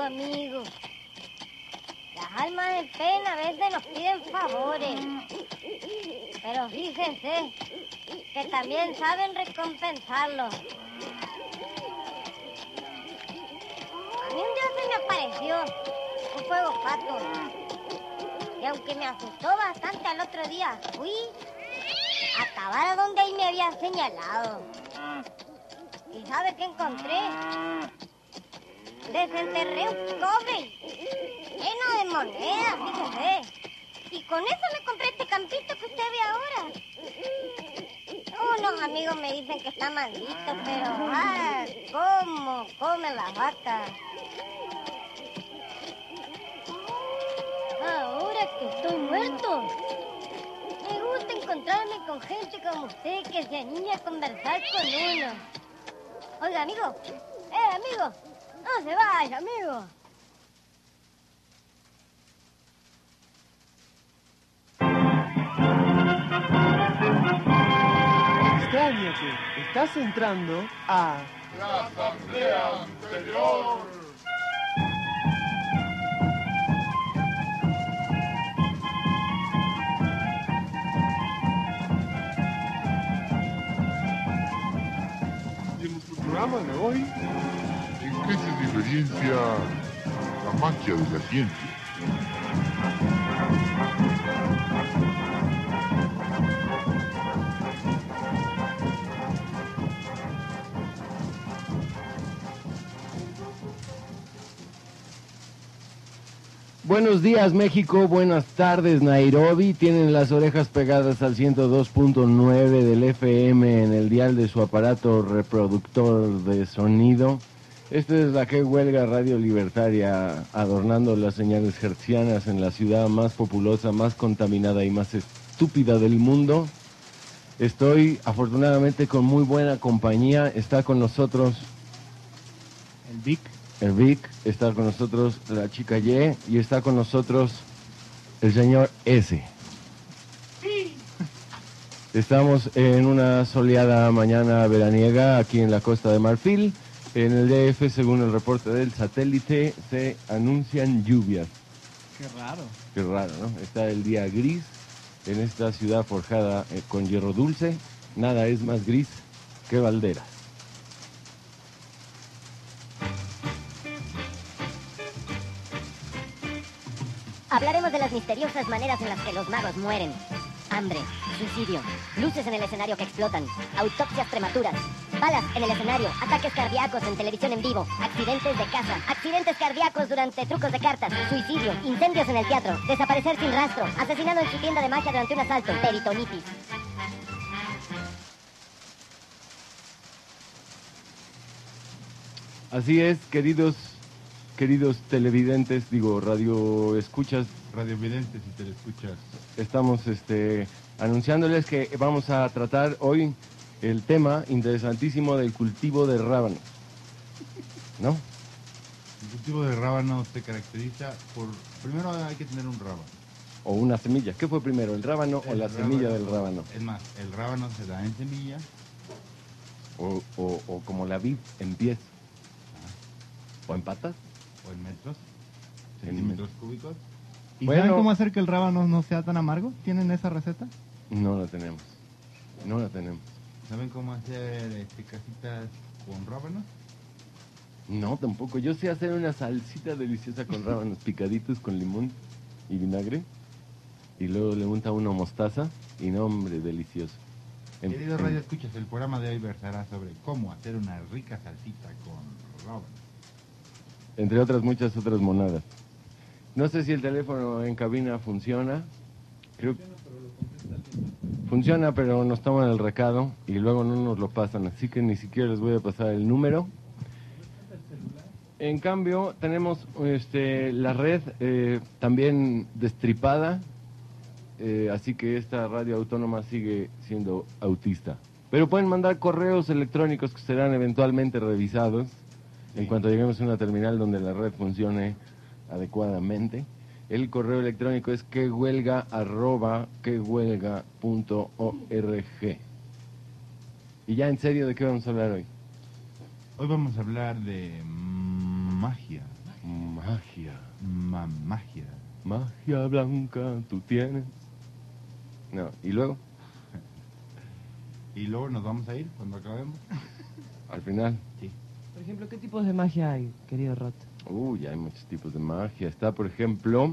amigo. Las almas de pena a veces nos piden favores. Pero fíjense que también saben recompensarlos. A mí un día se me apareció un fuego pato. Y aunque me asustó bastante al otro día, fui a acabar a donde él me había señalado. ¿Y sabe qué encontré? Desenterré un cobre lleno de monedas, fíjese. Y con eso me compré este campito que usted ve ahora. Unos amigos me dicen que está maldito, pero ¿cómo comen las vacas? Ahora que estoy muerto, me gusta encontrarme con gente como usted que se anima a conversar con uno. Oiga, amigo, amigo, no se vaya, amigo. Extrañate, estás entrando a la asamblea anterior. Y en nuestro programa de hoy, ¿En qué se diferencia la magia de la ciencia? Buenos días México, buenas tardes Nairobi, tienen las orejas pegadas al 102.9 del FM en el dial de su aparato reproductor de sonido. Esta es la que huelga Radio Libertaria, adornando las señales hertzianas en la ciudad más populosa, más contaminada y más estúpida del mundo. Estoy afortunadamente con muy buena compañía, está con nosotros el Vic. El Vic, está con nosotros la chica Y y está con nosotros el señor S. Sí. Estamos en una soleada mañana veraniega aquí en la Costa de Marfil. En el DF, según el reporte del satélite, se anuncian lluvias. Qué raro. Qué raro, ¿no? Está el día gris en esta ciudad forjada con hierro dulce. Nada es más gris que Valderas. Hablaremos de las misteriosas maneras en las que los magos mueren. Hambre, suicidio, luces en el escenario que explotan, autopsias prematuras, balas en el escenario, ataques cardíacos en televisión en vivo, accidentes de casa, accidentes cardíacos durante trucos de cartas, suicidio, incendios en el teatro, desaparecer sin rastro, asesinado en su tienda de magia durante un asalto, peritonitis. Así es, queridos televidentes, radio escuchas, Radiovidentes y telescuchas. estamos anunciándoles que vamos a tratar hoy el tema interesantísimo del cultivo de rábanos, ¿no? El cultivo de rábano se caracteriza por... Primero hay que tener un rábano. O una semilla. ¿Qué fue primero, el rábano o la semilla del rábano? Es más, el rábano se da en semilla. O como la vid, en pies. O en patas. O en metros. En Centímetros cúbicos. ¿Y Bueno. saben cómo hacer que el rábano no sea tan amargo? ¿Tienen esa receta? No la tenemos. No la tenemos. ¿Saben cómo hacer casitas con rábanos? No, tampoco. Yo sé hacer una salsita deliciosa con rábanos picaditos con limón y vinagre. Y luego le unta uno mostaza. Y no, hombre, delicioso. Querido Radio Escuchas, el programa de hoy versará sobre cómo hacer una rica salsita con rábanos. Entre otras muchas otras monadas. No sé si el teléfono en cabina funciona. Creo que funciona, pero nos toman el recado y luego no nos lo pasan, así que ni siquiera les voy a pasar el número. En cambio, tenemos la red también destripada, así que esta radio autónoma sigue siendo autista. Pero pueden mandar correos electrónicos que serán eventualmente revisados en cuanto lleguemos a una terminal donde la red funcione adecuadamente. El correo electrónico es quehuelga@quehuelga.org. Y ya en serio, ¿de qué vamos a hablar hoy? Hoy vamos a hablar de magia. Magia. Magia. Magia blanca tú tienes. No, ¿y luego? Y luego nos vamos a ir cuando acabemos. Al final. Sí. Por ejemplo, ¿qué tipos de magia hay, querido Rot? Uy, hay muchos tipos de magia. Está, por ejemplo,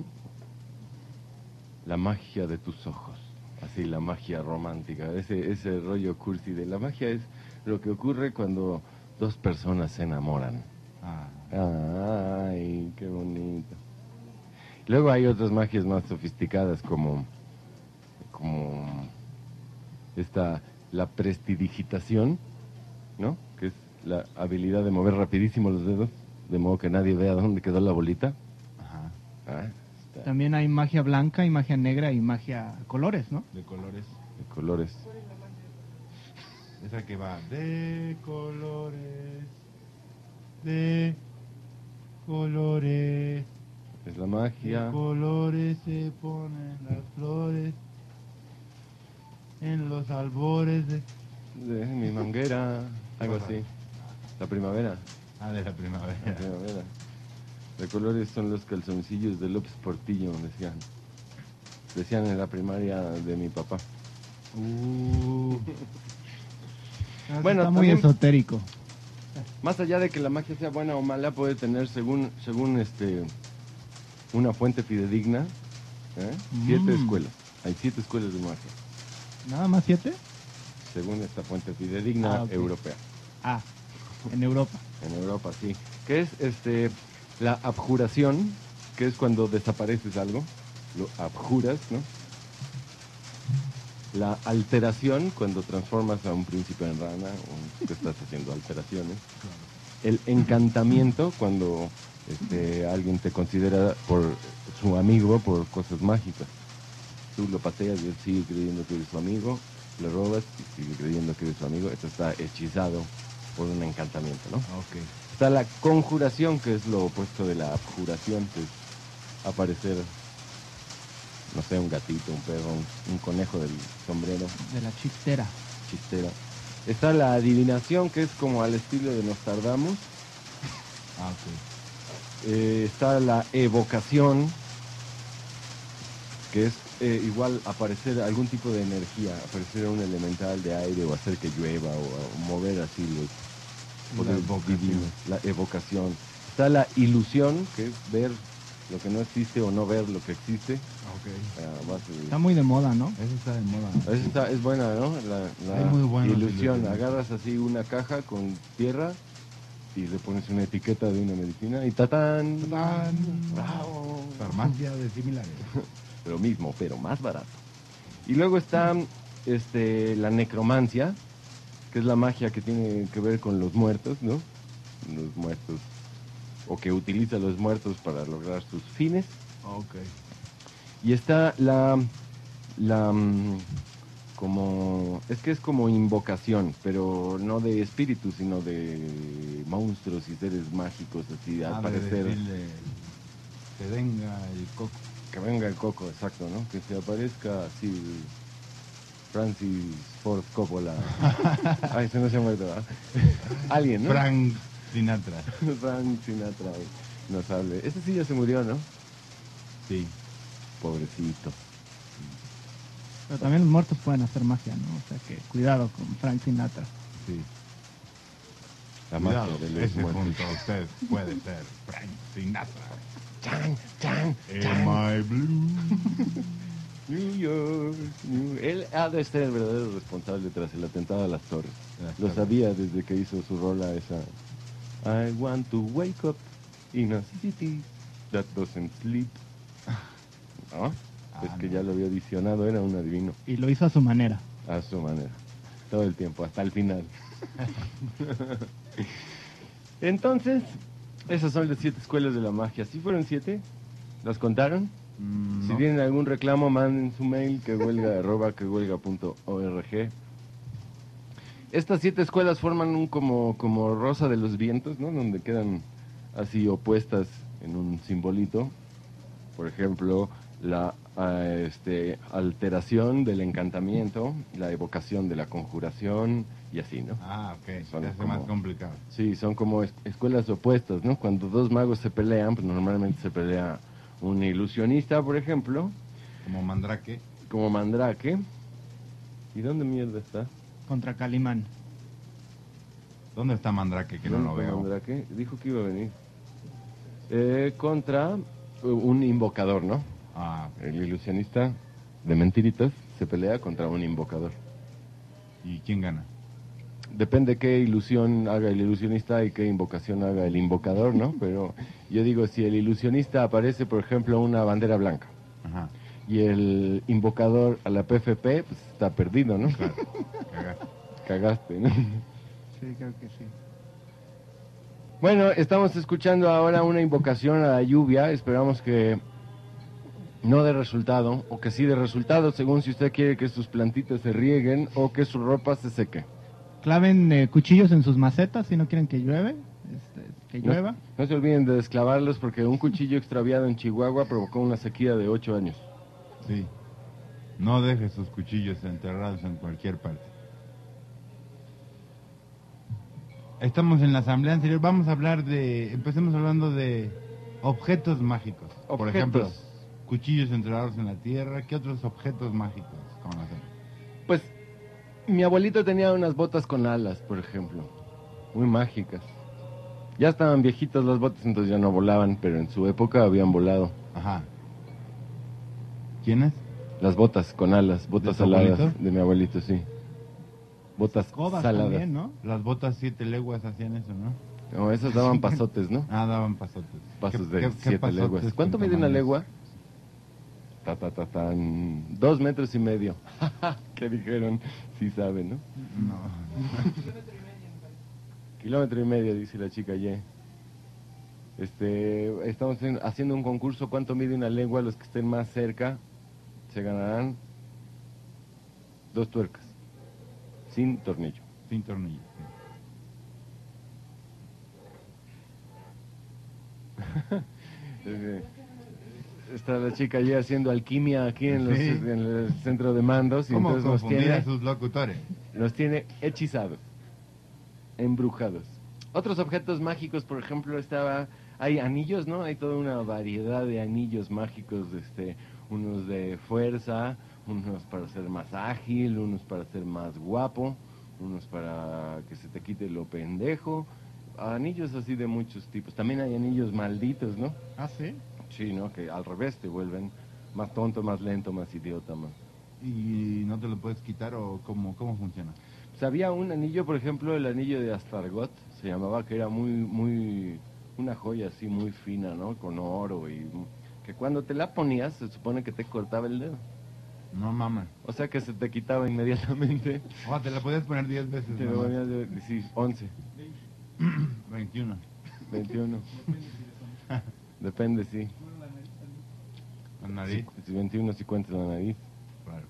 la magia de tus ojos. Así, la magia romántica. Ese rollo cursi de la magia es lo que ocurre cuando dos personas se enamoran. Ah, Ay, qué bonito. Luego hay otras magias más sofisticadas como la prestidigitación, ¿no? Que es la habilidad de mover rapidísimo los dedos, de modo que nadie vea dónde quedó la bolita. ajá. Ah, está. También hay magia blanca y magia negra y magia colores, ¿no? De colores. De colores. Esa que va de colores. De colores. Es la De magia. colores se ponen las flores. En los albores de... De mi manguera, algo así. La primavera. Ah, de la La primavera. primavera. De colores son los calzoncillos de López Portillo, decían. Decían en la primaria de mi papá. Bueno, está muy también- esotérico. Más allá de que la magia sea buena o mala, puede tener según una fuente fidedigna, 7 escuelas. Hay 7 escuelas de magia, ¿Nada más 7? según esta fuente fidedigna Ok. europea. Ah, en Europa. En Europa, sí. Que es la abjuración, que es cuando desapareces algo, lo abjuras, ¿no? La alteración, cuando transformas a un príncipe en rana, o que estás haciendo alteraciones. El encantamiento, cuando alguien te considera por su amigo por cosas mágicas. Tú lo pateas y él sigue creyendo que eres su amigo, le robas y sigue creyendo que eres su amigo. Esto está hechizado por un encantamiento, ¿no? Ok. Está la conjuración, que es lo opuesto de la abjuración, que es aparecer, no sé, un gatito, un perro, un conejo del sombrero, De la chistera. chistera. Está la adivinación, que es como al estilo de Nostradamus. Ah, ok. Está la evocación, que es igual aparecer algún tipo de energía, aparecer un elemental de aire o hacer que llueva o mover así los poderes evocación. divinos, la evocación. Está la ilusión, que es ver lo que no existe o no ver lo que existe. Ok. Más de- Está muy de moda, ¿no? Esa está de moda. es buena, ¿no? La Hay muy buenos ilusión. ilusionistas. Agarras así una caja con tierra y le pones una etiqueta de una medicina y ¡tatán! ¡Tatán! ¡Bravo! Farmacia de similares. Lo mismo, pero más barato. Y luego está la necromancia, que es la magia que tiene que ver con los muertos, ¿no? Los muertos, o que utiliza a los muertos para lograr sus fines. Ok. Y está es como invocación, pero no de espíritus, sino de monstruos y seres mágicos, así, al Ah, de parecer. decirle que venga el coco. Que venga el coco, exacto, ¿no? Que se aparezca así Francis Ford Coppola. Ay, se no se ha muerto, ¿verdad? Alguien, ¿no? Frank Sinatra. Frank Sinatra nos hable. Ese sí ya se murió, ¿no? Sí. Pobrecito. Pero también los muertos pueden hacer magia, ¿no? O sea que cuidado con Frank Sinatra. Sí. La Cuidado, magia de los ese muertos. junto a usted puede ser Frank Sinatra. Chan, chan, Am I blue? New York. Él ha de ser el verdadero responsable tras el atentado a las torres. Lo sabía desde que hizo su rola esa. I want to wake up in a city that doesn't sleep. ¿No? Es que no. ya lo había adicionado, era un adivino. Y lo hizo a su manera. A su manera. Todo el tiempo, hasta el final. Entonces, esas son las 7 escuelas de la magia. ¿Sí fueron 7? ¿Las contaron? Si No. tienen algún reclamo, manden su mail quehuelga@quehuelga.org. Estas 7 escuelas forman un como rosa de los vientos, ¿no? Donde quedan así opuestas en un simbolito. Por ejemplo, la alteración del encantamiento, la evocación de la conjuración y así, ¿no? Ah, ok. Son Se hace como- más complicado. Sí, son como escuelas opuestas, ¿no? Cuando dos magos se pelean, pues normalmente se pelea un ilusionista, por ejemplo, Como Mandrake. como Mandrake. ¿Y dónde mierda está? Contra Calimán. ¿Dónde está Mandrake que no ¿Dónde lo está veo? Mandrake? Dijo que iba a venir. Contra un invocador, ¿no? Ah, El ilusionista de mentiritas se pelea contra un invocador. ¿y quién gana? Depende qué ilusión haga el ilusionista y qué invocación haga el invocador, ¿no? Pero yo digo, si el ilusionista aparece, por ejemplo, una bandera blanca Ajá, y el invocador a la PFP, pues está perdido, ¿no? claro. Cagaste. Cagaste, ¿no? Sí, creo que sí. Bueno, estamos escuchando ahora una invocación a la lluvia. Esperamos que no dé resultado, o que sí dé resultado, según si usted quiere que sus plantitas se rieguen o que su ropa se seque. Claven cuchillos en sus macetas si no quieren que llueve. Que No, llueva. no se olviden de desclavarlos porque un cuchillo extraviado en Chihuahua provocó una sequía de 8 años. Sí. No deje sus cuchillos enterrados en cualquier parte. Estamos en la asamblea anterior. Vamos a hablar de... Empecemos hablando de objetos mágicos. Por Objetos. ejemplo, cuchillos enterrados en la tierra. ¿Qué otros objetos mágicos conocen? Pues mi abuelito tenía unas botas con alas, por ejemplo, muy mágicas. Ya estaban viejitas las botas, entonces ya no volaban, pero en su época habían volado. Ajá. ¿Quiénes? Las botas con alas, botas tu aladas abuelito? de mi abuelito, sí. Botas Escobas saladas. también, ¿no? Las botas 7 leguas hacían eso, ¿no? No, esas daban pasotes, ¿no? Ah, daban pasotes. Pasos ¿Qué- de qué 7 pasotes leguas. ¿Cuánto con mide una tamaños? legua? 2 metros y medio. ¿Qué dijeron? Sí saben, ¿no? No. Kilómetro y medio, dice la chica Ye. Estamos haciendo un concurso. ¿Cuánto mide una lengua? Los que estén más cerca se ganarán 2 tuercas. Sin tornillo. Sin tornillo. Está la chica Ye haciendo alquimia aquí en, Sí. en el centro de mandos. Y ¿Cómo entonces confundir a sus locutores? nos tiene hechizados, embrujados. Otros objetos mágicos, por ejemplo, hay anillos, ¿no? Hay toda una variedad de anillos mágicos, unos de fuerza, unos para ser más ágil, unos para ser más guapo, unos para que se te quite lo pendejo. Anillos así de muchos tipos. También hay anillos malditos, ¿no? Ah, sí. Sí, ¿no? Que al revés te vuelven más tonto, más lento, más idiota, más... ¿Y no te lo puedes quitar o cómo funciona? Pues había un anillo, por ejemplo, el anillo de Astargot, se llamaba, que era una joya así muy fina, ¿no? Con oro y que cuando te la ponías se supone que te cortaba el dedo. No mames. O sea que se te quitaba inmediatamente. O te la podías poner 10 veces. Te lo nomás. ponías sí, 11, 21. 21. Depende, sí. La nariz. Si 21 si cuentas la nariz. Claro.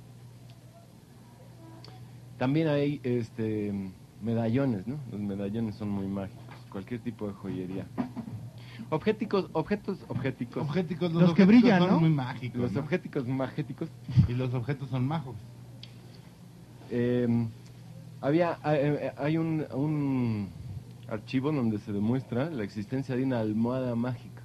También hay medallones, ¿no? Los medallones son muy mágicos. Cualquier tipo de joyería. Objetos. Objetos, Los que objetos brillan, son ¿no? muy mágicos. Los ¿no? objetos magéticos. Y los objetos son majos. Hay un archivo donde se demuestra la existencia de una almohada mágica.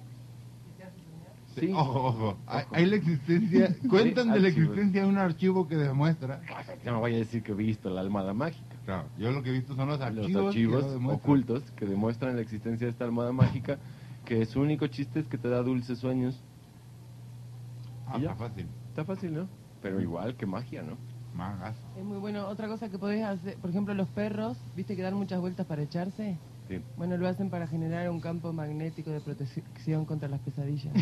Sí. Ojo. Hay la existencia. Cuentan de la archivos. existencia de un archivo que demuestra. No voy a decir que he visto la almohada mágica. Claro, yo lo que he visto son los archivos. Los archivos que lo demuestran. ocultos que demuestran la existencia de esta almohada mágica, que su único chiste es que te da dulces sueños. Ah, ¿Y ya? está fácil. Está fácil, ¿no? Pero igual que magia, ¿no? Magas. Es muy bueno. Otra cosa que podés hacer, por ejemplo, los perros, ¿viste que dan muchas vueltas para echarse? Sí. Bueno, lo hacen para generar un campo magnético de protección contra las pesadillas.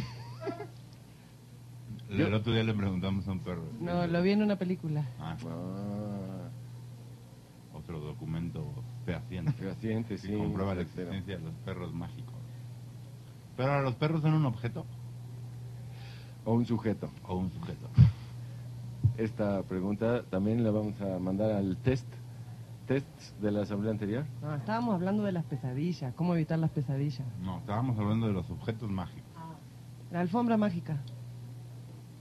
El otro día le preguntamos a un perro. No, lo vi en una película. Ah, Ah, otro documento fehaciente. fehaciente, sí. Que comprueba la Pero- existencia de los perros mágicos. Pero ahora, ¿los perros son un objeto O un sujeto. o un sujeto? Esta pregunta también la vamos a mandar al test de la asamblea anterior. No, estábamos hablando de las pesadillas, cómo evitar las pesadillas. No, estábamos hablando de los objetos mágicos. La alfombra mágica.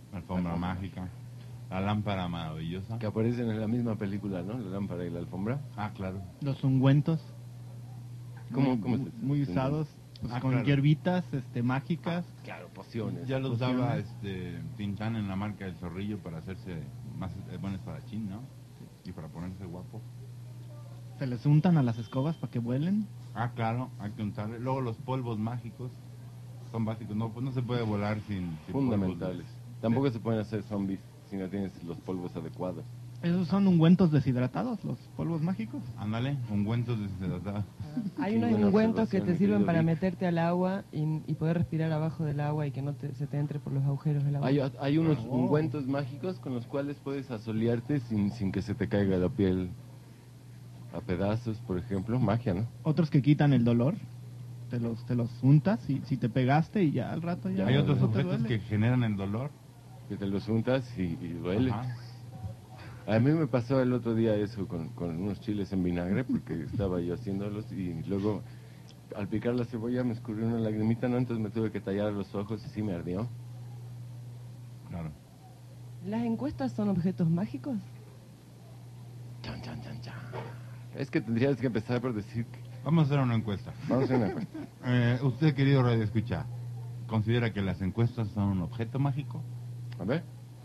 La alfombra mágica. La lámpara maravillosa. Que aparecen en la misma película, ¿no? La lámpara y la alfombra. Ah, claro. Los ungüentos. ¿Cómo muy, es eso? muy usados pues, Ah, con claro. hierbitas mágicas. Claro, pociones. Ya lo usaba Pociones. Tintán en la marca del Zorrillo para hacerse más buen espadachín, ¿no? Y para ponerse guapo. Se les untan a las escobas para que vuelen. Ah, claro, hay que untarle. Luego los polvos mágicos son básicos. No, pues no se puede volar sin Fundamentales. polvos. Tampoco se pueden hacer zombies si no tienes los polvos adecuados. Esos son ungüentos deshidratados, los polvos mágicos. Ándale, ungüentos deshidratados. Hay Qué unos buena ungüentos que observación, te mi sirven querido para Vic. meterte al agua y poder respirar abajo del agua y que no se te entre por los agujeros del agua. Hay unos Oh. ungüentos mágicos con los cuales puedes asolearte sin que se te caiga la piel a pedazos, por ejemplo. Magia, ¿no? Otros que quitan el dolor. Te los untas y si te pegaste y ya al rato ya Hay no otros te objetos duele. que generan el dolor. Que te los untas y duele. Ajá. A mí me pasó el otro día eso con unos chiles en vinagre porque estaba yo haciéndolos y luego al picar la cebolla me escurrió una lagrimita, ¿no? Entonces me tuve que tallar los ojos y sí me ardió. Claro. ¿Las encuestas son objetos mágicos? Chan, chan, chan, chan. Es que tendrías que empezar por decir que... Vamos a hacer una encuesta. Vamos a hacer una encuesta. Usted, querido Radio Escucha, ¿considera que las encuestas son un objeto mágico? A ver.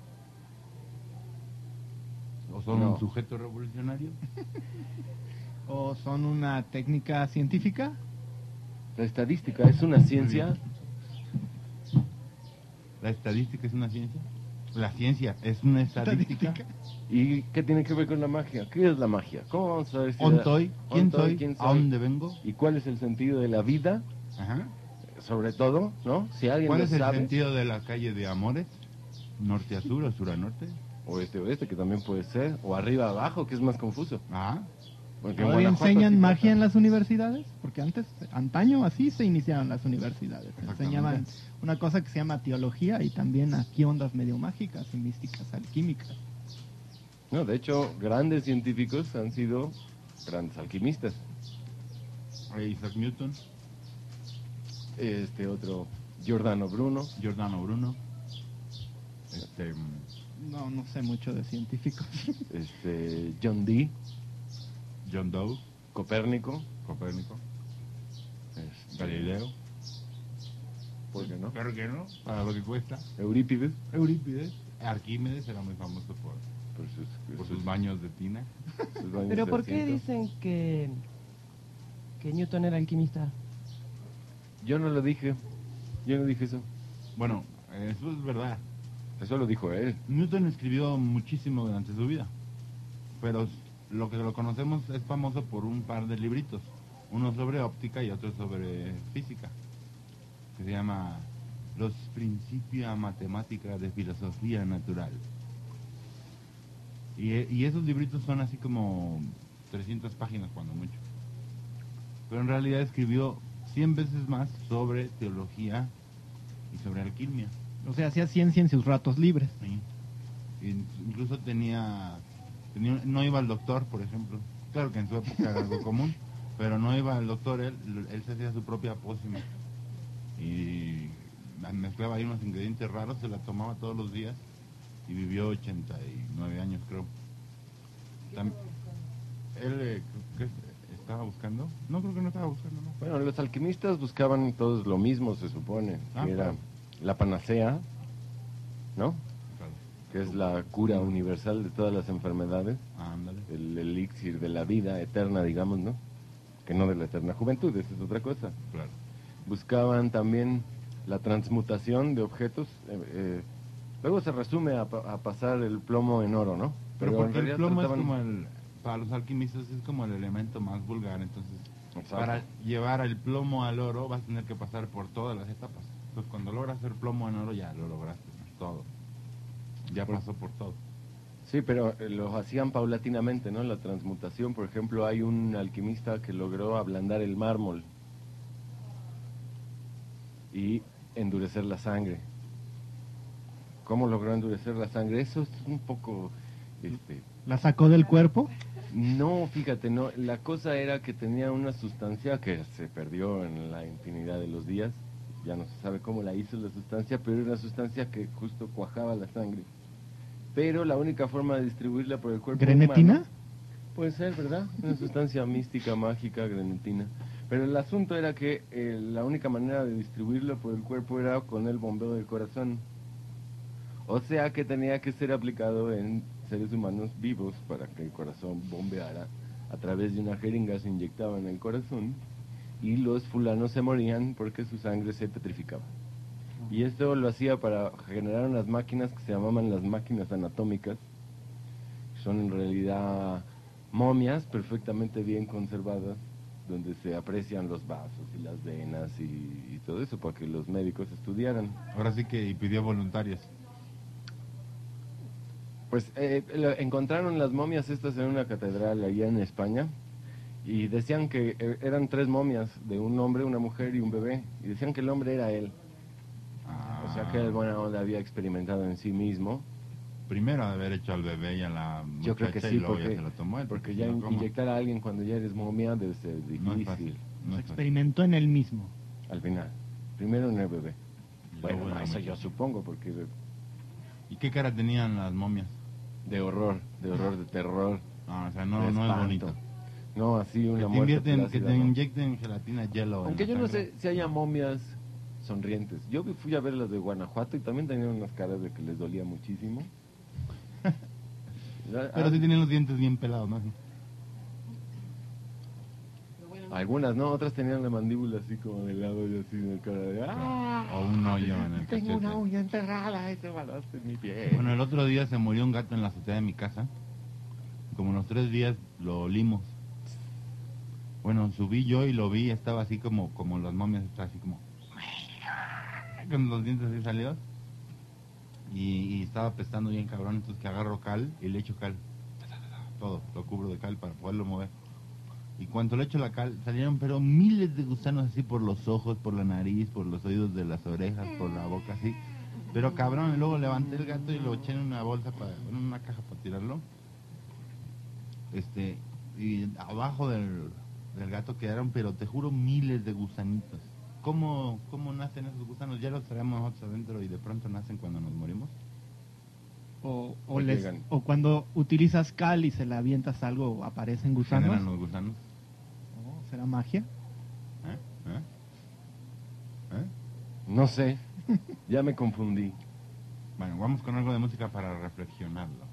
¿O son No. un sujeto revolucionario? ¿O son una técnica científica? La estadística es una ciencia. ¿La estadística es una ciencia? ¿La ciencia es una estadística? ¿Y qué tiene que ver con la magia? ¿Qué es la magia? ¿Cómo vamos a ver si ¿Ontoy? ¿Quién soy? ¿Quién ¿A dónde vengo? ¿Y cuál es el sentido de la vida? Ajá. Sobre todo, ¿no? Si alguien ¿Cuál lo es el sabe, sentido de la calle de Amores? ¿Norte a sur o sur a norte? oeste, que también puede ser, o arriba a abajo, que es más confuso. Ah, Porque en ¿Todavía Guanajuato enseñan sí magia pasa. en las universidades? Porque antaño así se iniciaron las universidades. Exactamente. Enseñaban una cosa que se llama teología y también aquí ondas medio mágicas y místicas alquímicas. No, de hecho, grandes científicos han sido grandes alquimistas. Isaac Newton, Este otro, Giordano Bruno. Giordano Bruno, No sé mucho de científicos. John Dee, John Doe, Copérnico, Copérnico, este, Galileo. ¿por qué no? Claro que no, para lo que cuesta. Eurípides, Eurípides, Arquímedes era muy famoso por sus baños de tina. sus baños ¿Pero de por qué asiento. dicen que Newton era alquimista? Yo no lo dije, yo no dije eso. Bueno, eso es verdad. Eso lo dijo él. Newton escribió muchísimo durante su vida, pero lo que lo conocemos es famoso por un par de libritos, uno sobre óptica y otro sobre física, que se llama Los Principia Matemática de Filosofía Natural. Y esos libritos son así como 300 páginas cuando mucho. Pero en realidad escribió 100 veces más sobre teología y sobre alquimia. O sea, hacía ciencia en sus ratos libres. Sí. Incluso no iba al doctor, por ejemplo. Claro que en su época era algo común, pero no iba al doctor, él se hacía su propia pócima. Y mezclaba ahí unos ingredientes raros, se la tomaba todos los días y vivió 89 años, creo. Él ¿qué estaba buscando? No, creo que no estaba buscando, ¿no? Bueno, los alquimistas buscaban todos lo mismo, se supone, Ah, que era claro. la panacea, ¿no? Claro. Que es la cura universal de todas las enfermedades, Ándale. el elixir de la vida eterna, digamos, ¿no? Que no de la eterna juventud, esa es otra cosa. Claro. Buscaban también la transmutación de objetos. Luego se resume a pasar el plomo en oro, ¿no? Pero en porque el realidad plomo es trataban- como para los alquimistas es como el elemento más vulgar, entonces Exacto. para llevar el plomo al oro vas a tener que pasar por todas las etapas. Entonces cuando logras hacer plomo en oro ya lo lograste, ¿no? Todo. Ya pasó por todo. Sí, pero lo hacían paulatinamente, ¿no? La transmutación, por ejemplo, hay un alquimista que logró ablandar el mármol y endurecer la sangre. ¿Cómo logró endurecer la sangre? Eso es un poco... ¿La sacó del cuerpo? No, fíjate, no. La cosa era que tenía una sustancia que se perdió en la infinidad de los días, ya no se sabe cómo la hizo la sustancia, pero era una sustancia que justo cuajaba la sangre. Pero la única forma de distribuirla por el cuerpo ¿Grenetina? humano, puede ser, ¿verdad? Una sustancia mística, mágica, grenetina. Pero el asunto era que la única manera de distribuirlo por el cuerpo era con el bombeo del corazón. O sea que tenía que ser aplicado en seres humanos vivos para que el corazón bombeara. A través de una jeringa se inyectaba en el corazón y los fulanos se morían porque su sangre se petrificaba. Y esto lo hacía para generar unas máquinas que se llamaban las máquinas anatómicas. Son en realidad momias perfectamente bien conservadas, donde se aprecian los vasos y las venas y todo eso para que los médicos estudiaran. Ahora sí que y pidió voluntarios. Pues encontraron las momias estas en una catedral allá en España y decían que eran 3 momias de un hombre, una mujer y un bebé, y decían que el hombre era él. O sea que el buena onda había experimentado en sí mismo. Primero de haber hecho al bebé y a la muchacha. Yo creo que y sí, luego ya porque, se lo tomó él, porque si ya no, ¿cómo? inyectar a alguien cuando ya eres momia debe ser difícil. No es fácil. No Se es fácil. experimentó en él mismo. Al final. Primero en el bebé. Y Bueno, luego en la eso yo muchacha. supongo, porque ¿Y qué cara tenían las momias? de horror, de terror. No, o sea, de no es espanto. bonito. No, así una Que te, muerte que te plácida, no. inyecten gelatina hielo. en Aunque la yo no sangre. sé si haya momias sonrientes. Yo fui a ver las de Guanajuato y también tenían unas caras de que les dolía muchísimo. Pero sí tienen los dientes bien pelados, ¿no? Sí. Algunas, ¿no? Otras tenían la mandíbula así como de lado y así de cara de... ¡Ah! O un hoyo en el Tengo una cachete. uña enterrada, ese balazo en mi pie. Bueno, el otro día se murió un gato en la azotea de mi casa. Como en los 3 días lo olimos. Bueno, subí yo y lo vi, estaba así como las momias, estaba así como... con los dientes así salidos. Y estaba apestando bien cabrón, entonces que agarro cal y le echo cal. Todo, lo cubro de cal para poderlo mover. Y cuando le echo la cal, salieron pero miles de gusanos así por los ojos, por la nariz, por los oídos de las orejas, por la boca así. Pero cabrón, y luego levanté el gato y lo eché en una bolsa, en una caja para tirarlo. Y abajo del gato quedaron, pero te juro, miles de gusanitos. ¿Cómo nacen esos gusanos? Ya los traemos nosotros adentro y de pronto nacen cuando nos morimos. Pues llegan. O cuando utilizas cal y se la avientas algo, aparecen gusanos. Generan los gusanos. Oh, ¿será magia? ¿Eh? No sé, ya me confundí. Bueno, vamos con algo de música para reflexionarlo.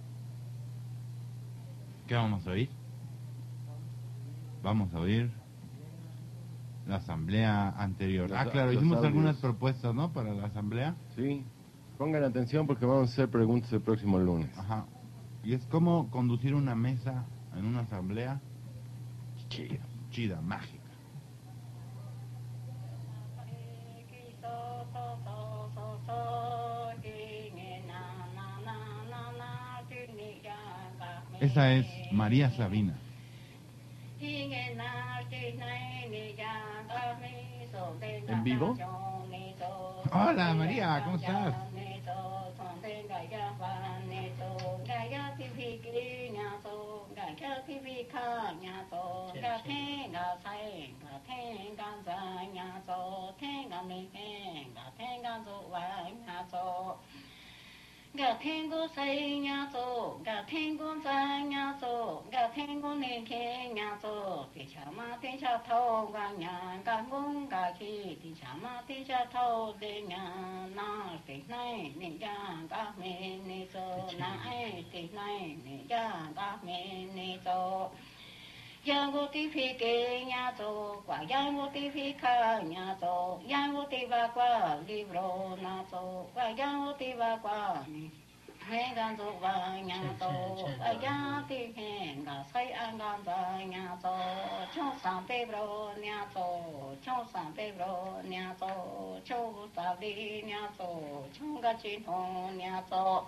¿Qué vamos a oír? Vamos a oír la asamblea anterior. Claro, los hicimos audios. algunas propuestas, ¿no? Para la asamblea. Sí, pongan atención porque vamos a hacer preguntas el próximo lunes. Ajá. Y es cómo conducir una mesa en una asamblea chida, mágica. Esa es María Sabina. ¿En vivo? Hola María, ¿cómo estás? Ga tengo say nya so, ga tengo za nya so, ga tengo ne ke nya so, ti cha ma ti cha thao ga nya, ga ngung ga ki, ti cha ma ti cha thao de nya, na ti nai ni ya ga me ni so, na ai ti nai ni ya ga me ni so. Yang vô tí phi kê nhà tổ, quả yang vô tí phi kha nhà tổ, yang vô tí ba qua libro na tổ, quả yang vô tí ba qua hay gan tổ ba nhà tổ, quả yang tí hẹn gà say ăn gan ba nhà tổ, trong sáng tê bro nhà tổ, trong sáng tê bro nhà tổ, trong sa đi nhà tổ, trong gà chín hồng nhà tổ.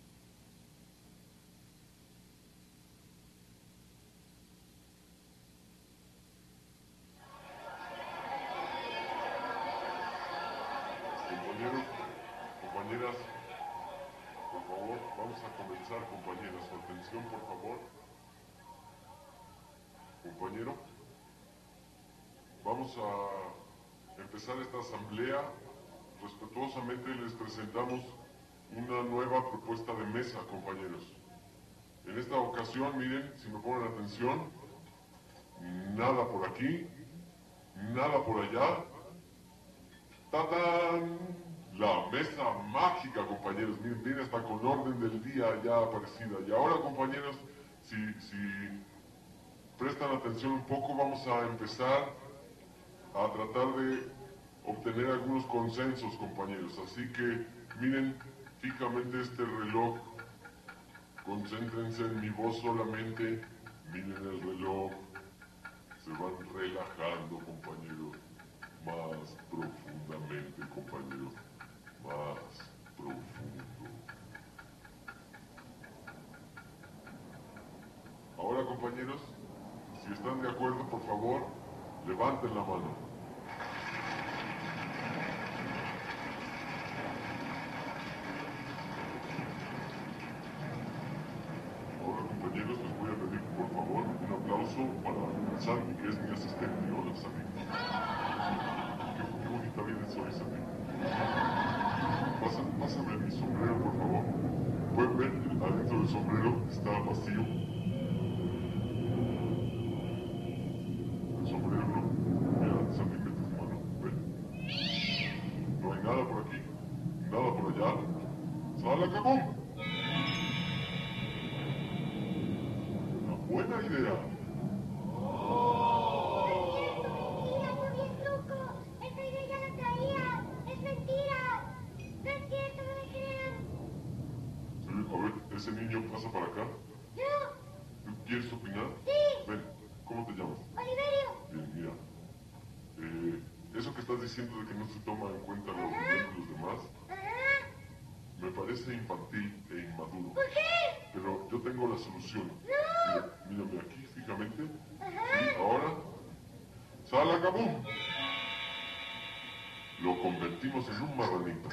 Compañeros, compañeras, por favor, vamos a comenzar, compañeros. Atención, por favor. Compañero, vamos a empezar esta asamblea respetuosamente les presentamos una nueva propuesta de mesa, compañeros. En esta ocasión, miren, si me ponen atención, nada por aquí, nada por allá. ¡Tatán! La mesa mágica, compañeros. Miren, viene hasta con orden del día ya aparecida. Y ahora, compañeros, si prestan atención un poco, vamos a empezar a tratar de obtener algunos consensos, compañeros. Así que miren fijamente este reloj. Concéntrense en mi voz solamente. Miren el reloj. Se van relajando, compañeros. Más profundamente, compañeros. Más profundo. Ahora, compañeros, si están de acuerdo, por favor, levanten la mano. Ahora, compañeros, les voy a pedir, por favor, un aplauso para Sandy, que es mi asistente. Hola, Sandy. Qué bonita vienes hoy, Sandy. Pásame mi sombrero, por favor. Pueden ver, adentro del sombrero está vacío. El sombrero no. Mira, Sandy, mete tu mano. Ven. No hay nada por aquí, nada por allá. ¡Salacabum! Una buena idea. A ver, ese niño pasa para acá. ¿Tú quieres opinar? Sí. Ven, ¿cómo te llamas? Oliverio. Bien, mira. Eso que estás diciendo de que no se toma en cuenta la opinión de los demás, me parece infantil e inmaduro. ¿Por qué? Pero yo tengo la solución. No. Mírame aquí fijamente. Y ahora, ¡salacabum! Lo convertimos en un marranito.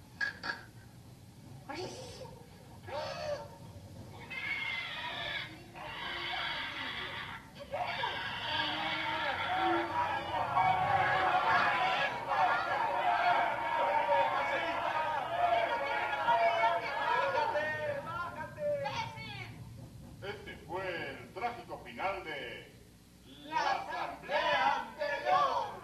Este fue el trágico final de la asamblea anterior.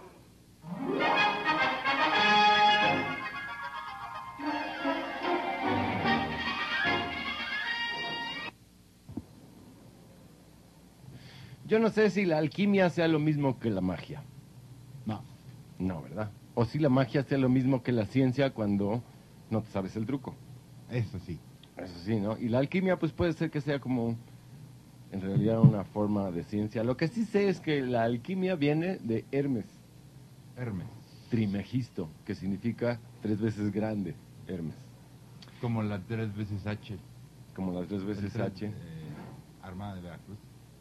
Yo no sé si la alquimia sea lo mismo que la magia. No. No, ¿verdad? O si la magia sea lo mismo que la ciencia cuando no te sabes el truco. Eso sí. Eso sí, ¿no? Y la alquimia pues puede ser que sea como en realidad una forma de ciencia. Lo que sí sé es que la alquimia viene de Hermes Hermes. Trimegisto, que significa 3 veces grande, Hermes. Como la 3 veces H. Como las 3 veces H. Armada de Veracruz.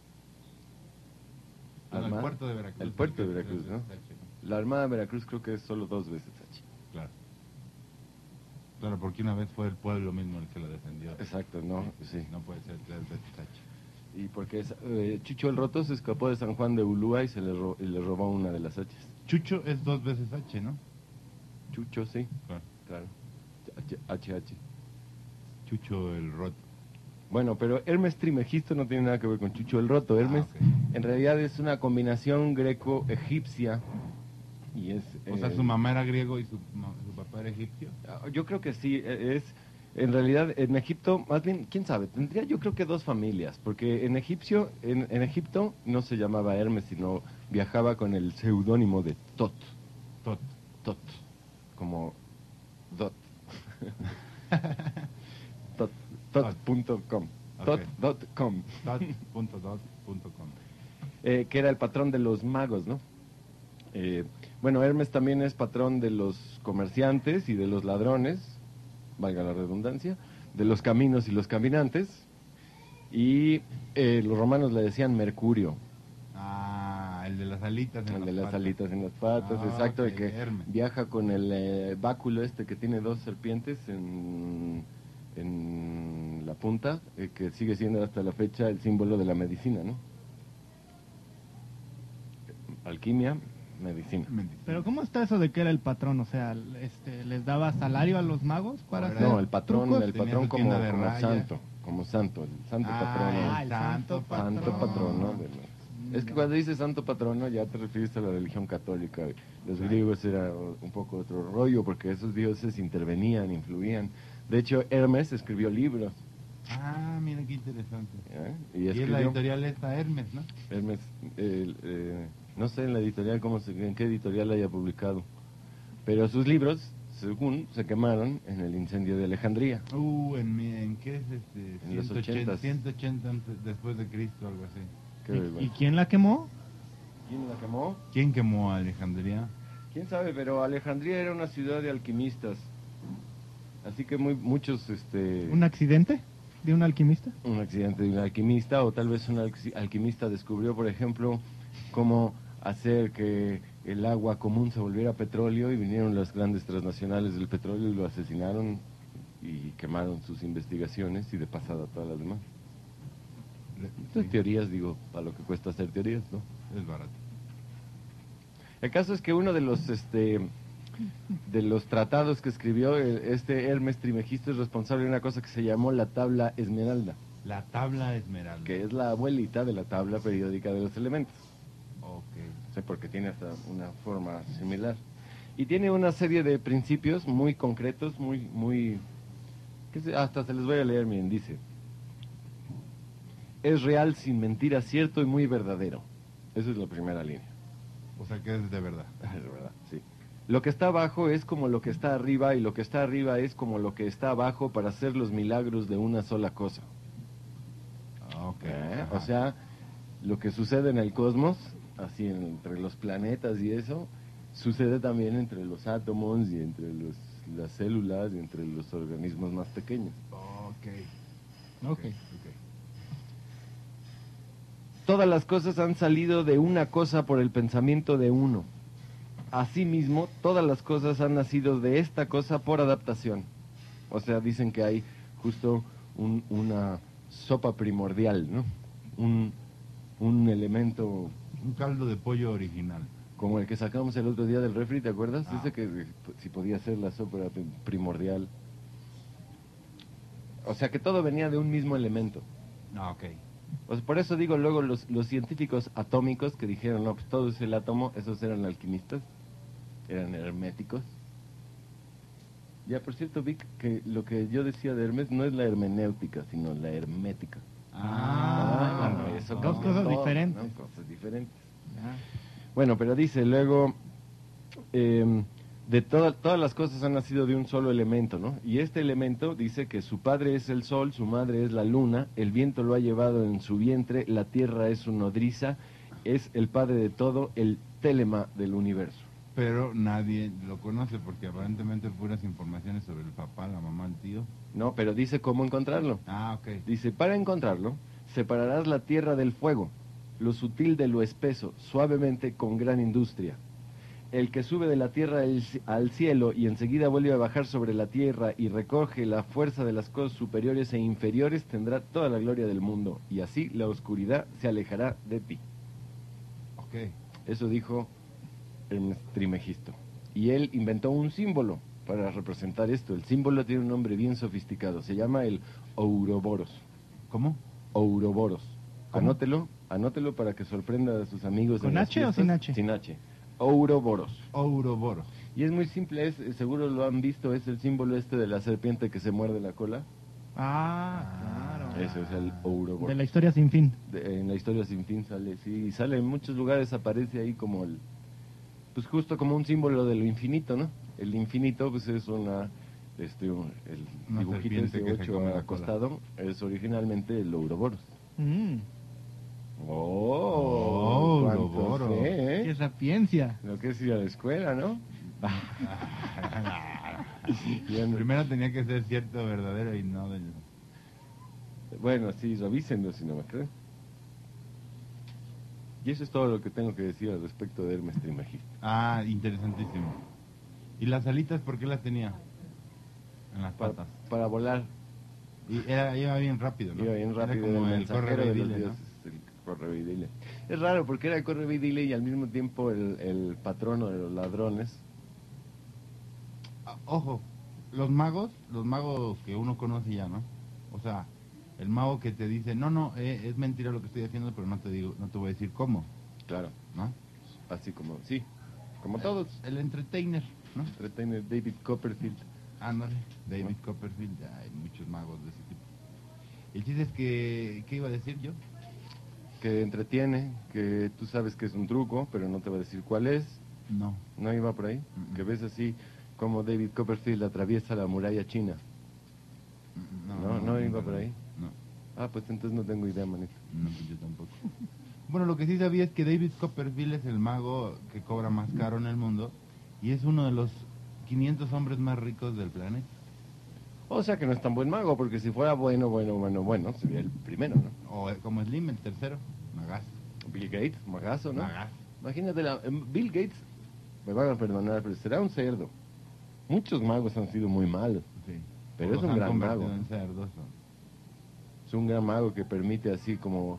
Armada- El puerto de Veracruz. El puerto de tres Veracruz, ¿no? veces H, La Armada de Veracruz creo que es solo 2 veces H. Claro. Claro, porque una vez fue el pueblo mismo el que lo defendió. Exacto, ¿no? Sí. No puede ser 3 veces H. Y porque Chucho el Roto se escapó de San Juan de Ulúa y y le robó una de las H's. Chucho es 2 veces H, ¿no? Chucho, sí, Claro. claro. HH. Chucho el Roto. Bueno, pero Hermes Trimegisto no tiene nada que ver con Chucho el Roto. Hermes ok. en realidad es una combinación greco-egipcia y es... O sea, su mamá era griego y su papá era egipcio. Yo creo que sí, en realidad en Egipto, más bien, quién sabe, tendría yo creo que 2 familias, porque en en Egipto no se llamaba Hermes, sino viajaba con el seudónimo de Tot, Tot. como Dot. Tot.com. Ok. Tot.com. Tot.com. Que era el patrón de los magos, ¿no? Bueno, Hermes también es patrón de los comerciantes y de los ladrones, valga la redundancia, de los caminos y los caminantes, y los romanos le decían Mercurio, Ah, el de las alitas en el las de las patas. alitas en las patas, Ah, exacto, ok, y que Hermes. viaja con el báculo este que tiene 2 serpientes en la punta, que sigue siendo hasta la fecha el símbolo de la medicina, ¿no? Alquimia, medicina. Pero ¿cómo está eso de que era el patrón? O sea, ¿les daba salario a los magos para hacer No, el patrón, trucos? el Tenía patrón su como, tienda de como raya. santo, como santo, el santo patrono. el santo Santo patrono. patrono. Es que cuando dices santo patrono ya te refieres a la religión católica. Los griegos era un poco otro rollo porque esos dioses intervenían, influían. De hecho, Hermes escribió libros. Ah, mira qué interesante. ¿Ya? Y es la editorial esta Hermes, ¿no? Hermes, no sé en la editorial en qué editorial haya publicado, pero sus libros, según, se quemaron en el incendio de Alejandría. ¿En qué es En los 180, 80s. 180 después de Cristo, algo así. Qué ¿Y vergüenza. quién la quemó? ¿Quién la quemó? ¿Quién quemó a Alejandría? ¿Quién sabe? Pero Alejandría era una ciudad de alquimistas, así que muchos, ¿Un accidente de un alquimista? un accidente de un alquimista, o tal vez un alquimista descubrió, por ejemplo, cómo hacer que el agua común se volviera petróleo y vinieron las grandes transnacionales del petróleo y lo asesinaron y quemaron sus investigaciones y de pasada todas las demás. Estas teorías, digo, para lo que cuesta hacer teorías, ¿no? Es barato. El caso es que uno de los tratados que escribió Hermes Trismegisto es responsable de una cosa que se llamó la tabla Esmeralda, La tabla esmeralda. que es la abuelita de la tabla periódica de los elementos. Ok. Sí, porque tiene hasta una forma similar. Y tiene una serie de principios muy concretos, hasta se les voy a leer, miren, dice: es real, sin mentira, cierto y muy verdadero. Esa es la primera línea. O sea que es de verdad. Es verdad, sí. Lo que está abajo es como lo que está arriba y lo que está arriba es como lo que está abajo para hacer los milagros de una sola cosa. Ok. O Ajá. sea, lo que sucede en el cosmos, así entre los planetas y eso, sucede también entre los átomos y entre las células y entre los organismos más pequeños. Ok. Todas las cosas han salido de una cosa por el pensamiento de uno. Asimismo, todas las cosas han nacido de esta cosa por adaptación. O sea, dicen que hay justo una sopa primordial, ¿no? Un elemento Un caldo de pollo original. como el que sacamos el otro día del refri, ¿te acuerdas? Ah. Ese que si podía ser la sopa primordial. O sea, que todo venía de un mismo elemento. Ah, ok. Pues por eso digo luego los científicos atómicos que dijeron, no, pues todo es el átomo, esos eran alquimistas, eran herméticos. Ya, por cierto, Vic, que lo que yo decía de Hermes no es la hermenéutica, sino la hermética. Eso dos cambia cosas todo, diferentes. ¿no? Cosas diferentes. Ya. Bueno, pero dice luego, todas las cosas han nacido de un solo elemento, ¿no? Y este elemento dice que su padre es el sol, su madre es la luna, el viento lo ha llevado en su vientre, la tierra es su nodriza, es el padre de todo, el télema del universo. Pero nadie lo conoce porque aparentemente puras informaciones sobre el papá, la mamá, el tío. No, pero dice cómo encontrarlo. Ah, ok. Dice, para encontrarlo, separarás la tierra del fuego, lo sutil de lo espeso, suavemente con gran industria. El que sube de la tierra al cielo y enseguida vuelve a bajar sobre la tierra y recoge la fuerza de las cosas superiores e inferiores tendrá toda la gloria del mundo, y así la oscuridad se alejará de ti. Ok. Eso dijo Hermes Trismegisto. Y él inventó un símbolo para representar esto. El símbolo tiene un nombre bien sofisticado, se llama el Ouroboros. ¿Cómo? Ouroboros. ¿Cómo? Anótelo para que sorprenda a sus amigos. ¿Con en las H o fiestas. sin H? Sin H. Ouroboros. Ouroboros. Y es muy simple, seguro lo han visto, es el símbolo este de la serpiente que se muerde la cola. Claro. Ese es el Ouroboros. De la historia sin fin. En la historia sin fin sale, sí, sale en muchos lugares, aparece ahí como pues justo como un símbolo de lo infinito, ¿no? El infinito, pues es el Una dibujito serpiente ese que se 8 come la cola. acostado, es originalmente el Ouroboros. Mm. ¡Oh! cuánto Ouroboros. sé, ¡Qué sapiencia! Lo que es ir a la escuela, ¿no? Bien. Primero tenía que ser cierto, verdadero y no del... Bueno, sí, revísenlo si no me creen. Y eso es todo lo que tengo que decir al respecto de Hermes Trismegisto. Ah, interesantísimo. ¿Y las alitas por qué las tenía? En las Para, patas. para volar, Y iba bien rápido, ¿no? iba bien rápido, Era como el el mensajero corre de los dile, ¿no? dioses, Corre y dile. Es raro porque era corre y dile y al mismo tiempo el patrono de los ladrones. Ojo, los magos que uno conoce ya, ¿no? O sea, el mago que te dice, no, es mentira lo que estoy haciendo, pero no te voy a decir cómo, Claro, ¿no? así como, sí, como todos. El entertainer, ¿no? Entertainer David Copperfield. Ándale, David Copperfield, ya hay muchos magos de ese tipo. El chiste es que, ¿qué iba a decir yo? Que entretiene, que tú sabes que es un truco, pero no te va a decir cuál es. No. ¿No iba por ahí? Que ves así como David Copperfield atraviesa la muralla china. No iba por ahí. No, Ah, pues entonces no tengo idea, manito. no, pues yo tampoco. Bueno, lo que sí sabía es que David Copperfield es el mago que cobra más caro en el mundo y es uno de los 500 hombres más ricos del planeta. O sea que no es tan buen mago, porque si fuera bueno, sería el primero, ¿no? O como Slim, el tercero, magazo. Bill Gates, magazo, ¿no? Magazo. Imagínate, Bill Gates, me van a perdonar, pero será un cerdo. Muchos magos han sido muy malos, Sí. pero O es los un han gran convertido mago. en cerdos, Es un gran mago que permite así como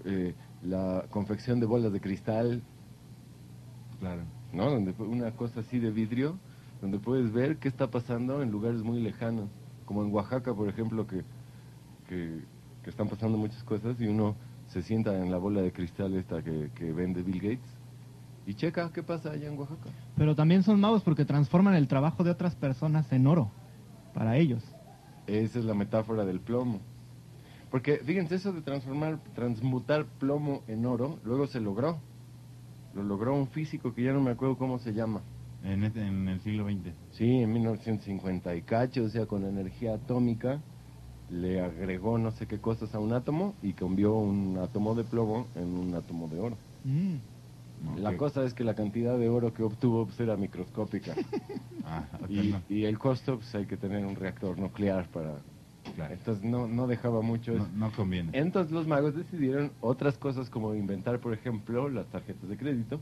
la confección de bolas de cristal, claro. ¿no? Donde una cosa así de vidrio, donde puedes ver qué está pasando en lugares muy lejanos, como en Oaxaca, por ejemplo, que están pasando muchas cosas y uno se sienta en la bola de cristal esta que vende Bill Gates y checa qué pasa allá en Oaxaca. Pero también son magos porque transforman el trabajo de otras personas en oro para ellos. Esa es la metáfora del plomo. Porque, fíjense, eso de transmutar plomo en oro, luego se logró. Lo logró un físico que ya no me acuerdo cómo se llama. En el siglo XX. Sí, en 1950 y cacho, o sea, con energía atómica, le agregó no sé qué cosas a un átomo y cambió un átomo de plomo en un átomo de oro. La Ok. cosa es que la cantidad de oro que obtuvo pues, era microscópica. Ah, ok, y, no. y el costo, pues hay que tener un reactor nuclear para... Claro. Entonces no dejaba mucho eso. No conviene. Entonces los magos decidieron otras cosas como inventar, por ejemplo, las tarjetas de crédito,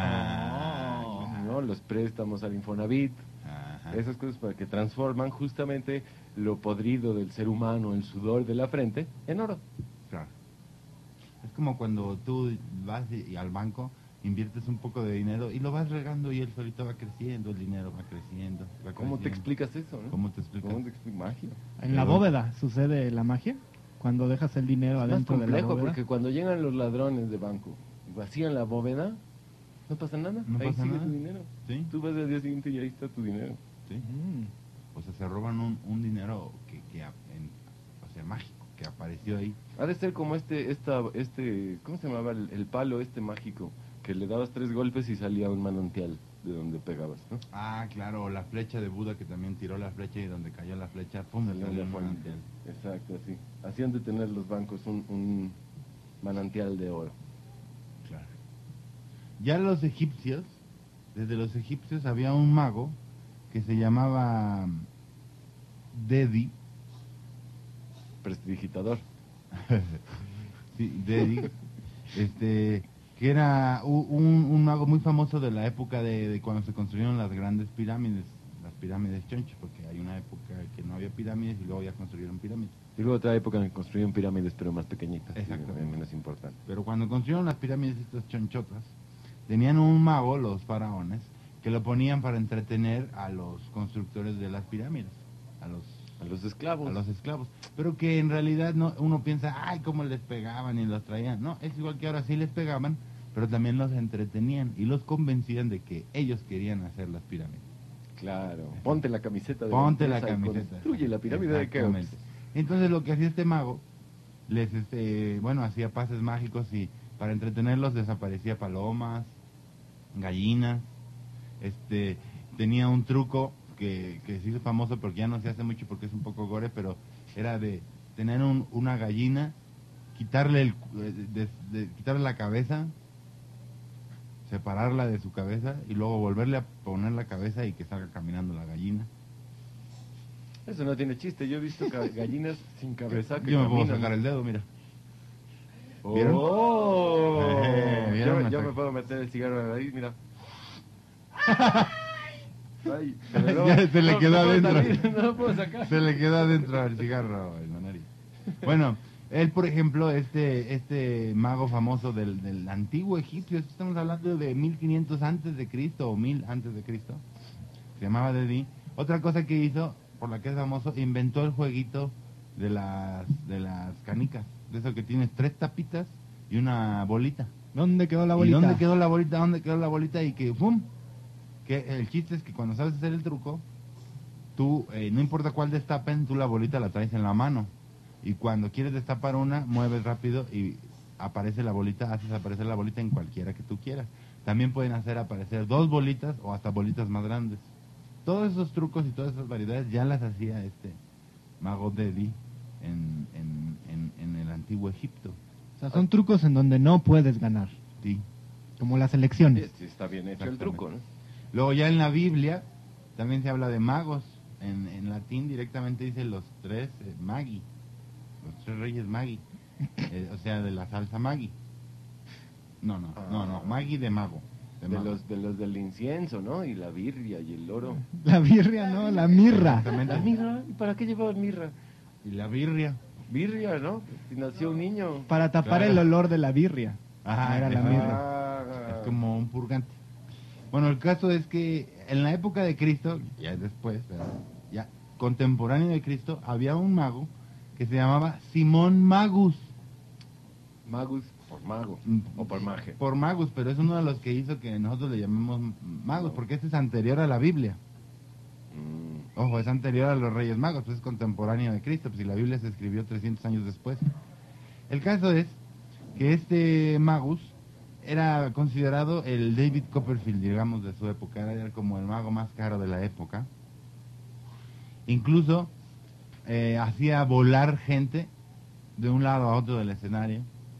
¿no? Los préstamos al Infonavit, Ajá. esas cosas para que transforman justamente lo podrido del ser humano, el sudor de la frente, en oro. Claro. Es como cuando tú vas y al banco, inviertes un poco de dinero y lo vas regando y él solito va creciendo, el dinero va creciendo. Va ¿Cómo te creciendo. explicas eso? ¿no? ¿Cómo te explicas? ¿Cómo te explicas? Magia. En la bóveda sucede la magia. Cuando dejas el dinero Es más adentro de la complejo bóveda. porque cuando llegan los ladrones de banco y vacían la bóveda, no pasa nada. No Ahí pasa sigue nada. tu dinero. Sí. Tú vas al día siguiente y ahí está tu dinero. ¿Sí? Mm. O sea, se roban un dinero o sea, mágico, que apareció ahí. Ha de ser como ¿cómo se llamaba el palo este mágico? Que le dabas 3 golpes y salía un manantial de donde pegabas, ¿no? Ah, claro, o la flecha de Buda que también tiró la flecha y donde cayó la flecha, ¡pum! Salió Salió la un fuente. manantial. Exacto, así. Hacían de tener los bancos un manantial de oro. Claro. Ya los egipcios, desde los egipcios había un mago que se llamaba Dedi. Prestidigitador. Sí, Dedi. Que era un mago muy famoso de la época de cuando se construyeron las grandes pirámides, las pirámides Choncho, porque hay una época que no había pirámides y luego ya construyeron pirámides. Y luego otra época en que construyeron pirámides, pero más pequeñitas. Exactamente. Menos importantes. Pero cuando construyeron las pirámides estas chonchotas, tenían un mago, los faraones, que lo ponían para entretener a los constructores de las pirámides, a los esclavos. Pero que en realidad uno piensa, ay, cómo les pegaban y los traían. No, es igual que ahora sí les pegaban, pero también los entretenían y los convencían de que ellos querían hacer las pirámides. Claro. Ponte la camiseta de Ponte la empresa y camiseta. construye la pirámide de Keops. Exactamente. Entonces lo que hacía este mago, hacía pases mágicos y para entretenerlos desaparecía palomas, gallinas, tenía un truco que se hizo famoso porque ya no se hace mucho porque es un poco gore, pero era de tener una gallina, quitarle quitarle la cabeza, separarla de su cabeza y luego volverle a poner la cabeza y que salga caminando la gallina. Eso no tiene chiste. Yo he visto gallinas sin cabeza que Yo me puedo caminan. sacar el dedo, mira. ¡Oh! ¿Vieron? Yo me puedo meter el cigarro ahí, mira. Ay, Ya se le quedó puedo adentro. salir, no lo puedo sacar. Se le quedó adentro el cigarro en la nariz. Bueno, Él, por ejemplo, este mago famoso del antiguo Egipcio, estamos hablando de 1500 antes de Cristo o 1000 antes de Cristo, se llamaba Dedi. Otra cosa que hizo, por la que es famoso, inventó el jueguito de las canicas, de eso que tienes 3 tapitas y una bolita. ¿Dónde quedó la ¿Y bolita? dónde quedó la bolita? ¿Dónde quedó la bolita? Y que ¡pum! Que el chiste es que cuando sabes hacer el truco, tú, no importa cuál destapen, tú la bolita la traes en la mano. Y cuando quieres destapar una, mueves rápido y aparece la bolita, haces aparecer la bolita en cualquiera que tú quieras. También pueden hacer aparecer 2 bolitas o hasta bolitas más grandes. Todos esos trucos y todas esas variedades ya las hacía este mago Dedi en el antiguo Egipto. O sea, son trucos en donde no puedes ganar, Sí. como las elecciones. Sí, está bien hecho el truco, ¿no? Luego ya en la Biblia también se habla de magos. En latín directamente dice los 3 magi, los 3 reyes magi, o sea, de la salsa magi. No, magi de mago. De los del incienso, ¿no? Y la birria y el oro. La birria, ¿no? La mirra. Exactamente. ¿La mirra? ¿Y para qué llevaban mirra? Y la birria. Birria, ¿no? Si nació un niño. Para tapar Claro. el olor de la birria. Ajá, Era la ajá. mirra. Es como un purgante. Bueno, el caso es que en la época de Cristo, ya después, pero ya contemporáneo de Cristo, había un mago que se llamaba Simón Magus. Magus por mago. O por maje. Por Magus, pero es uno de los que hizo que nosotros le llamemos magos, porque este es anterior a la Biblia. Ojo, es anterior a los Reyes Magos, pues es contemporáneo de Cristo, pues si la Biblia se escribió 300 años después. El caso es que este Magus era considerado el David Copperfield, digamos, de su época, era como el mago más caro de la época. Incluso hacía volar gente de un lado a otro del escenario.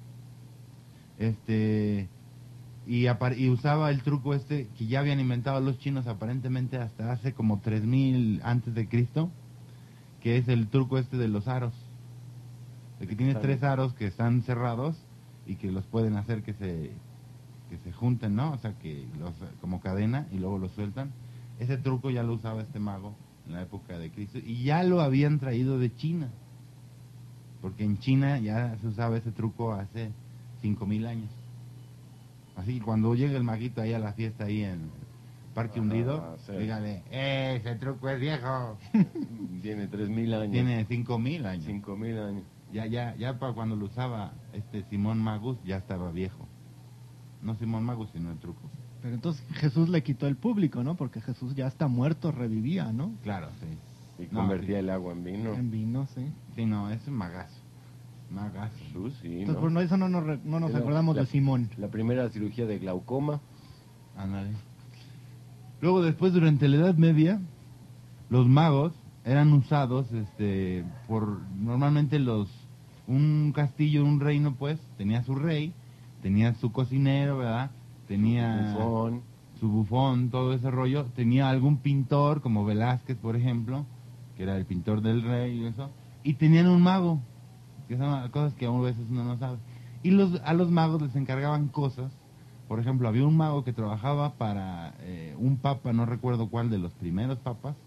Y usaba el truco que ya habían inventado los chinos aparentemente hasta hace como 3000 antes de Cristo, que es el truco de los aros. De que tienes 3 aros que están cerrados y que los pueden hacer que se junten, ¿no? O sea, que como cadena y luego los sueltan. Ese truco ya lo usaba este mago en la época de Cristo y ya lo habían traído de China. Porque en China ya se usaba ese truco hace 5000 años. Así que cuando llegue el maguito ahí a la fiesta ahí en Parque Hundido, sí. dígale, ese truco es viejo. Tiene 3000 años. Tiene 5000 años. 5000 años. Ya para cuando lo usaba Simón Magus ya estaba viejo. No Simón Magus, sino el truco. Pero entonces Jesús le quitó el público, ¿no? Porque Jesús ya está muerto, revivía, ¿no? Claro, sí. Y No, convertía sí. el agua en vino. En vino, sí. Sí, no, es un magazo. Magazo. Jesús, sí, Entonces, ¿no? por no, eso no nos Era acordamos de Simón. La primera cirugía de glaucoma. Ándale. Luego, después, durante la Edad Media, los magos eran usados por normalmente un castillo, un reino, pues, tenía su rey, tenía su cocinero, ¿verdad? Tenía Bufón. su bufón, todo ese rollo. Tenía algún pintor, como Velázquez, por ejemplo, que era el pintor del rey y eso. Y tenían un mago, que son cosas que a veces uno no sabe. Y a los magos les encargaban cosas. Por ejemplo, había un mago que trabajaba para un papa, no recuerdo cuál de los primeros papas,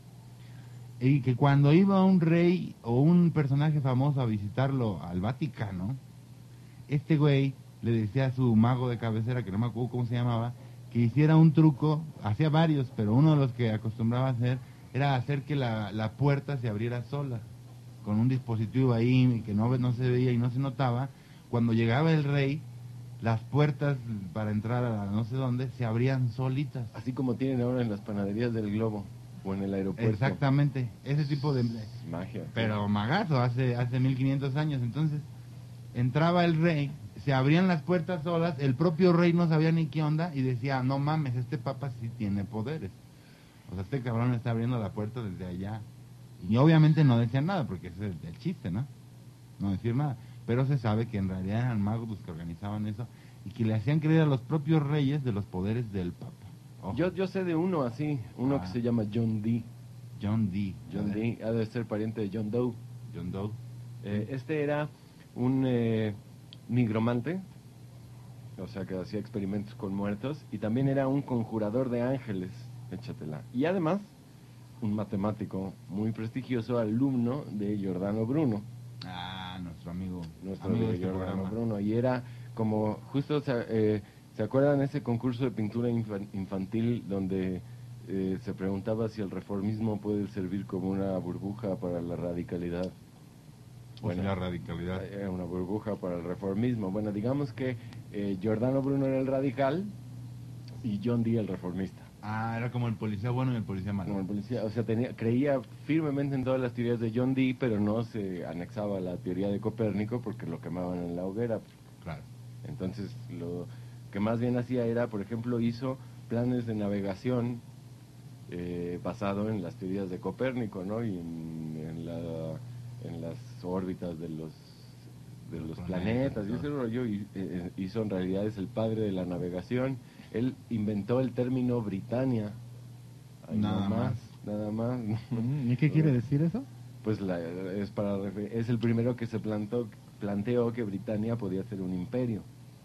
y que cuando iba un rey o un personaje famoso a visitarlo al Vaticano, este güey le decía a su mago de cabecera, que no me acuerdo cómo se llamaba, que hiciera un truco, hacía varios, pero uno de los que acostumbraba a hacer era hacer que la puerta se abriera sola, con un dispositivo ahí que no se veía y no se notaba. Cuando llegaba el rey, las puertas para entrar a no sé dónde se abrían solitas. Así como tienen ahora en las panaderías del Globo o en el aeropuerto. Exactamente, ese tipo de... Magia. Pero magazo, hace 1500 años. Entonces, entraba el rey, se abrían las puertas solas, el propio rey no sabía ni qué onda y decía, no mames, este papa sí tiene poderes. O sea, este cabrón está abriendo la puerta desde allá. Y obviamente no decían nada, porque ese es el chiste, ¿no? No decir nada. Pero se sabe que en realidad eran magos los que organizaban eso y que le hacían creer a los propios reyes de los poderes del papa. Ojo. Yo sé de uno así, uno que se llama John Dee. John Dee. John Dee, ha de ser pariente de John Doe. John Doe. Este era un nigromante, o sea que hacía experimentos con muertos, y también era un conjurador de ángeles, échatela. Y además, un matemático muy prestigioso, alumno de Giordano Bruno. Ah, nuestro amigo. Nuestro amigo de de este Giordano programa. Bruno. Y era como, justo, ¿se acuerdan ese concurso de pintura infantil donde se preguntaba si el reformismo puede servir como una burbuja para la radicalidad? O sea, la radicalidad. Era una burbuja para el reformismo. Bueno, digamos que Giordano Bruno era el radical y John Dee el reformista. Ah, era como el policía bueno y el policía malo. Como el policía, o sea, creía firmemente en todas las teorías de John Dee, pero no se anexaba a la teoría de Copérnico porque lo quemaban en la hoguera. Claro. Entonces, lo que más bien hacía era, por ejemplo, hizo planes de navegación basado en las teorías de Copérnico, ¿no? Y en las órbitas de los planetas y ese rollo. Hizo, en realidad, es el padre de la navegación. Él inventó el término Britannia. Ay, Nada más. Nada más. ¿Y qué quiere decir eso? Pues es el primero que se planteó que Britannia podía ser un imperio.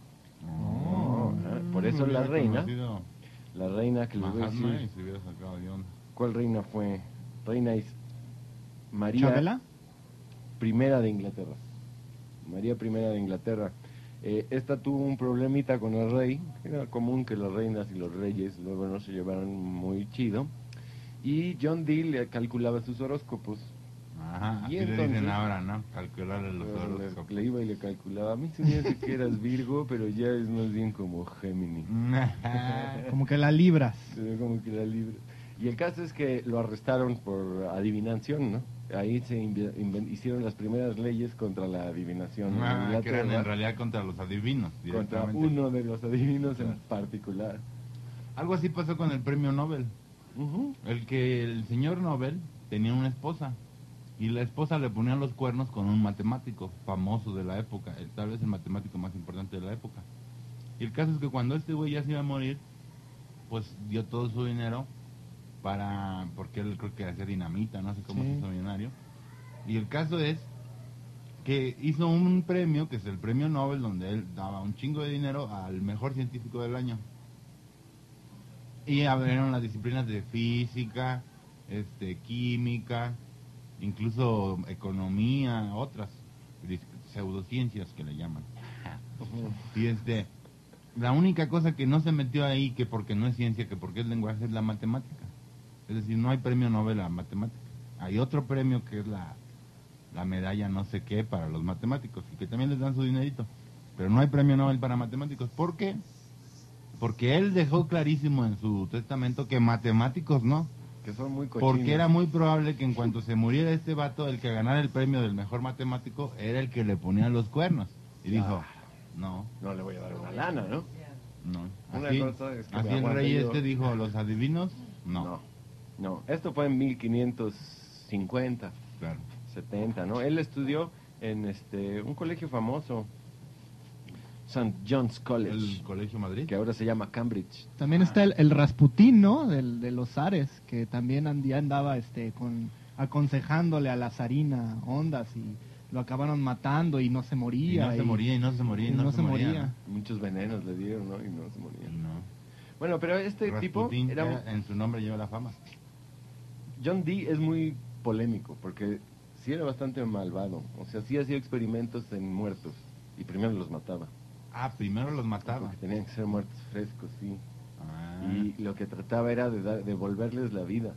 Por eso la reina que les voy a Mahatma, decir, y se hubiera sacado de onda. ¿cuál reina fue? Reina María ¿Chabela? Primera de Inglaterra. María Primera de Inglaterra. Esta tuvo un problemita con el rey. Era común que las reinas y los reyes luego no se llevaran muy chido. Y John Dee le calculaba sus horóscopos. Ajá, Y así le dicen entonces- ahora, ¿no? Calcularle los horóscopos. Le iba y le calculaba. A mí se me hace que eras Virgo, pero ya es más bien como Géminis. Como que la libras. Se ve como que la libra. Y el caso es que lo arrestaron por adivinación, ¿no? Ahí se hicieron las primeras leyes contra la adivinación. en Que eran Inglaterra, en realidad contra los adivinos, contra directamente. uno de los adivinos en Claro. particular. Algo así pasó con el premio Nobel. Ujú. El señor Nobel tenía una esposa y la esposa le ponía los cuernos con un matemático famoso de la época, tal vez el matemático más importante de la época. Y el caso es que cuando este güey ya se iba a morir, pues dio todo su dinero porque él creo que hacía dinamita, no sé cómo Sí. se hizo millonario. Y el caso es que hizo un premio, que es el premio Nobel, donde él daba un chingo de dinero al mejor científico del año. Y abrieron las disciplinas de física, química, incluso economía, otras pseudociencias que le llaman. Y la única cosa que no se metió ahí, que porque no es ciencia, que porque es lenguaje, es la matemática. Es decir, no hay premio Nobel a matemática. Hay otro premio que es la medalla no sé qué para los matemáticos, y que también les dan su dinerito. Pero no hay premio Nobel para matemáticos. ¿Por qué? Porque él dejó clarísimo en su testamento que matemáticos no. Que son muy cochinos. Porque era muy probable que en cuanto se muriera este vato, el que ganara el premio del mejor matemático era el que le ponía los cuernos. Y dijo, no, No le voy a dar una lana, ¿no? no. Una Así, cosa es que así me el aguante rey yo. dijo, los adivinos, no. No. Esto fue en 1550, Claro. 70, ¿no? Él estudió en un colegio famoso, St. John's College, El Colegio Madrid. que ahora se llama Cambridge. También está el Rasputín, ¿no? De los zares, que también andaba aconsejándole a la zarina ondas y lo acabaron matando y no se Y moría. no se moría, y no se moría, y no se moría. Muchos venenos le dieron, ¿no? Y no se moría. No. Bueno, pero este tipo Rasputín, era... en su nombre lleva la fama. John Dee es muy polémico porque sí era bastante malvado. O sea, sí hacía experimentos en muertos y primero los mataba. Ah, primero los mataba. Porque tenían que ser muertos frescos, sí. Ah. Y lo que trataba era de devolverles la vida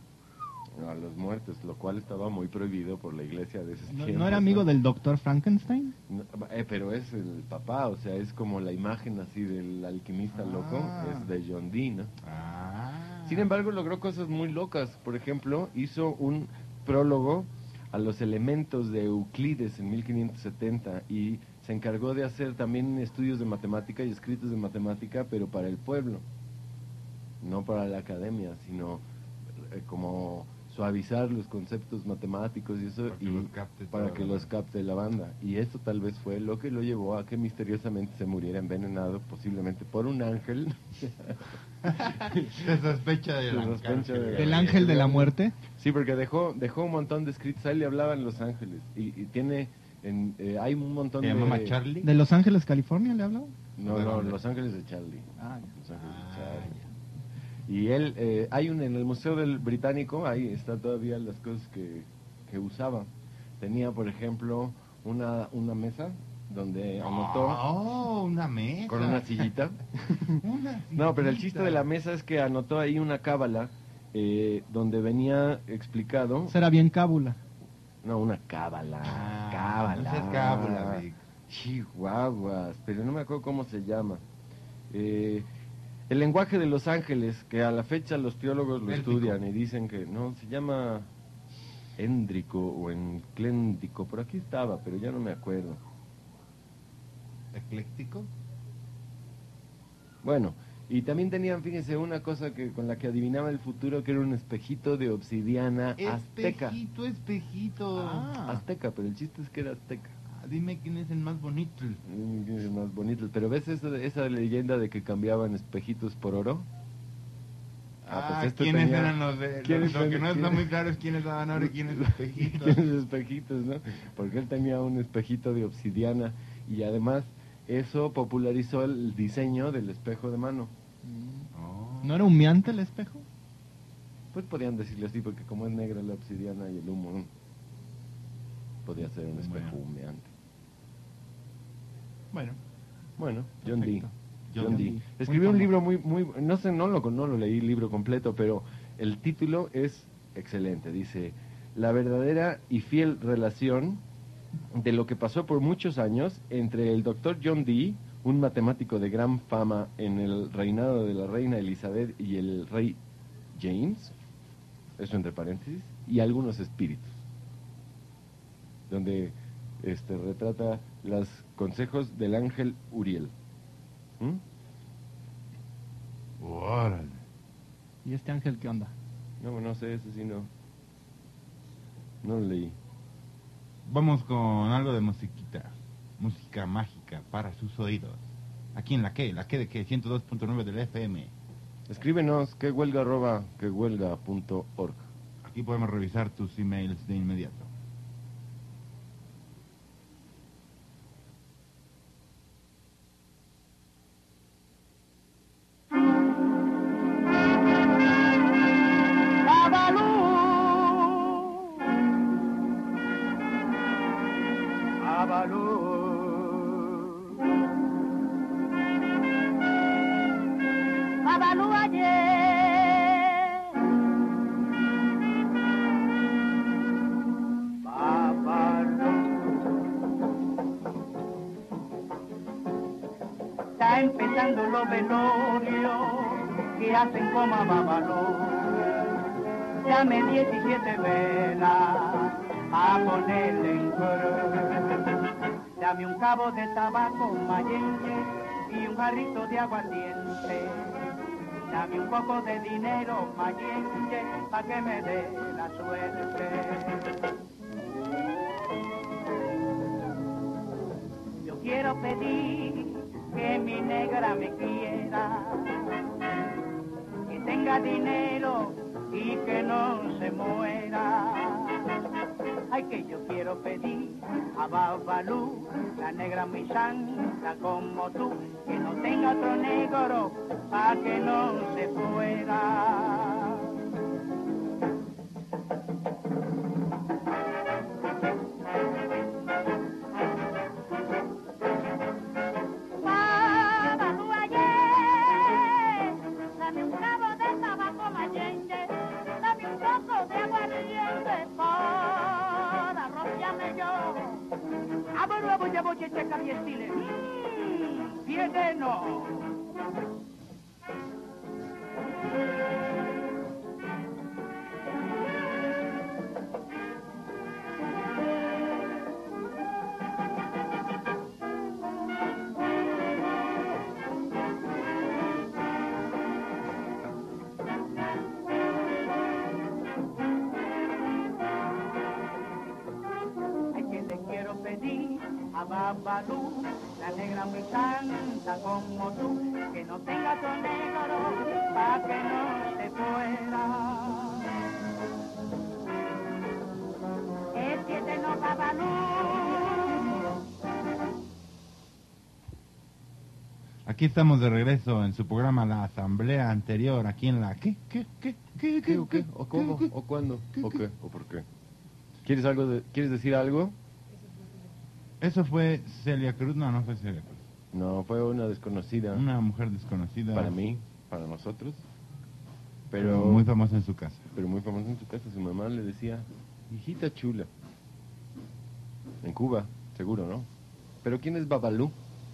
a los muertos, lo cual estaba muy prohibido por la iglesia de esos ¿No, tiempos. no era amigo del doctor Frankenstein? No, pero es el papá, o sea, es como la imagen así del alquimista loco, es de John Dee, ¿no? Ah. Sin embargo, logró cosas muy locas. Por ejemplo, hizo un prólogo a los elementos de Euclides en 1570 y se encargó de hacer también estudios de matemática y escritos de matemática, pero para el pueblo, no para la academia, sino como suavizar los conceptos matemáticos y eso, Para que y los capte para toda que la los capte la banda. Y esto tal vez fue lo que lo llevó a que misteriosamente se muriera envenenado, posiblemente por un ángel. Se sospecha Se sospecha ¿Del ángel de la muerte? Sí, porque dejó un montón de escritos, a él le hablaban los ángeles, y tiene, hay un montón ¿Se de... llamaba Charlie? ¿De Los Ángeles, California le habló? No, ¿De no, dónde? Los Ángeles de Charlie. Ah, Los Ángeles de Charlie. Y él, en el Museo del Británico, ahí está todavía las cosas que usaba. Tenía, por ejemplo, una mesa donde anotó Oh, una mesa. con una sillita. No, pero el chiste de la mesa es que anotó ahí una cábala donde venía explicado. Será bien cábula. No, una cábala. Ah, Cábala. esa es cábala, Vic. Chihuahuas, pero no me acuerdo cómo se llama. El lenguaje de los ángeles, que a la fecha los teólogos lo Élfico. estudian y dicen que no, se llama éndrico o encléntico, por aquí estaba, pero ya no me acuerdo. ¿Ecléctico? Bueno, y también tenían, fíjense, una cosa que con la que adivinaba el futuro, que era un espejito de obsidiana azteca. Espejito. Azteca, pero el chiste es que era azteca. Dime quién es el más bonito. Es más bonito, pero ¿ves esa leyenda de que cambiaban espejitos por oro? ¿Quiénes tenía- eran los de...? ¿Quiénes Lo que eran- no está quiénes- muy claro es quiénes daban oro y quiénes espejitos. ¿Quiénes espejitos, no? Porque él tenía un espejito de obsidiana y además eso popularizó el diseño del espejo de mano. Oh. ¿No era humeante el espejo? Pues podían decirle así, porque como es negra la obsidiana y el humo, podía ser un espejo Bueno. humeante. Bueno, Bueno, John Dee. perfecto. John Dee. Muy Escribió un famoso. libro muy, no sé, no lo leí el libro completo, pero el título es excelente. Dice, la verdadera y fiel relación de lo que pasó por muchos años entre el doctor John Dee, un matemático de gran fama en el reinado de la reina Elizabeth y el rey James, eso entre paréntesis, y algunos espíritus, donde retrata los consejos del ángel Uriel. ¿Mm? Órale. ¿Y este ángel qué onda? No sé, ese sí no lo leí. Vamos con algo de musiquita. Música mágica para sus oídos. Aquí en la que de qué, 102.9 del FM. Escríbenos quehuelga@quehuelga.org. Aquí podemos revisar tus emails de inmediato. Babalú ayer, Babalú. Está empezando los velorios que hacen como a Babalú. Dame 17 velas a ponerle en cruz. Dame un cabo de tabaco mayenche y un jarrito de aguardiente. Dame un poco de dinero mayenche pa' que me dé la suerte. Yo quiero pedir que mi negra me quiera, que tenga dinero y que no se muera. Ay, que yo quiero pedir a Babalú, la negra muy santa como tú, que no tenga otro negro pa' que no se fuera. Babalú ayer, dame un cabo de tabaco mayenche, dame un poco de aguardiente para rociarme yo. Abro, voy a checa mi estilo. Viene no. Ay, que le quiero pedir a Babalú, la negra muy santa como tú, que no tenga tu negro pa' que no se fuera. Es que te no Babalú. Aquí estamos de regreso en su programa La Asamblea Anterior, aquí en la... ¿Qué? ¿Qué o qué? ¿O cómo? ¿O cuándo? ¿O qué? ¿O por qué? ¿Quieres decir algo? Eso fue Celia Cruz, no fue Celia Cruz. No, fue una desconocida. Una mujer desconocida. Para mí, para nosotros. Pero muy famosa en su casa. Pero muy famosa en su casa. Su mamá le decía, hijita chula. En Cuba, seguro, ¿no? Pero ¿quién es Babalú?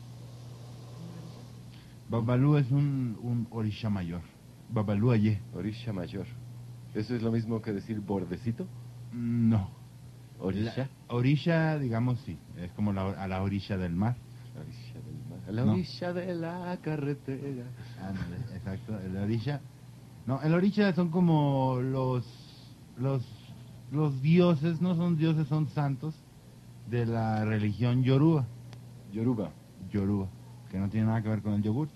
Babalú es un orisha mayor. Babalú Ayé. Orisha mayor. ¿Eso es lo mismo que decir bordecito? No. ¿Orisha? Orisha, digamos, sí. Es como a la orilla del mar. La orilla del mar. A la No. orilla de la carretera. Ándale, exacto. El orisha. No, el orisha son como los dioses, no son dioses, son santos de la religión yoruba. Yoruba. Yoruba, que no tiene nada que ver con el yogurt.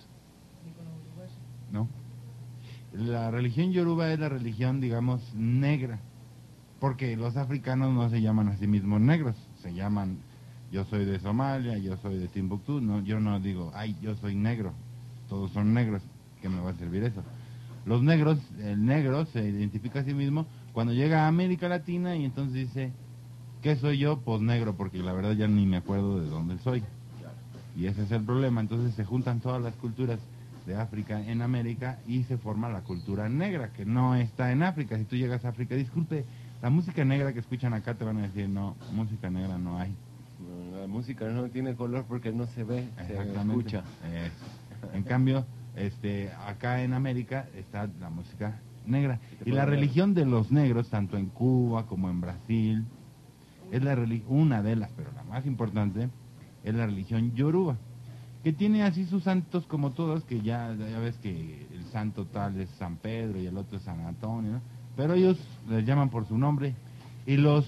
No. La religión yoruba es la religión, digamos, negra. Porque los africanos no se llaman a sí mismos negros. Se llaman, yo soy de Somalia, yo soy de Timbuktu. No, yo no digo, ay, yo soy negro. Todos son negros. ¿Qué me va a servir eso? Los negros, el negro se identifica a sí mismo cuando llega a América Latina y entonces dice, ¿qué soy yo? Pues negro, porque la verdad ya ni me acuerdo de dónde soy. Y ese es el problema. Entonces se juntan todas las culturas de África en América y se forma la cultura negra, que no está en África. Si tú llegas a África, disculpe, la música negra que escuchan acá te van a decir, no, música negra no hay. No, la música no tiene color porque no se ve, se Exactamente. escucha. En cambio, acá en América está la música negra. Y la religión de los negros, tanto en Cuba como en Brasil, es una de las, pero la más importante, es la religión yoruba, que tiene así sus santos como todos, que ya ves que el santo tal es San Pedro y el otro es San Antonio, ¿no? Pero ellos les llaman por su nombre. Y los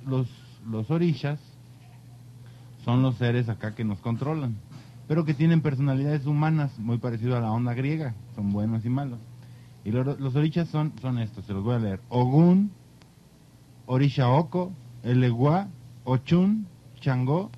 orishas son los seres acá que nos controlan, pero que tienen personalidades humanas, muy parecido a la onda griega, son buenos y malos. Y los orishas son estos, se los voy a leer: Ogún, Orisha Oko, Elegua, Ochun, Changó,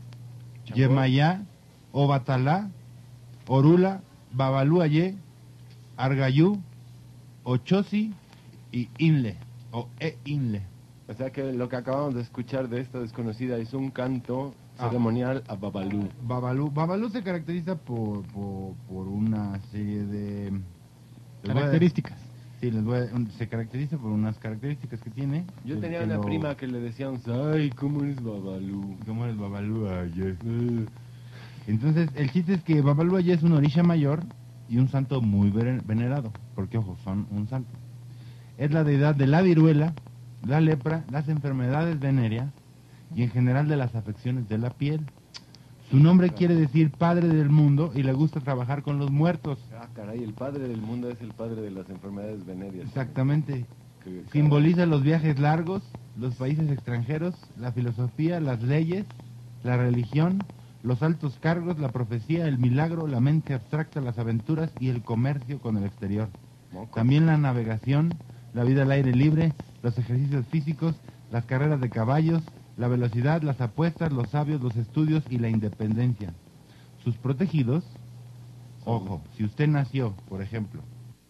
Yemayá, Obatalá, Orula, Babalú Ayé, Argayú, Ochosi y Inle, o Inle. O sea que lo que acabamos de escuchar de esta desconocida es un canto ceremonial a Babalú. Babalú se caracteriza por una serie de características. Sí, se caracteriza por unas características que tiene. Yo tenía una prima que le decían, ay, ¿cómo eres Babalú? ¿Cómo eres Babalú Ayé? Entonces, el chiste es que Babalú Ayé es un orisha mayor y un santo muy venerado, porque ojo, son un santo. Es la deidad de la viruela, la lepra, las enfermedades venéreas y en general de las afecciones de la piel. Su nombre quiere decir padre del mundo y le gusta trabajar con los muertos. Ah, caray, el padre del mundo es el padre de las enfermedades venéreas. Exactamente. Simboliza los viajes largos, los países extranjeros, la filosofía, las leyes, la religión, los altos cargos, la profecía, el milagro, la mente abstracta, las aventuras y el comercio con el exterior. También la navegación, la vida al aire libre, los ejercicios físicos, las carreras de caballos, la velocidad, las apuestas, los sabios, los estudios y la independencia. Sus protegidos, ojo, si usted nació, por ejemplo,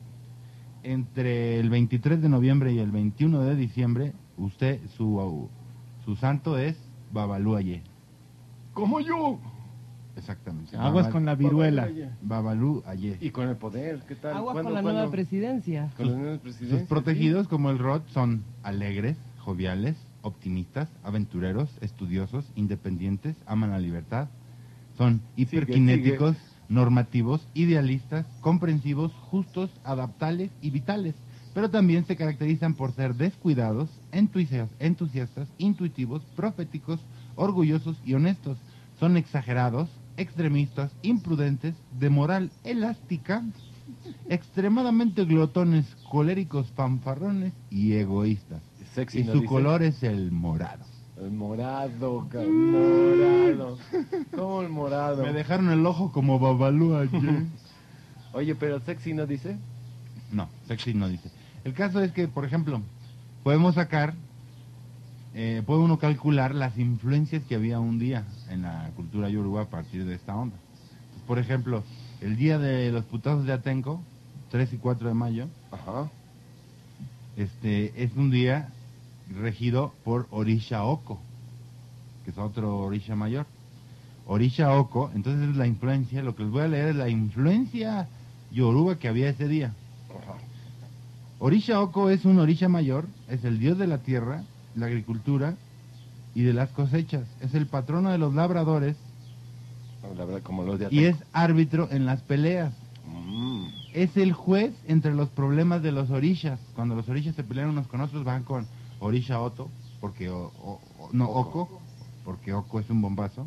entre el 23 de noviembre y el 21 de diciembre, su santo es Babalú Ayé. ¡Como yo! Exactamente. Aguas con la viruela. Babalú Ayé. Y con el poder, ¿qué tal? Aguas con la nueva presidencia. Con las nuevas presidencias. Sus protegidos, como el Rod, son alegres, joviales, optimistas, aventureros, estudiosos, independientes, aman la libertad. Son hiperkinéticos, normativos, idealistas, comprensivos, justos, adaptables y vitales. Pero también se caracterizan por ser descuidados, entusiastas, intuitivos, proféticos, orgullosos y honestos. Son exagerados, extremistas, imprudentes, de moral elástica, extremadamente glotones, coléricos, fanfarrones y egoístas. Sexy, y ¿no su dice? color es el morado. El morado, morado. ¿Cómo el morado? Me dejaron el ojo como Babalú ayer. Oye, pero sexy no dice. No, sexy no dice. El caso es que, por ejemplo, podemos sacar, puede uno calcular las influencias que había un día en la cultura yoruba a partir de esta onda. Por ejemplo, el día de los putazos de Atenco, 3 y 4 de mayo, Ajá. es un día regido por Orisha Oko. que es otro orisha mayor. Orisha Oko, entonces es la influencia, lo que les voy a leer es la influencia yoruba que había ese día. Orisha Oko es un orisha mayor, es el dios de la tierra, la agricultura y de las cosechas. Es el patrono de los labradores Como los de y es Atenco. árbitro en las peleas. Es el juez entre los problemas de los orishas. Cuando los orishas se pelean unos con otros van con Orisha Oto, porque Oko, porque Oko es un bombazo.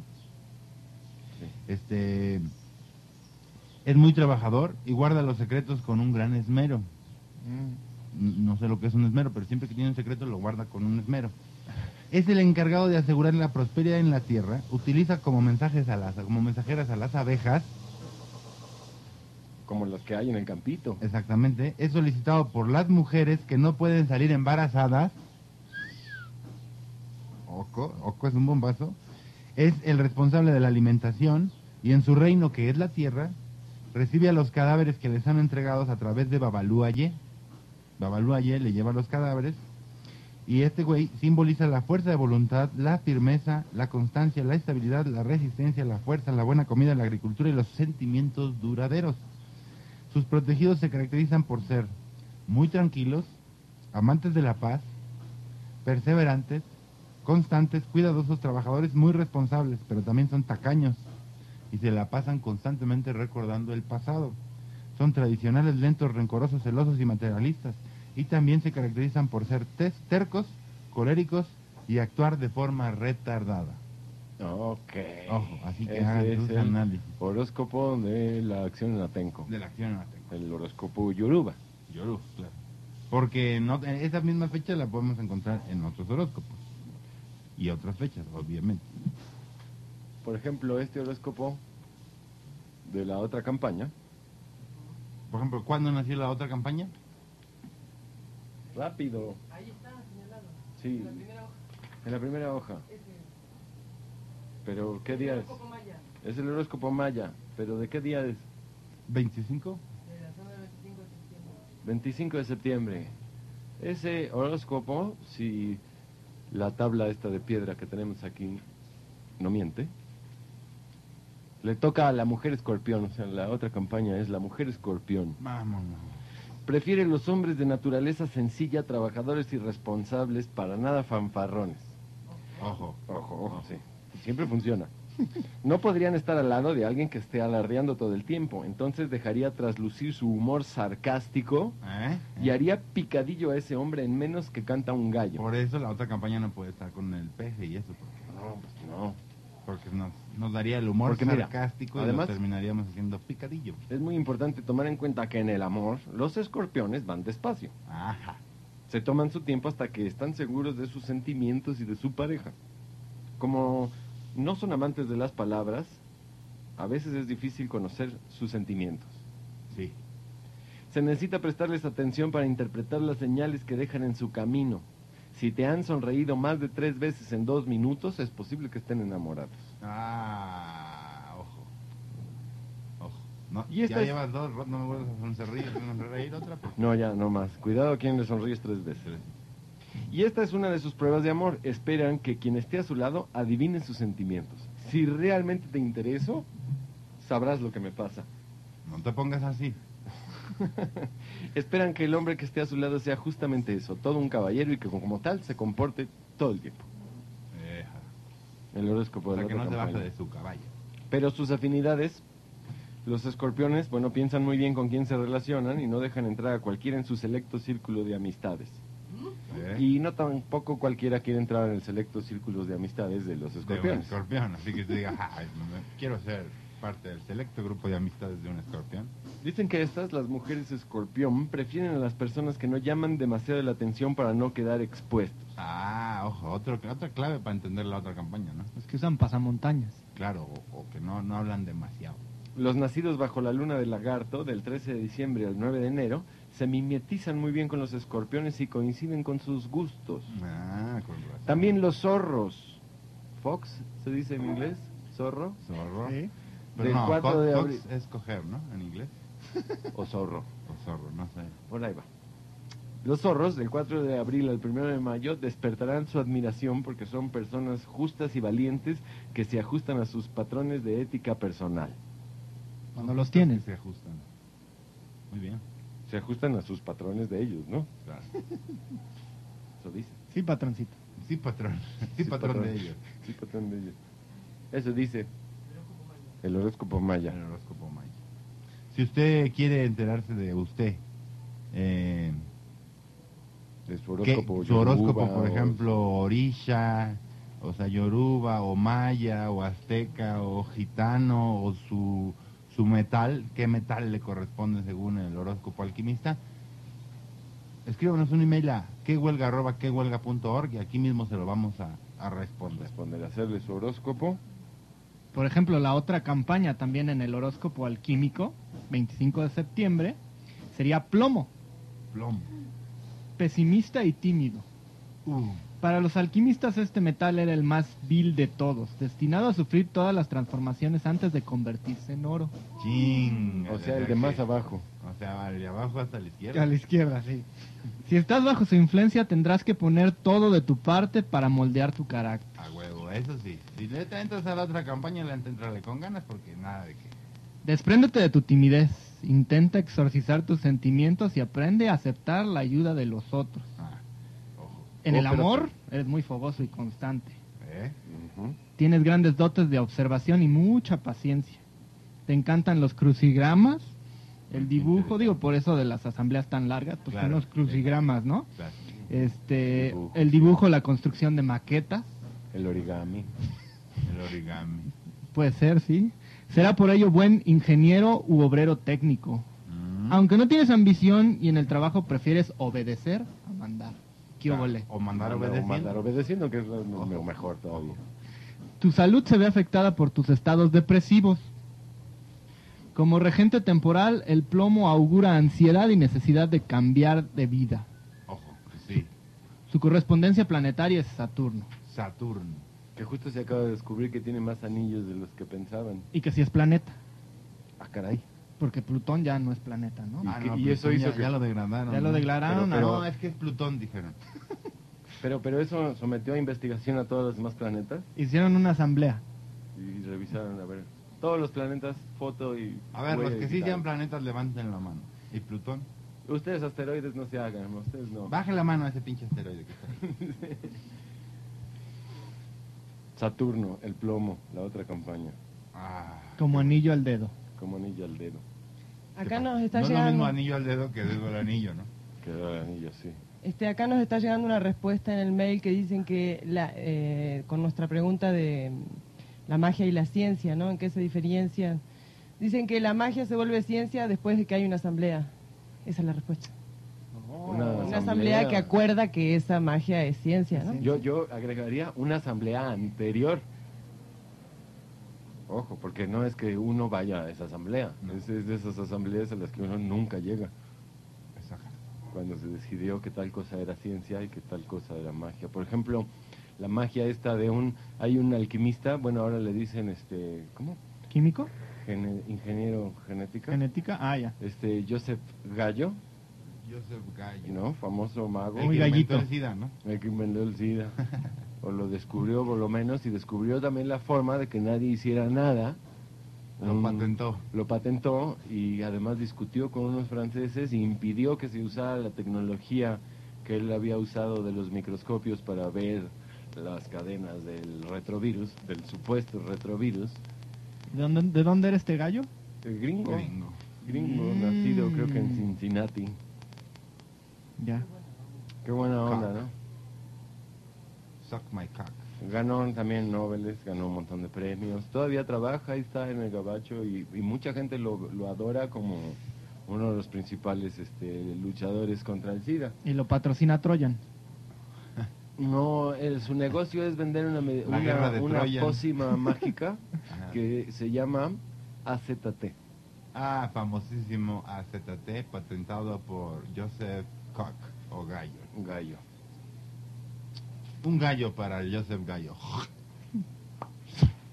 Sí. Es muy trabajador y guarda los secretos con un gran esmero. No sé lo que es un esmero, pero siempre que tiene un secreto lo guarda con un esmero. Es el encargado de asegurar la prosperidad en la tierra. Utiliza como mensajeras a las abejas. Como los que hay en el campito. Exactamente. Es solicitado por las mujeres que no pueden salir embarazadas. Oko es un bombazo. Es el responsable de la alimentación y en su reino, que es la tierra, recibe a los cadáveres que les han entregados a través de Babalú Ayé. Babalú Ayé le lleva los cadáveres y este güey simboliza la fuerza de voluntad, la firmeza, la constancia, la estabilidad, la resistencia, la fuerza, la buena comida, la agricultura y los sentimientos duraderos. Sus protegidos se caracterizan por ser muy tranquilos, amantes de la paz, perseverantes, constantes, cuidadosos, trabajadores muy responsables, pero también son tacaños y se la pasan constantemente recordando el pasado. Son tradicionales, lentos, rencorosos, celosos y materialistas, y también se caracterizan por ser tercos, coléricos y actuar de forma retardada. Ok. Ojo, así que Ese hagan es sus el análisis. horóscopo de la acción en Atenco. De la acción en Atenco. El horóscopo Yoruba. Yoruba, claro. Porque esa misma fecha la podemos encontrar en otros horóscopos. Y otras fechas, obviamente. Por ejemplo, este horóscopo de la otra campaña. Por ejemplo, ¿cuándo nació la otra campaña? Rápido. Ahí está señalado. Sí. En la primera hoja. En la primera hoja. Ese. Pero, ¿qué día es? Horóscopo maya. Es el horóscopo maya. ¿Pero de qué día es? 25. De la zona del 25 de septiembre. 25 de septiembre. Ese horóscopo, si la tabla esta de piedra que tenemos aquí no miente, le toca a la mujer escorpión. O sea, la otra campaña es la mujer escorpión. Vámonos. Prefiere los hombres de naturaleza sencilla, trabajadores y responsables, para nada fanfarrones. Ojo. Ojo, sí. Siempre funciona. No podrían estar al lado de alguien que esté alardeando todo el tiempo. Entonces dejaría traslucir su humor sarcástico y haría picadillo a ese hombre en menos que canta un gallo. Por eso la otra campaña no puede estar con el peje y eso. No, pues no. Porque nos daría el humor Porque mira, sarcástico además, y lo terminaríamos haciendo picadillo. Es muy importante tomar en cuenta que en el amor los escorpiones van despacio. Ajá. Se toman su tiempo hasta que están seguros de sus sentimientos y de su pareja. Como no son amantes de las palabras, a veces es difícil conocer sus sentimientos. Sí. Se necesita prestarles atención para interpretar las señales que dejan en su camino. Si te han sonreído más de 3 veces en 2 minutos, es posible que estén enamorados. Ojo. Ojo. No, Y esta ya es- llevas 2, no me vuelvas a sonreír otra. Pues. No, ya, no más. Cuidado a quien le sonríes 3 veces. Y esta es una de sus pruebas de amor. Esperan que quien esté a su lado adivine sus sentimientos. Si realmente te intereso, sabrás lo que me pasa. No te pongas así. Esperan que el hombre que esté a su lado sea justamente eso, todo un caballero, y que como tal se comporte todo el tiempo. El horóscopo O de sea, la que otra no se baje campaña. de su caballo. Pero sus afinidades, los escorpiones, bueno, piensan muy bien con quién se relacionan y no dejan entrar a cualquiera en su selecto círculo de amistades. Y no tampoco cualquiera quiere entrar en el selecto círculo de amistades de los De un escorpiones. escorpión, así que te diga, quiero ser parte del selecto grupo de amistades de un escorpión. Dicen que las mujeres escorpión, prefieren a las personas que no llaman demasiado la atención para no quedar expuestos. Ojo, otra clave para entender la otra campaña, ¿no? Los que usan pasamontañas. Claro, o que no hablan demasiado. Los nacidos bajo la luna del lagarto, del 13 de diciembre al 9 de enero, se mimetizan muy bien con los escorpiones y coinciden con sus gustos. Con razón. También los zorros. Fox, ¿se dice en inglés? ¿Zorro? Zorro. Sí. Pero Del no, 4 de fox abril. es coger, ¿no? En inglés. ¿O zorro? O zorro, no sé. Por ahí va. Los zorros, del 4 de abril al 1 de mayo, despertarán su admiración porque son personas justas y valientes que se ajustan a sus patrones de ética personal. Cuando los tienes. Se ajustan. Muy bien. Se ajustan a sus patrones de ellos, ¿no? Claro. Eso dice. Sí, patroncito. Sí, patrón. Sí, patrón de ellos. Sí, patrón de ellos. Eso dice el horóscopo maya. El horóscopo maya. Si usted quiere enterarse de usted, De su horóscopo, su horóscopo, yoruba, por o- ejemplo, orisha, o sea, yoruba, o maya, o azteca, o gitano, o su metal, qué metal le corresponde según el horóscopo alquimista, escríbanos un email a quehuelga@quehuelga.org y aquí mismo se lo vamos a responder. responder, hacerle su horóscopo. Por ejemplo, la otra campaña también en el horóscopo alquímico, 25 de septiembre, sería plomo, Plomo. pesimista y tímido. Para los alquimistas este metal era el más vil de todos, destinado a sufrir todas las transformaciones antes de convertirse en oro. Ching. O sea, el de más abajo. O sea, el de abajo hasta la izquierda. A la izquierda, sí. Si estás bajo su influencia tendrás que poner todo de tu parte para moldear tu carácter. A huevo, eso sí. Si le entras a la otra campaña, le entrarle con ganas porque nada de que... Despréndete de tu timidez, intenta exorcizar tus sentimientos y aprende a aceptar la ayuda de los otros. Ojo. En el pero- amor eres muy fogoso y constante. ¿Eh? Ujú. Tienes grandes dotes de observación y mucha paciencia. Te encantan los crucigramas, el dibujo, digo, por eso de las asambleas tan largas, pues Claro, son los crucigramas, ¿no? Claro. Dibujo. El dibujo, la construcción de maquetas, El origami. El origami. puede ser, sí. Será por ello buen ingeniero u obrero técnico. Mm. Aunque no tienes ambición y en el trabajo prefieres obedecer a mandar. ¿Qué óvole? O mandar O obedeciendo. mandar obedeciendo, que es lo mejor todavía. Tu salud se ve afectada por tus estados depresivos. Como regente temporal, el plomo augura ansiedad y necesidad de cambiar de vida. Ojo, sí. Su correspondencia planetaria es Saturno. Saturno. Que justo se acaba de descubrir que tiene más anillos de los que pensaban. Y que si es planeta, Ah, caray. porque Plutón ya no es planeta, ¿no? ¿Y qué- no, y eso Plutón hizo ya, que- ya lo degradaron. Ya lo ¿no? degradaron, Pero- No, es que es Plutón, dijeron. Pero eso sometió a investigación a todos los demás planetas Hicieron una asamblea. y revisaron, a ver, todos los planetas, foto y... A ver, los huella que sí digital. sean planetas, levanten la mano. ¿Y Plutón? Ustedes asteroides no se hagan, ustedes no. Baje la mano a ese pinche asteroide que está ahí. Saturno, el plomo, la otra campaña, Ah, Como anillo al dedo. como anillo al dedo. Acá nos está no es lo mismo llegando, anillo al dedo que dedo al anillo, ¿no? Quedó el anillo, sí. acá nos está llegando una respuesta en el mail que dicen que con nuestra pregunta de la magia y la ciencia, ¿no? ¿En qué se diferencian? Dicen que la magia se vuelve ciencia después de que hay una asamblea. Esa es la respuesta. Una asamblea que acuerda que esa magia es ciencia, ¿no? Sí. Yo agregaría una asamblea anterior. Ojo, porque no es que uno vaya a esa asamblea. No. Es de esas asambleas a las que uno nunca llega. Exacto. Cuando se decidió que tal cosa era ciencia y que tal cosa era magia. Por ejemplo, la magia esta de hay un alquimista, bueno, ahora le dicen, ¿cómo? ¿Químico? Ingeniero genética. ¿Genética? Ah, ya. Joseph Gallo, Joseph Gallo. ¿no? Famoso mago. El Muy que inventó gallito. el SIDA, ¿no? El que inventó el SIDA. O lo descubrió por lo menos, y descubrió también la forma de que nadie hiciera nada. Lo patentó. Lo patentó y además discutió con unos franceses y impidió que se usara la tecnología que él había usado de los microscopios para ver las cadenas del retrovirus, del supuesto retrovirus. ¿De dónde era este gallo? El gringo. Gringo. Gringo, Mm. nacido creo que en Cincinnati. Ya. Qué buena onda, Cock. ¿no? Suck my cock. Ganó también Nobeles, ganó un montón de premios. Todavía trabaja, ahí está en el gabacho y mucha gente lo adora como uno de los principales luchadores contra el SIDA. Y lo patrocina Troyan. No, su negocio es vender La guerra de una Troya. pócima mágica Ajá. que se llama AZT. Ah, famosísimo AZT, patentado por Joseph Koch, o Gallo. Gallo. Un gallo para Joseph Gallo.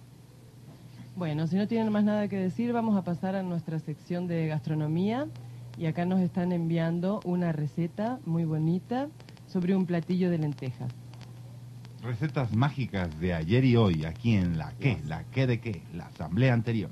Bueno, si no tienen más nada que decir, vamos a pasar a nuestra sección de gastronomía. Y acá nos están enviando una receta muy bonita sobre un platillo de lentejas. Recetas mágicas de ayer y hoy, aquí en La qué de qué, la asamblea anterior.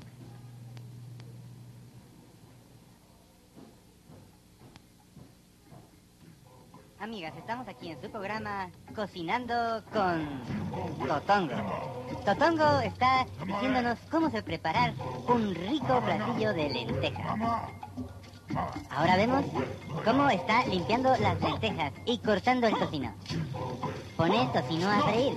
Amigas, estamos aquí en su programa Cocinando con Totongo. Totongo está diciéndonos cómo se preparar un rico platillo de lentejas. Ahora vemos cómo está limpiando las lentejas y cortando el tocino. Pone el tocino a freír.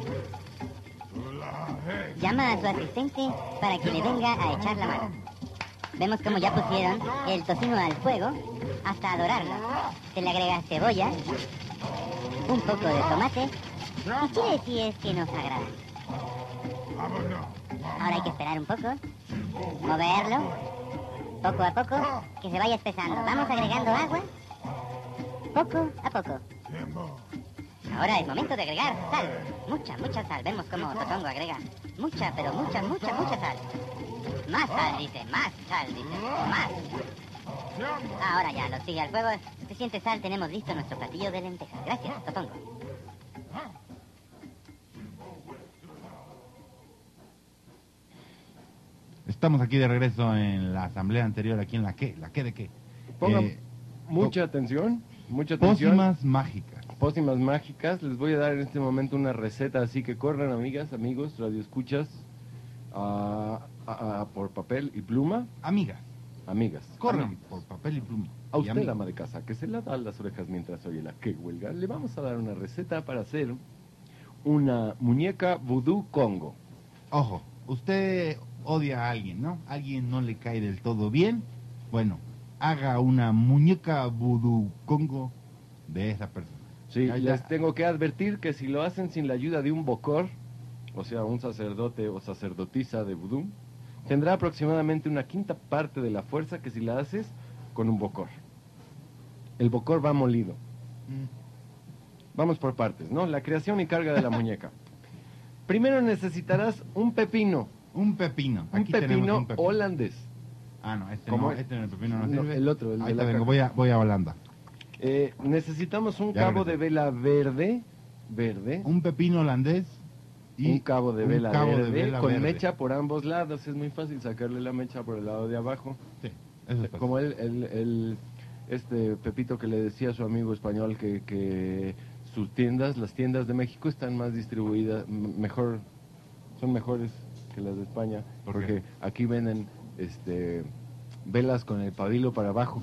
Llama a su asistente para que le venga a echar la mano. Vemos cómo ya pusieron el tocino al fuego hasta dorarlo. Se le agrega cebolla, un poco de tomate y chile si es que nos agrada. Ahora hay que esperar un poco, moverlo, poco a poco, que se vaya espesando. Vamos agregando agua, poco a poco. Ahora es momento de agregar sal, mucha sal. Vemos cómo Totongo agrega mucha, pero mucha sal. Más sal, dice, más. Ahora ya, lo sigue al fuego. Suficiente sal, tenemos listo nuestro platillo de lentejas. Gracias, Totongo. Estamos aquí de regreso en la asamblea anterior, aquí en la qué de qué. Pongan mucha atención. Pócimas mágicas. Pócimas mágicas. Les voy a dar en este momento una receta, así que corran, amigas, amigos, radioescuchas, por papel y pluma. Amigas, corran por papel y pluma. A Y usted, amigos. la ama de casa, que se la da las orejas mientras oye la que huelga, le vamos a dar una receta para hacer una muñeca vudú Congo. Ojo, usted odia a alguien, ¿no? Alguien no le cae del todo bien. Bueno, haga una muñeca vudú Congo de esa persona. Sí, Ya, les ya. tengo que advertir que si lo hacen sin la ayuda de un bokor, o sea, un sacerdote o sacerdotisa de vudú, tendrá aproximadamente una quinta parte de la fuerza que si la haces con un bokor. El bokor va molido. Vamos por partes, ¿no? La creación y carga de la muñeca. Primero necesitarás un pepino. Un pepino. Un Aquí tenemos pepino un pepino. holandés. Ah, no, este ¿Cómo no, es? este no, el pepino no No, sirve. el otro, el de Ahorita la vengo, caja. voy a Holanda. Necesitamos un Ya cabo regresé. de vela verde, Un pepino holandés y un cabo de un vela cabo de verde, vela con verde. mecha por ambos lados. Es muy fácil sacarle la mecha por el lado de abajo. Sí, eso es fácil. Como este Pepito que le decía a su amigo español que sus tiendas, las tiendas de México están más distribuidas, son mejores que las de España, ¿Por porque qué? aquí venden velas con el pabilo para abajo.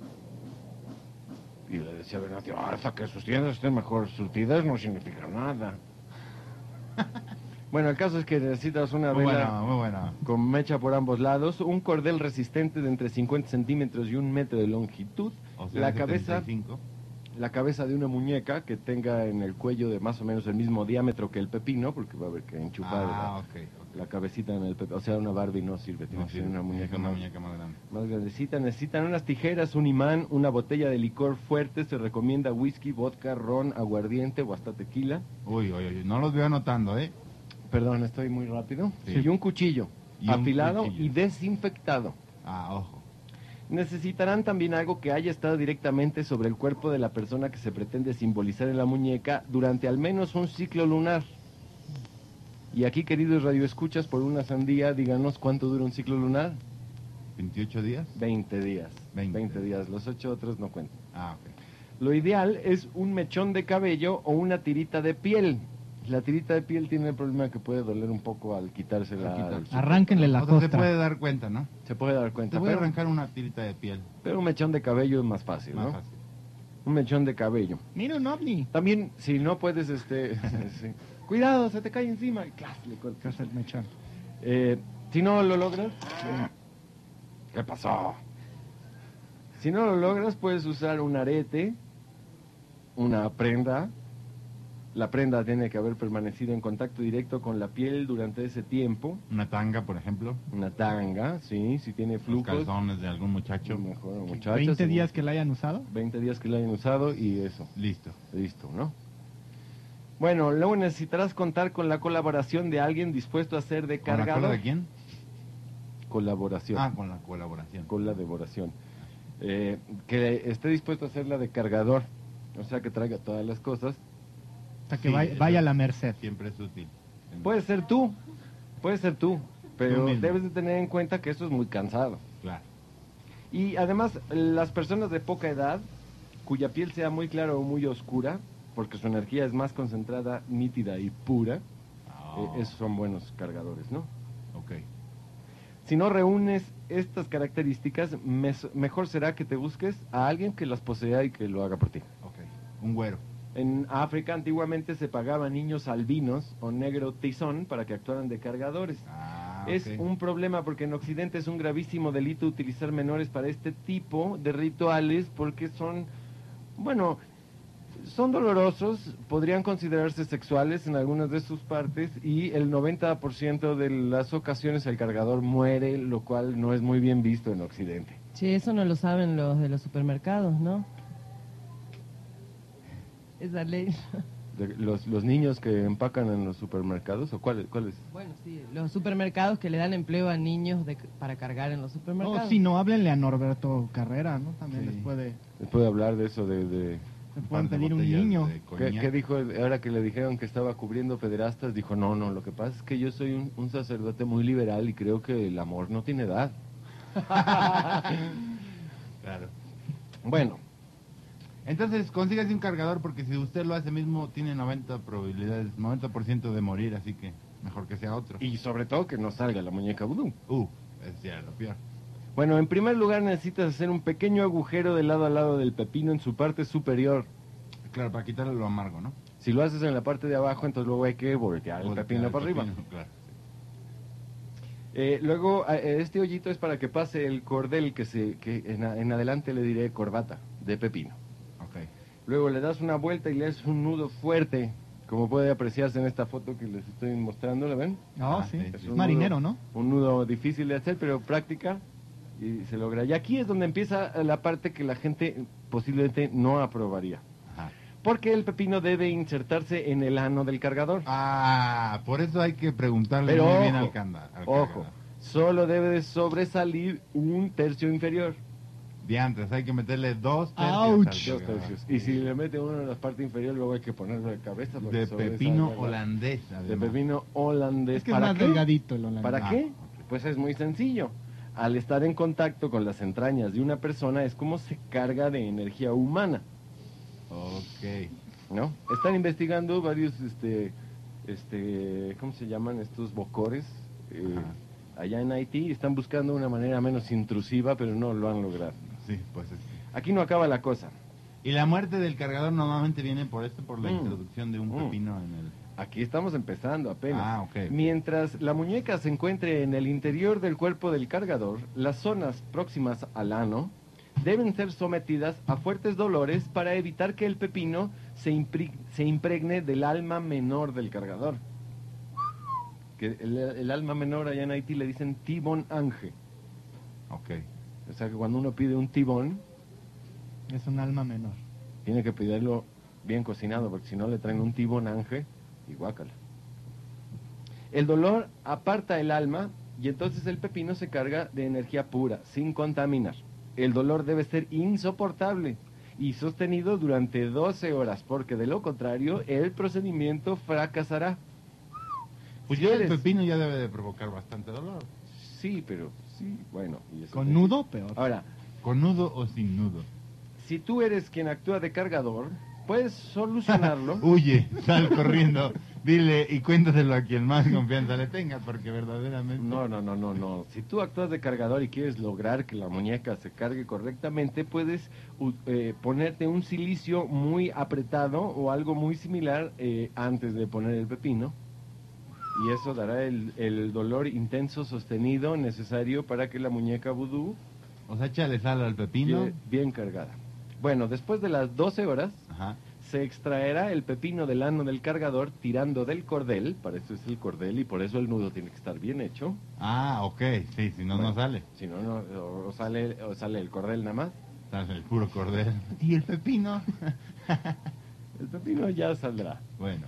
Y le decía a Bernardo, hasta que sus tiendas estén mejor surtidas no significa nada. Bueno, el caso es que necesitas una Muy vela bueno, muy bueno. con mecha por ambos lados, un cordel resistente de entre 50 centímetros y 1 metro de longitud, O sea, la cabeza 75. de una muñeca que tenga en el cuello de más o menos el mismo diámetro que el pepino, porque va a haber que enchufar Ok. la cabecita en el pepino. O sea, una Barbie no sirve, tiene No, que sí, ser una muñeca una más, muñeca más grande. más grandecita. Necesitan unas tijeras, un imán, una botella de licor fuerte, se recomienda whisky, vodka, ron, aguardiente o hasta tequila. Uy, no los veo anotando, ¿eh? Perdón, estoy muy rápido. Sí. Y un cuchillo, Y un afilado cuchillo. y desinfectado. Ojo. Necesitarán también algo que haya estado directamente sobre el cuerpo de la persona que se pretende simbolizar en la muñeca durante al menos un ciclo lunar. Y aquí, queridos radioescuchas, por una sandía, díganos cuánto dura un ciclo lunar. 28 días. 20 días. 20 días. Los 8 otros no cuentan. Ok. Lo ideal es un mechón de cabello o una tirita de piel. La tirita de piel tiene el problema que puede doler un poco al quitársela. Arránquenle la O sea, se costra. puede dar cuenta, ¿no? Se puede dar cuenta. Se puede Pero, arrancar una tirita de piel. pero un mechón de cabello es más fácil, Más ¿no? fácil. Un mechón de cabello. Mira un ovni. También, si no puedes, sí. Cuidado, se te cae encima. Y ¡clas! Le ¿Qué cortas. es el mechón? Si no lo logras, ¿qué pasó? Si no lo logras, puedes usar un arete, una prenda. La prenda tiene que haber permanecido en contacto directo con la piel durante ese tiempo. Una tanga, por ejemplo. Una tanga, sí, si tiene Los flujos. calzones de algún muchacho. Mejor, muchachos, 20 días que la hayan usado. 20 días que lo hayan usado y eso. Listo. Listo, ¿no? Bueno, luego necesitarás contar con la colaboración de alguien dispuesto a ser de ¿Con la cargador. cola de quién? Colaboración. Con la colaboración. Con la devoración. Que esté dispuesto a hacerla de cargador, o sea, que traiga todas las cosas. O sea, que Sí, vaya a eso la merced. Siempre es útil. Puede ser tú, pero Tú mismo. debes de tener en cuenta que eso es muy cansado. Claro. Y además, las personas de poca edad, cuya piel sea muy clara o muy oscura, porque su energía es más concentrada, nítida y pura, esos son buenos cargadores, ¿no? Ok. Si no reúnes estas características, mejor será que te busques a alguien que las posea y que lo haga por ti. Ok. Un güero. En África antiguamente se pagaba a niños albinos o negro tizón para que actuaran de cargadores. Es ok. un problema porque en Occidente es un gravísimo delito utilizar menores para este tipo de rituales porque son, bueno, son dolorosos, podrían considerarse sexuales en algunas de sus partes y el 90% de las ocasiones el cargador muere, lo cual no es muy bien visto en Occidente. Che, eso no lo saben los de los supermercados, ¿no? Esa ley. Los niños que empacan en los supermercados, ¿o cuáles? Bueno, sí, los supermercados que le dan empleo a niños para cargar en los supermercados. O si no, háblenle a Norberto Carrera, ¿no? También Sí. les puede... ¿Les puede hablar de eso Le pueden Par de pedir un botellas niño. de ¿Qué coñac. dijo ahora que le dijeron que estaba cubriendo pederastas? Dijo, no, lo que pasa es que yo soy un sacerdote muy liberal y creo que el amor no tiene edad. Claro. Bueno, Entonces, consígase un cargador porque si usted lo hace mismo, tiene 90 probabilidades, 90% de morir, así que mejor que sea otro. y sobre todo que no salga la muñeca vudú. Es ya lo peor. Bueno, en primer lugar necesitas hacer un pequeño agujero de lado a lado del pepino en su parte superior. Claro, para quitarle lo amargo, ¿no? Si lo haces en la parte de abajo, entonces luego hay que voltear el Voltear pepino el para arriba. pepino, Claro. Luego, este hoyito es para que pase el cordel, que en adelante le diré corbata, de pepino. Ok. Luego le das una vuelta y le haces un nudo fuerte, como puede apreciarse en esta foto que les estoy mostrando, ¿la ven? No, Ah, sí. sí, Es sí. un marinero, nudo- ¿no? Un nudo difícil de hacer, pero práctica y se logra. Y aquí es donde empieza la parte que la gente posiblemente no aprobaría. Ajá. Porque el pepino debe insertarse en el ano del cargador. Por eso hay que preguntarle Pero muy bien ojo, al candado. Ojo, solo debe de sobresalir un tercio inferior. Diantres, hay que meterle 2 tercios. Ouch. al Dos cargador. tercios. Y si le mete uno en la parte inferior, luego hay que ponerlo de cabeza. para De que sobresalga pepino la- holandés, De además. pepino holandés. Es que es ¿Para más qué? delgadito el holandés. ¿Para Ah, qué? ok. Pues es muy sencillo. Al estar en contacto con las entrañas de una persona es como se carga de energía humana, Ok. ¿no? Están investigando varios, ¿cómo se llaman estos bocores? Allá en Haití están buscando una manera menos intrusiva, pero no lo han logrado. Sí, pues es. Aquí no acaba la cosa. Y la muerte del cargador normalmente viene por esto, por la Mm. introducción de un Mm. pepino en el... Aquí estamos empezando apenas. Ah, ok. Mientras la muñeca se encuentre en el interior del cuerpo del cargador, las zonas próximas al ano deben ser sometidas a fuertes dolores para evitar que el pepino se impregne del alma menor del cargador. Que el alma menor allá en Haití le dicen tibón ange. Ok. O sea que cuando uno pide un tibón, Es un alma menor. tiene que pedirlo bien cocinado, porque si no le traen un tibón ange y guácala. El dolor aparta el alma y entonces el pepino se carga de energía pura, sin contaminar. El dolor debe ser insoportable y sostenido durante 12 horas, porque de lo contrario el procedimiento fracasará. Pues Si ya el eres- pepino ya debe de provocar bastante dolor. Sí, pero sí, bueno. y eso Con es- nudo, peor. Ahora, ¿Con nudo o sin nudo? si tú eres quien actúa de cargador, puedes solucionarlo. Huye, sal corriendo, dile y cuéntaselo a quien más confianza le tenga, porque verdaderamente... No. Si tú actúas de cargador y quieres lograr que la muñeca se cargue correctamente, puedes ponerte un silicio muy apretado o algo muy similar antes de poner el pepino. Y eso dará el dolor intenso sostenido necesario para que la muñeca vudú O sea, échale sal al pepino. quede bien cargada. Bueno, después de las 12 horas, Ajá. se extraerá el pepino del ano del cargador tirando del cordel, para eso es el cordel y por eso el nudo tiene que estar bien hecho. Ah, ok, sí, si no, Bueno, no sale. Si no, o sale el cordel nada más. Sale el puro cordel. ¿Y el pepino? El pepino ya saldrá.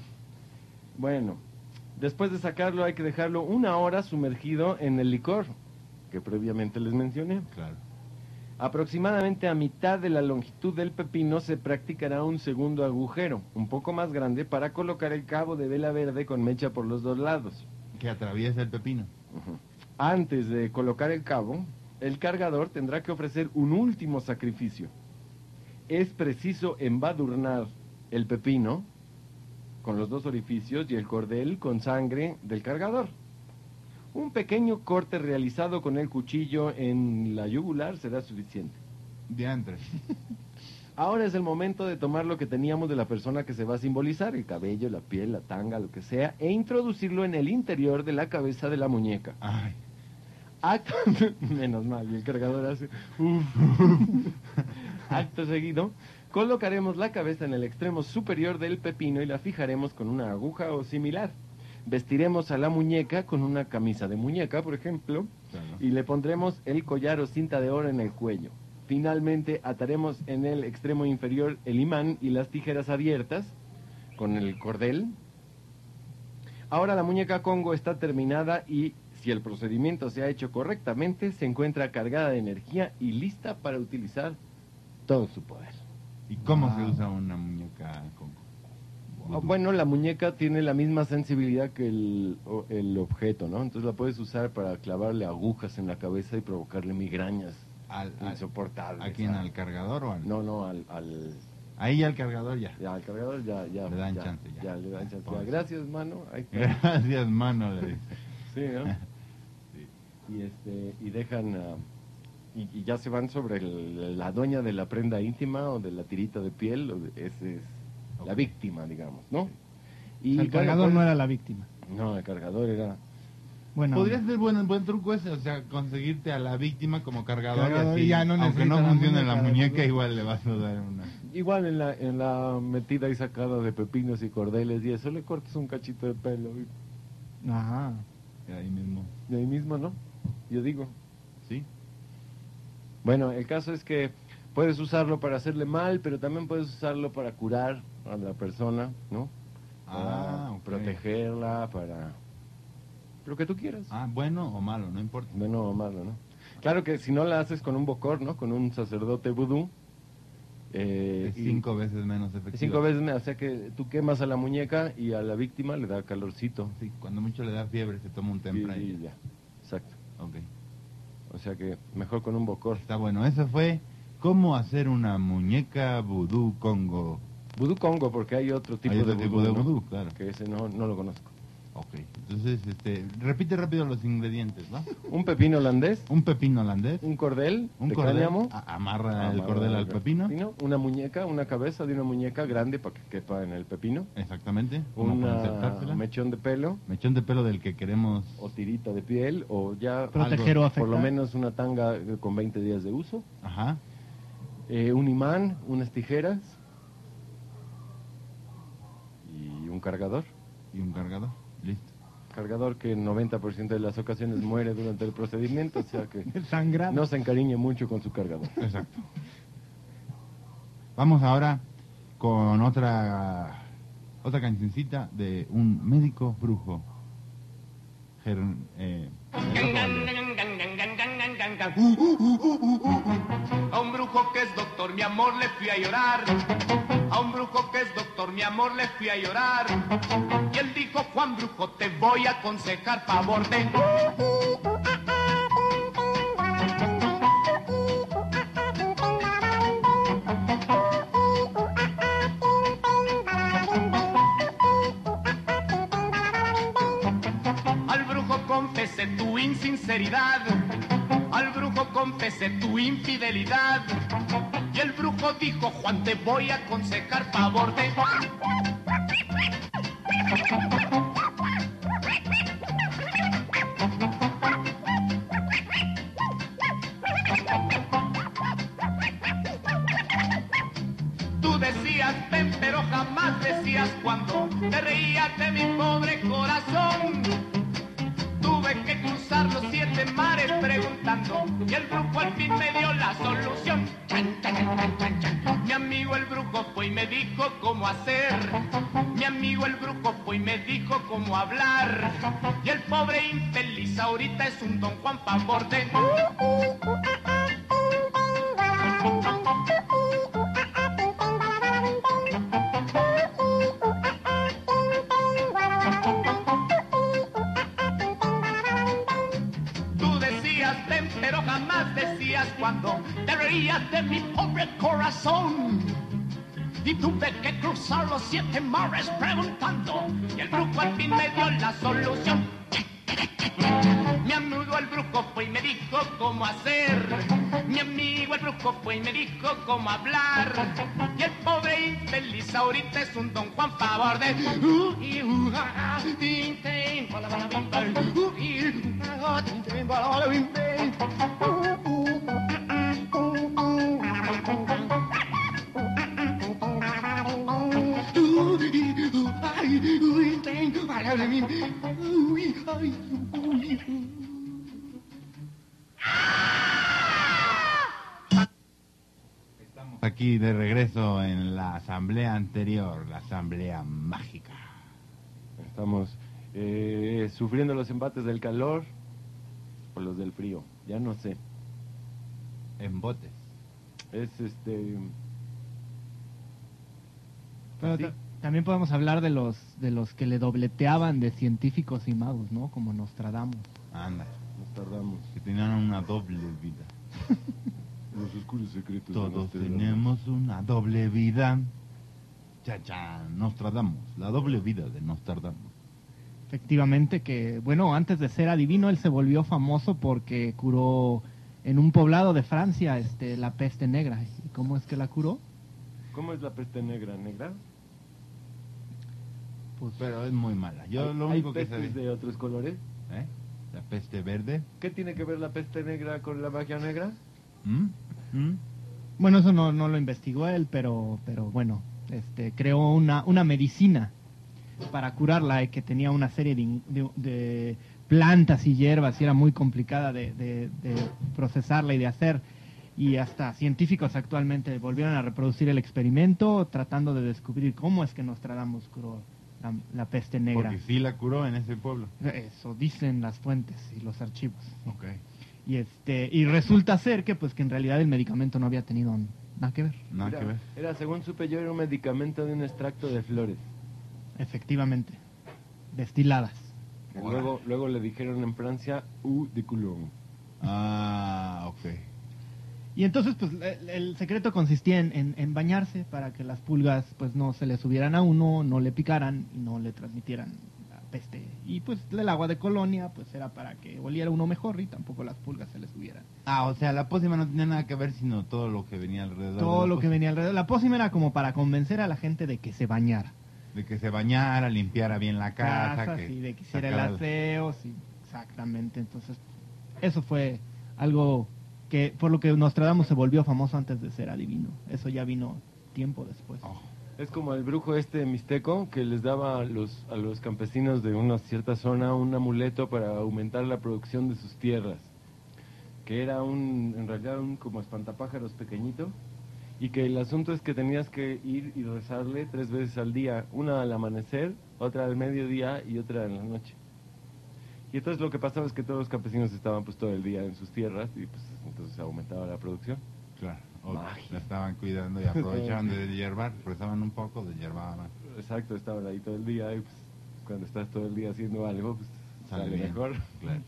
Bueno, después de sacarlo hay que dejarlo 1 hora sumergido en el licor que previamente les mencioné. Claro. Aproximadamente a mitad de la longitud del pepino se practicará un segundo agujero, un poco más grande, para colocar el cabo de vela verde con mecha por los dos lados. Que atraviesa el pepino. Antes de colocar el cabo, el cargador tendrá que ofrecer un último sacrificio. Es preciso embadurnar el pepino con los dos orificios y el cordel con sangre del cargador. Un pequeño corte realizado con el cuchillo en la yugular será suficiente. Diantre. Ahora es el momento de tomar lo que teníamos de la persona que se va a simbolizar, el cabello, la piel, la tanga, lo que sea, e introducirlo en el interior de la cabeza de la muñeca. Ay. Acto, menos mal, y el cargador hace... Acto seguido, colocaremos la cabeza en el extremo superior del pepino y la fijaremos con una aguja o similar. Vestiremos a la muñeca con una camisa de muñeca, por ejemplo, Claro. y le pondremos el collar o cinta de oro en el cuello. Finalmente, ataremos en el extremo inferior el imán y las tijeras abiertas con el cordel. Ahora la muñeca Congo está terminada y, si el procedimiento se ha hecho correctamente, se encuentra cargada de energía y lista para utilizar todo su poder. ¿Y cómo se usa una muñeca con Bueno, la muñeca tiene la misma sensibilidad que el objeto, ¿no? Entonces la puedes usar para clavarle agujas en la cabeza y provocarle migrañas insoportables. ¿A quién? ¿Al cargador o al...? No, al Ahí ya el cargador ya. al cargador ya. Le dan chance, ya. le dan chance. Pues. Gracias, mano. Ahí está. Gracias, mano. Le dice. Sí, ¿no? Y dejan... y ya se van sobre la dueña de la prenda íntima o de la tirita de piel. Ese es la víctima, digamos, ¿no? O sea, el cargador no era la víctima. No, el cargador era... Bueno, Podría ser buen truco ese, o sea, conseguirte a la víctima como cargador, Cargador, y así, y ya no aunque no necesita la funcione la muñeca, muñeca, ¿no? igual le vas a dar una... Igual en la metida y sacada de pepinos y cordeles y eso, le cortas un cachito de pelo Ajá. Ahí mismo. y ahí mismo, ¿no? Yo digo. ¿Sí? Bueno, el caso es que puedes usarlo para hacerle mal, pero también puedes usarlo para curar a la persona, ¿no? Para Ok. protegerla, para lo que tú quieras. Bueno o malo, no importa. Bueno o malo, ¿no? Claro que si no la haces con un bocor, ¿no? Con un sacerdote vudú. Es 5 veces menos efectivo. 5 veces menos, o sea que tú quemas a la muñeca y a la víctima le da calorcito. Sí, cuando mucho le da fiebre se toma un Sí, tempra sí, y ya. Exacto. Ok. O sea que mejor con un bocor. Está bueno, eso fue cómo hacer una muñeca vudú Congo. Vudú Congo, porque hay otro tipo Hay otro de tipo vudú, de ¿no? vudú, claro. Que ese no lo conozco. Ok, entonces, repite rápido los ingredientes, ¿no? Un pepino holandés, Un pepino holandés, un cordel un de cordel, cáñamo, amarra el cordel al pepino, una muñeca, una cabeza de una muñeca grande para que quepa en el pepino, exactamente, como para un insertársela. mechón de pelo, Mechón de pelo del que queremos, o tirita de piel, o ya Proteger o afectar. por lo menos una tanga con 20 días de uso, ajá, un imán, unas tijeras y un cargador. y un cargador, listo. Cargador que en 90% de las ocasiones muere durante el procedimiento, o sea que Sangrado. no se encariñe mucho con su cargador. Exacto. Vamos ahora con otra cancioncita de un médico brujo. A un brujo que es doctor, mi amor, le fui a llorar. A un brujo que es doctor, mi amor, le fui a llorar. Y él dijo, Juan Brujo, te voy a aconsejar favor de... Al brujo confesé tu insinceridad, al brujo confesé tu infidelidad. Y el brujo dijo, Juan, te voy a aconsejar favor de... Tú decías ven, pero jamás decías cuándo. Te reías de mi pobre corazón. Tuve que cruzar los 7 mares preguntando y el brujo al fin me dio la solución. Chan, chan, chan, chan, chan. Mi amigo el brujo fue y me dijo cómo hacer. Mi amigo el brujo fue y me dijo cómo hablar. Y el pobre infeliz ahorita es un don Juan favor de... decías cuando te reías de mi pobre corazón. Y tuve que cruzar los 7 mares preguntando, y el brujo al fin me dio la solución. Mi amigo el brujo fue y me dijo cómo hacer. Mi amigo el brujo fue y me dijo cómo hablar. Y el pobre infeliz ahorita es un Don Juan favor de... Estamos aquí de regreso en la asamblea anterior, la asamblea mágica. Estamos sufriendo los embates del calor o los del frío, ya no sé. En botes. Es Pero ¿sí? también podemos hablar de los que le dobleteaban de científicos y magos, ¿no? Como Nostradamus. Anda, Nos tardamos. que tenían una doble vida. Los oscuros secretos. Todos tenemos una doble vida. Chachán, Nostradamus, la doble vida de Nostradamus. Efectivamente que, bueno, antes de ser adivino, él se volvió famoso porque curó en un poblado de Francia la peste negra. ¿Y cómo es que la curó? ¿Cómo es la peste negra? ¿Negra? Pues, Pero es muy mala. Yo lo ¿Hay único que pestes sé... de otros colores? ¿Eh? La peste verde. ¿Qué tiene que ver la peste negra con la magia negra? bueno, eso no lo investigó él, pero bueno, creó una medicina para curarla y que tenía una serie de plantas y hierbas y era muy complicada de procesarla y de hacer. Y hasta científicos actualmente volvieron a reproducir el experimento tratando de descubrir cómo es que Nostradamus curó la peste negra. Porque sí la curó en ese pueblo. Eso dicen las fuentes y los archivos. Ok. Y resulta ser que en realidad el medicamento no había tenido nada que ver. Nada que ver. Era, según supe yo, era un medicamento de un extracto de flores. Efectivamente, destiladas. Luego le dijeron en Francia, de Coulomb. Ah, ok. Y entonces, el secreto consistía en bañarse para que las pulgas, no se le subieran a uno, no le picaran y no le transmitieran la peste. Y el agua de colonia, era para que oliera uno mejor y tampoco las pulgas se le subieran. Ah, o sea, la pócima no tenía nada que ver, sino todo lo que venía alrededor. Todo lo que venía alrededor. La pócima era como para convencer a la gente de que se bañara. De que se bañara, limpiara bien la casa. Sí, de que hiciera el sacara aseo, sí, exactamente. Entonces, eso fue algo que por lo que Nostradamus se volvió famoso antes de ser adivino. Eso ya vino tiempo después. Oh. Es como el brujo mixteco que les daba a los campesinos de una cierta zona un amuleto para aumentar la producción de sus tierras, que era en realidad un como espantapájaros pequeñito, y que el asunto es que tenías que ir y rezarle 3 veces al día, una al amanecer, otra al mediodía y otra en la noche. Y entonces lo que pasaba es que todos los campesinos estaban todo el día en sus tierras y entonces aumentaba la producción. Claro. O Magia. la estaban cuidando y aprovechaban de hierbar, rezaban un poco, de hierbaban. Exacto, estaban ahí todo el día y cuando estás todo el día haciendo algo, sale bien. mejor. Claro.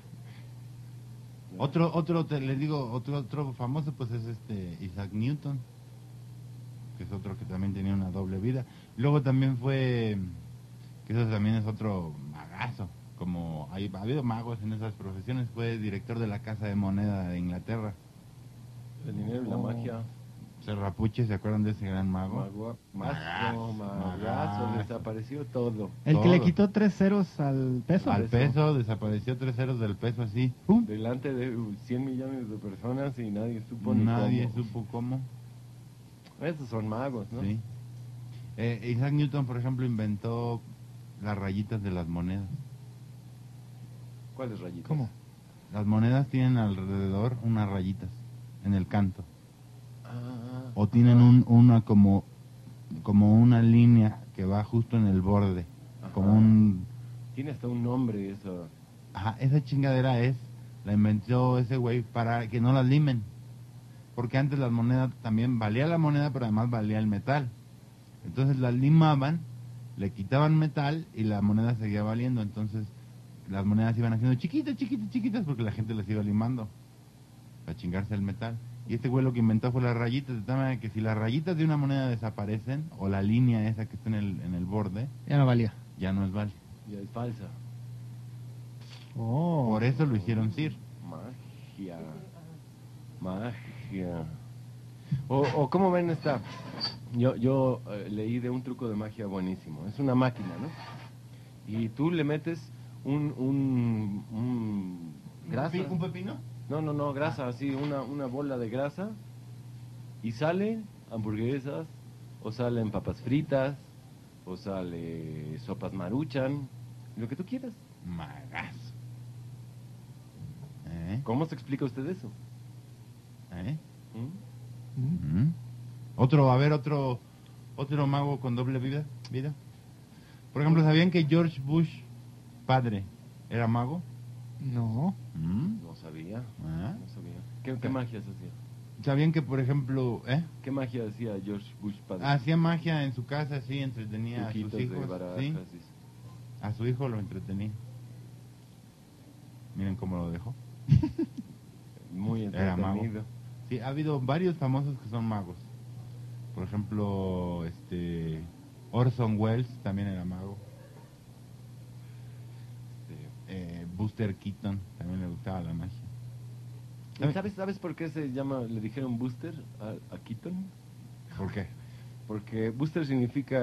Les digo, otro famoso es Isaac Newton, que es otro que también tenía una doble vida. Luego también que eso también es otro magazo, como ha habido magos en esas profesiones, fue director de la Casa de Moneda de Inglaterra. El dinero y la magia. Serrapuche, ¿se acuerdan de ese gran mago? Magazo, desapareció todo. El que todo. le quitó 3 ceros al peso. Al peso, desapareció 3 ceros del peso así. ¡Pum! Delante de 100 millones de personas y nadie supo Nadie ni cómo. supo cómo. Esos son magos, ¿no? Sí. Isaac Newton, por ejemplo, inventó las rayitas de las monedas. ¿Cuáles rayitas? ¿Cómo? Las monedas tienen alrededor unas rayitas en el canto. O tienen una como una línea que va justo en el borde. Ajá. Como un... Tiene hasta un nombre eso. Ajá, esa chingadera la inventó ese güey para que no las limen. Porque antes las monedas también valía la moneda, pero además valía el metal. Entonces las limaban, le quitaban metal y la moneda seguía valiendo. Entonces las monedas iban haciendo chiquitas, chiquitas, chiquitas porque la gente las iba limando para chingarse el metal. Y este güey lo que inventó fue las rayitas, de tal manera que si las rayitas de una moneda desaparecen, o la línea esa que está en el borde, Ya no valía. ya no es válida. Ya es falsa. Oh. Por eso lo hicieron Sir. Magia. Magia. O ¿cómo ven esta? Yo leí de un truco de magia buenísimo. Es una máquina, ¿no? Y tú le metes un grasa. ¿Un pepino? No, grasa, así, una bola de grasa. Y sale hamburguesas, o salen papas fritas, o sale sopas Maruchan, lo que tú quieras. Magazo. ¿Cómo se explica usted eso? Mm. Otro mago con doble vida. Por ejemplo, ¿sabían que George Bush, padre, era mago? No. No sabía. Ah. No sabía. ¿Qué magias hacía? ¿Sabían que, por ejemplo, ¿Qué magia hacía George Bush padre? hacía magia en su casa, sí, entretenía a sus Truquitos de hijos, barajas, sí, sí. a su hijo lo entretenía. Miren cómo lo dejó. Muy Era mago. entretenido. Sí, ha habido varios famosos que son magos. Por ejemplo, Orson Welles también era mago. Buster Keaton también le gustaba la magia. ¿Sabes por qué le dijeron Buster a Keaton? ¿Por qué? Porque Buster significa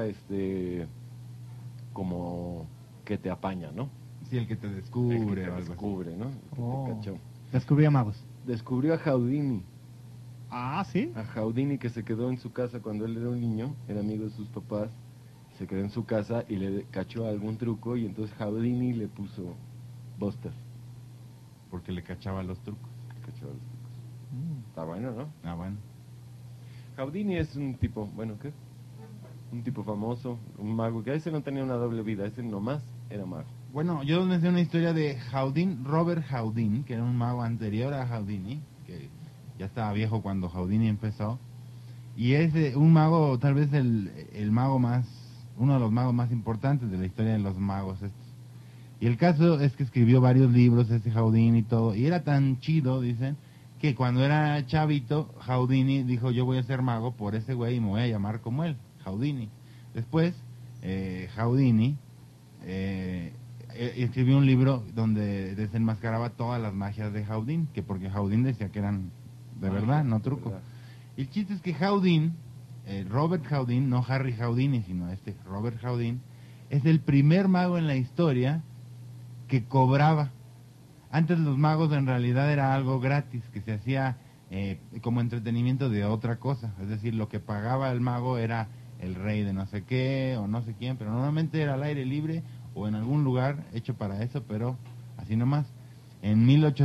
como que te apaña, ¿no? Sí, el que te descubre El que te o algo descubre, ¿no? El que Oh. te cachó. Descubría magos. Descubrió a Houdini. Ah, ¿sí? A Houdini, que se quedó en su casa cuando él era un niño, era amigo de sus papás, se quedó en su casa y le cachó algún truco, y entonces Houdini le puso Buster. porque le cachaba los trucos. Le cachó los trucos. Está bueno, ¿no? Ah, bueno. Houdini es un tipo, bueno, ¿qué? Un tipo famoso, un mago, que a ese no tenía una doble vida, ese nomás era mago. Bueno, yo me sé una historia de Robert Houdin, que era un mago anterior a Houdini, que ya estaba viejo cuando Houdini empezó, y es un mago, tal vez el mago uno de los magos más importantes de la historia de los magos estos. Y el caso es que escribió varios libros, Houdini y todo, y era tan chido, dicen, que cuando era chavito, Houdini dijo, yo voy a ser mago por ese güey y me voy a llamar como él, Houdini. Después, Houdini escribió un libro donde desenmascaraba todas las magias de Houdin, que porque Houdin decía que eran de verdad, no truco. verdad. Y el chiste es que Houdin, Robert Houdin, no Harry Houdini, sino Robert Houdin, es el primer mago en la historia que cobraba. Antes los magos en realidad era algo gratis, que se hacía como entretenimiento de otra cosa. Es decir, lo que pagaba el mago era el rey de no sé qué o no sé quién, pero normalmente era al aire libre o en algún lugar hecho para eso, pero así nomás. En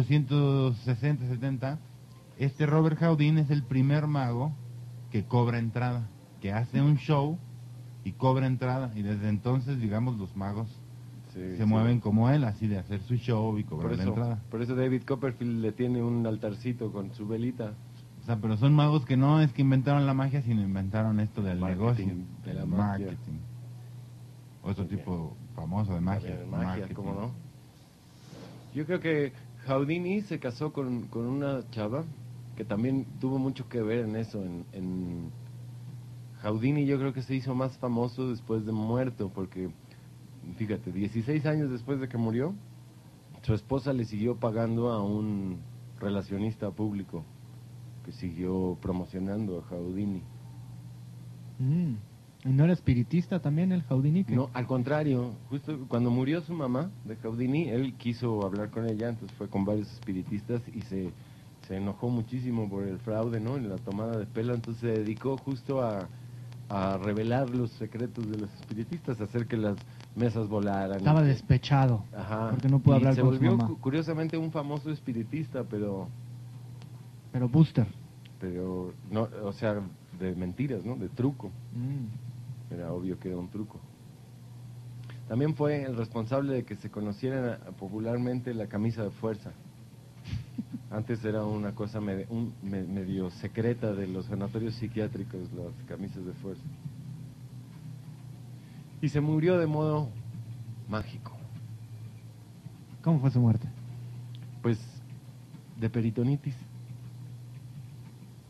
1860-70, Robert Houdin es el primer mago que cobra entrada, que hace un show y cobra entrada, y desde entonces, digamos, los magos se mueven como él, así de hacer su show y cobrar la entrada. Por eso David Copperfield le tiene un altarcito con su velita. O sea, pero son magos que no es que inventaron la magia, sino inventaron esto del Marketing, negocio, de la del magia. marketing. Otro Muy tipo famoso de magia. Magia, marketing. ¿cómo no? Yo creo que Houdini se casó con una chava que también tuvo mucho que ver en eso. En Houdini yo creo que se hizo más famoso después de muerto, porque fíjate, 16 años después de que murió, su esposa le siguió pagando a un relacionista público que siguió promocionando a Houdini. ¿Y no era espiritista también el Houdini? No, al contrario, justo cuando murió su mamá de Houdini, él quiso hablar con ella, entonces fue con varios espiritistas y se enojó muchísimo por el fraude, ¿no? En la tomada de pelo, entonces se dedicó justo a revelar los secretos de los espiritistas, a hacer que las mesas volaran. Estaba despechado, Ajá. porque no pudo Y hablar se con su volvió mamá. curiosamente un famoso espiritista, pero Buster. no, o sea, de mentiras, ¿no? De truco. Era obvio que era un truco. También fue el responsable de que se conociera popularmente la camisa de fuerza. Antes era una cosa medio secreta de los sanatorios psiquiátricos, las camisas de fuerza. Y se murió de modo mágico. ¿Cómo fue su muerte? Pues de peritonitis.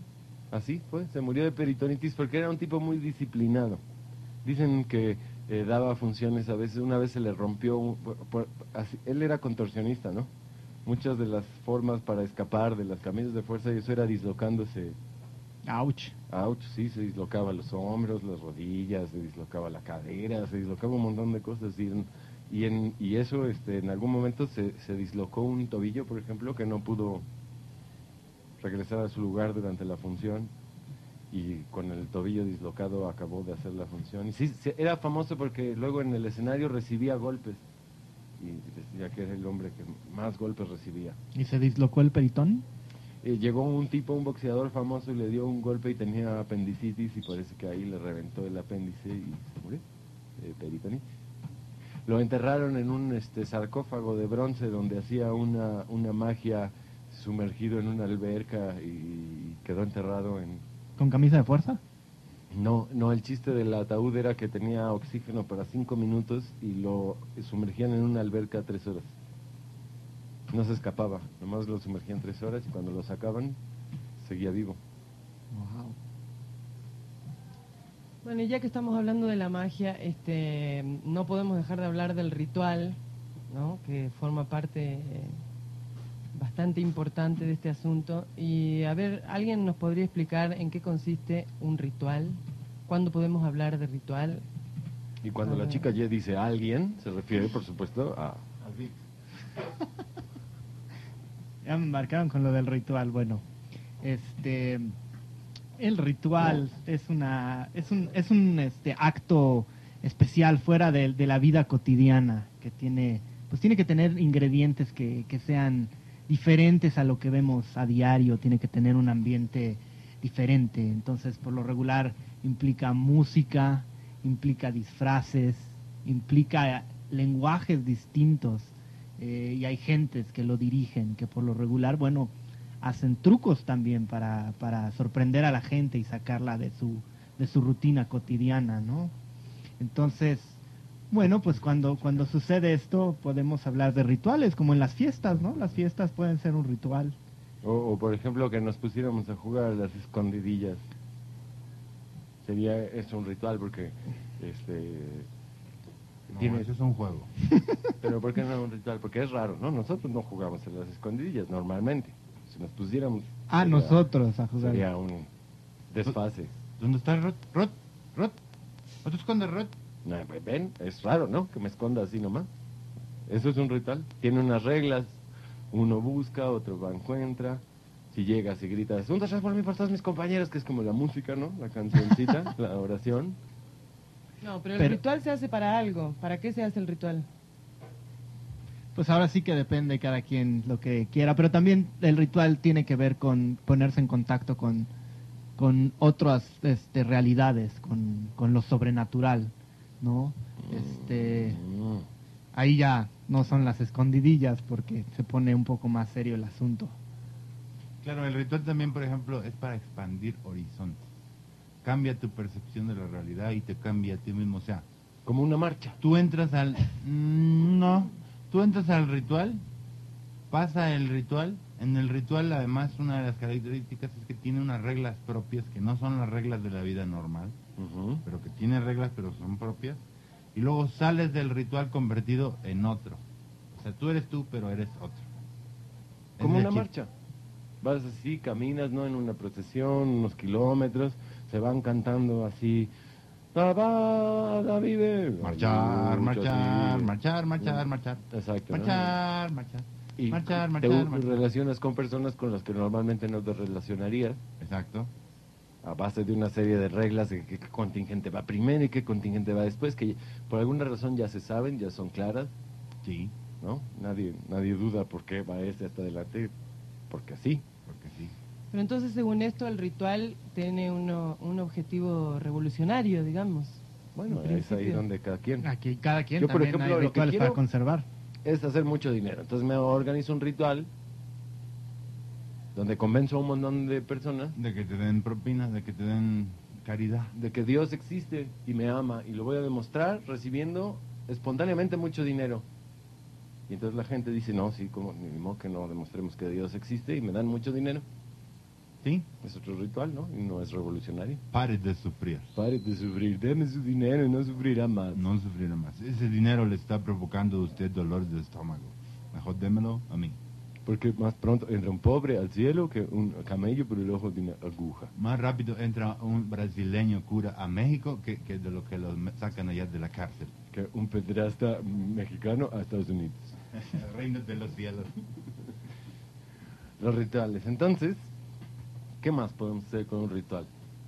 Así fue, se murió de peritonitis porque era un tipo muy disciplinado. Dicen que daba funciones a veces, una vez se le rompió, él era contorsionista, ¿no? Muchas de las formas para escapar de las camisas de fuerza y eso era dislocándose. Ouch. Ouch, sí, se dislocaba los hombros, las rodillas, se dislocaba la cadera, se dislocaba un montón de cosas. Y eso, en algún momento se dislocó un tobillo, por ejemplo, que no pudo regresar a su lugar durante la función. Y con el tobillo dislocado acabó de hacer la función. Y sí, era famoso porque luego en el escenario recibía golpes. Y decía que era el hombre que más golpes recibía. ¿Y se dislocó el peritón? Llegó un tipo, un boxeador famoso, y le dio un golpe y tenía apendicitis y parece que ahí le reventó el apéndice y se murió, peritonitis. Lo enterraron en un sarcófago de bronce donde hacía una magia sumergido en una alberca y quedó enterrado en... ¿Con camisa de fuerza? No, el chiste del ataúd era que tenía oxígeno para 5 minutos y lo sumergían en una alberca 3 horas. No se escapaba, nomás lo sumergían 3 horas y cuando lo sacaban, seguía vivo. Wow. Bueno, y ya que estamos hablando de la magia, no podemos dejar de hablar del ritual, ¿no? Que forma parte bastante importante de este asunto. Y a ver, ¿alguien nos podría explicar en qué consiste un ritual? ¿Cuándo podemos hablar de ritual? Y cuando la chica ya dice alguien, se refiere, por supuesto, a... Ya me marcaron con lo del ritual. Bueno, el ritual es un acto especial fuera de la vida cotidiana que tiene que tener ingredientes que sean diferentes a lo que vemos a diario, tiene que tener un ambiente diferente. Entonces, por lo regular implica música, implica disfraces, implica lenguajes distintos. Y hay gentes que lo dirigen, que por lo regular, bueno, hacen trucos también para sorprender a la gente y sacarla de su rutina cotidiana, ¿no? Entonces, bueno, pues cuando sucede esto, podemos hablar de rituales, como en las fiestas, ¿no? Las fiestas pueden ser un ritual. O por ejemplo, que nos pusiéramos a jugar a las escondidillas. Sería eso un ritual, porque No, eso es un juego. Pero ¿por qué no un ritual? Porque es raro, ¿no? Nosotros no jugamos a las escondidillas normalmente. Si nos pusiéramos... nosotros a jugar. Sería un desfase. ¿Dónde está Rod? ¿Rod? ¿No te escondes, Rod? No, pues ven, es raro, ¿no? Que me esconda así nomás. Eso es un ritual. Tiene unas reglas. Uno busca, otro va, encuentra. Si llegas y gritas, un taller por mí, por todos mis compañeros, que es como la música, ¿no? La cancioncita, la oración. No, pero el ritual se hace para algo. ¿Para qué se hace el ritual? Pues ahora sí que depende cada quien lo que quiera, pero también el ritual tiene que ver con ponerse en contacto con otras realidades, con lo sobrenatural, ¿no? Ahí ya no son las escondidillas porque se pone un poco más serio el asunto. Claro, el ritual también, por ejemplo, es para expandir horizontes. Cambia tu percepción de la realidad y te cambia a ti mismo, o sea... Como una marcha. Tú entras al... Tú entras al ritual, pasa el ritual. En el ritual, además, una de las características es que tiene unas reglas propias que no son las reglas de la vida normal, pero que tiene reglas, pero son propias. Y luego sales del ritual convertido en otro. O sea, tú eres tú, pero eres otro. Como una marcha. Vas así, caminas, ¿no? En una procesión, unos kilómetros, se van cantando así... Tabada vive. Marchar, marchar, marchar, marchar, marchar. Exacto. Marchar, ¿no? marchar. Y marchar, te marchar. relacionas con personas con las que normalmente no te relacionarías. Exacto. A base de una serie de reglas de qué contingente va primero y qué contingente va después, que por alguna razón ya se saben, ya son claras. Sí. ¿No? Nadie duda por qué va hasta adelante, porque sí. Pero entonces, según esto, el ritual tiene un objetivo revolucionario, digamos. Bueno, es ahí donde cada quien. Aquí cada quien. Yo, por también ejemplo, hay lo que rituales quiero para conservar. Es hacer mucho dinero. Entonces me organizo un ritual donde convenzo a un montón de personas de que te den propinas, de que te den caridad, de que Dios existe y me ama, y lo voy a demostrar recibiendo espontáneamente mucho dinero. Y entonces la gente dice, no, sí, como ni modo que no demostremos que Dios existe, y me dan mucho dinero. ¿Sí? Es otro ritual, ¿no? Y no es revolucionario. Pare de sufrir. Pare de sufrir, deme su dinero y no sufrirá más. No sufrirá más. Ese dinero le está provocando a usted dolores de estómago. Mejor démelo a mí. Porque más pronto entra un pobre al cielo que un camello por el ojo de una aguja. Más rápido entra un brasileño cura a México que de lo que lo sacan allá de la cárcel. Que un pedrasta mexicano a Estados Unidos. El reino de los cielos. Los rituales. Entonces, ¿qué más podemos hacer con un ritual?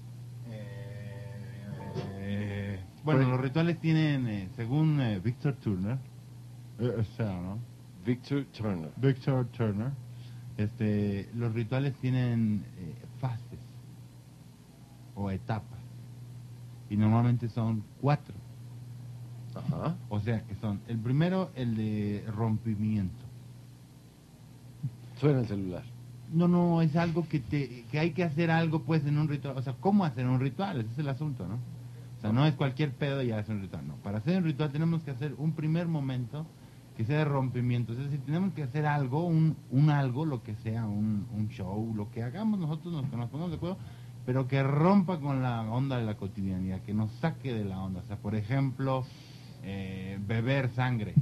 Bueno, los rituales tienen, según Victor Turner, ¿no? Victor Turner. Victor Turner, los rituales tienen fases o etapas y normalmente son 4. Ajá. O sea que son, el primero, el de rompimiento. Suena el celular. No, es algo que hay que hacer algo pues en un ritual. O sea, ¿cómo hacer un ritual? Ese es el asunto, ¿no? O sea, no es cualquier pedo y ya hacer un ritual, no. Para hacer un ritual tenemos que hacer un primer momento que sea de rompimiento. Es decir, tenemos que hacer algo, un algo, lo que sea, un show, lo que hagamos nosotros, que nos pongamos de acuerdo, pero que rompa con la onda de la cotidianidad, que nos saque de la onda. O sea, por ejemplo, beber sangre.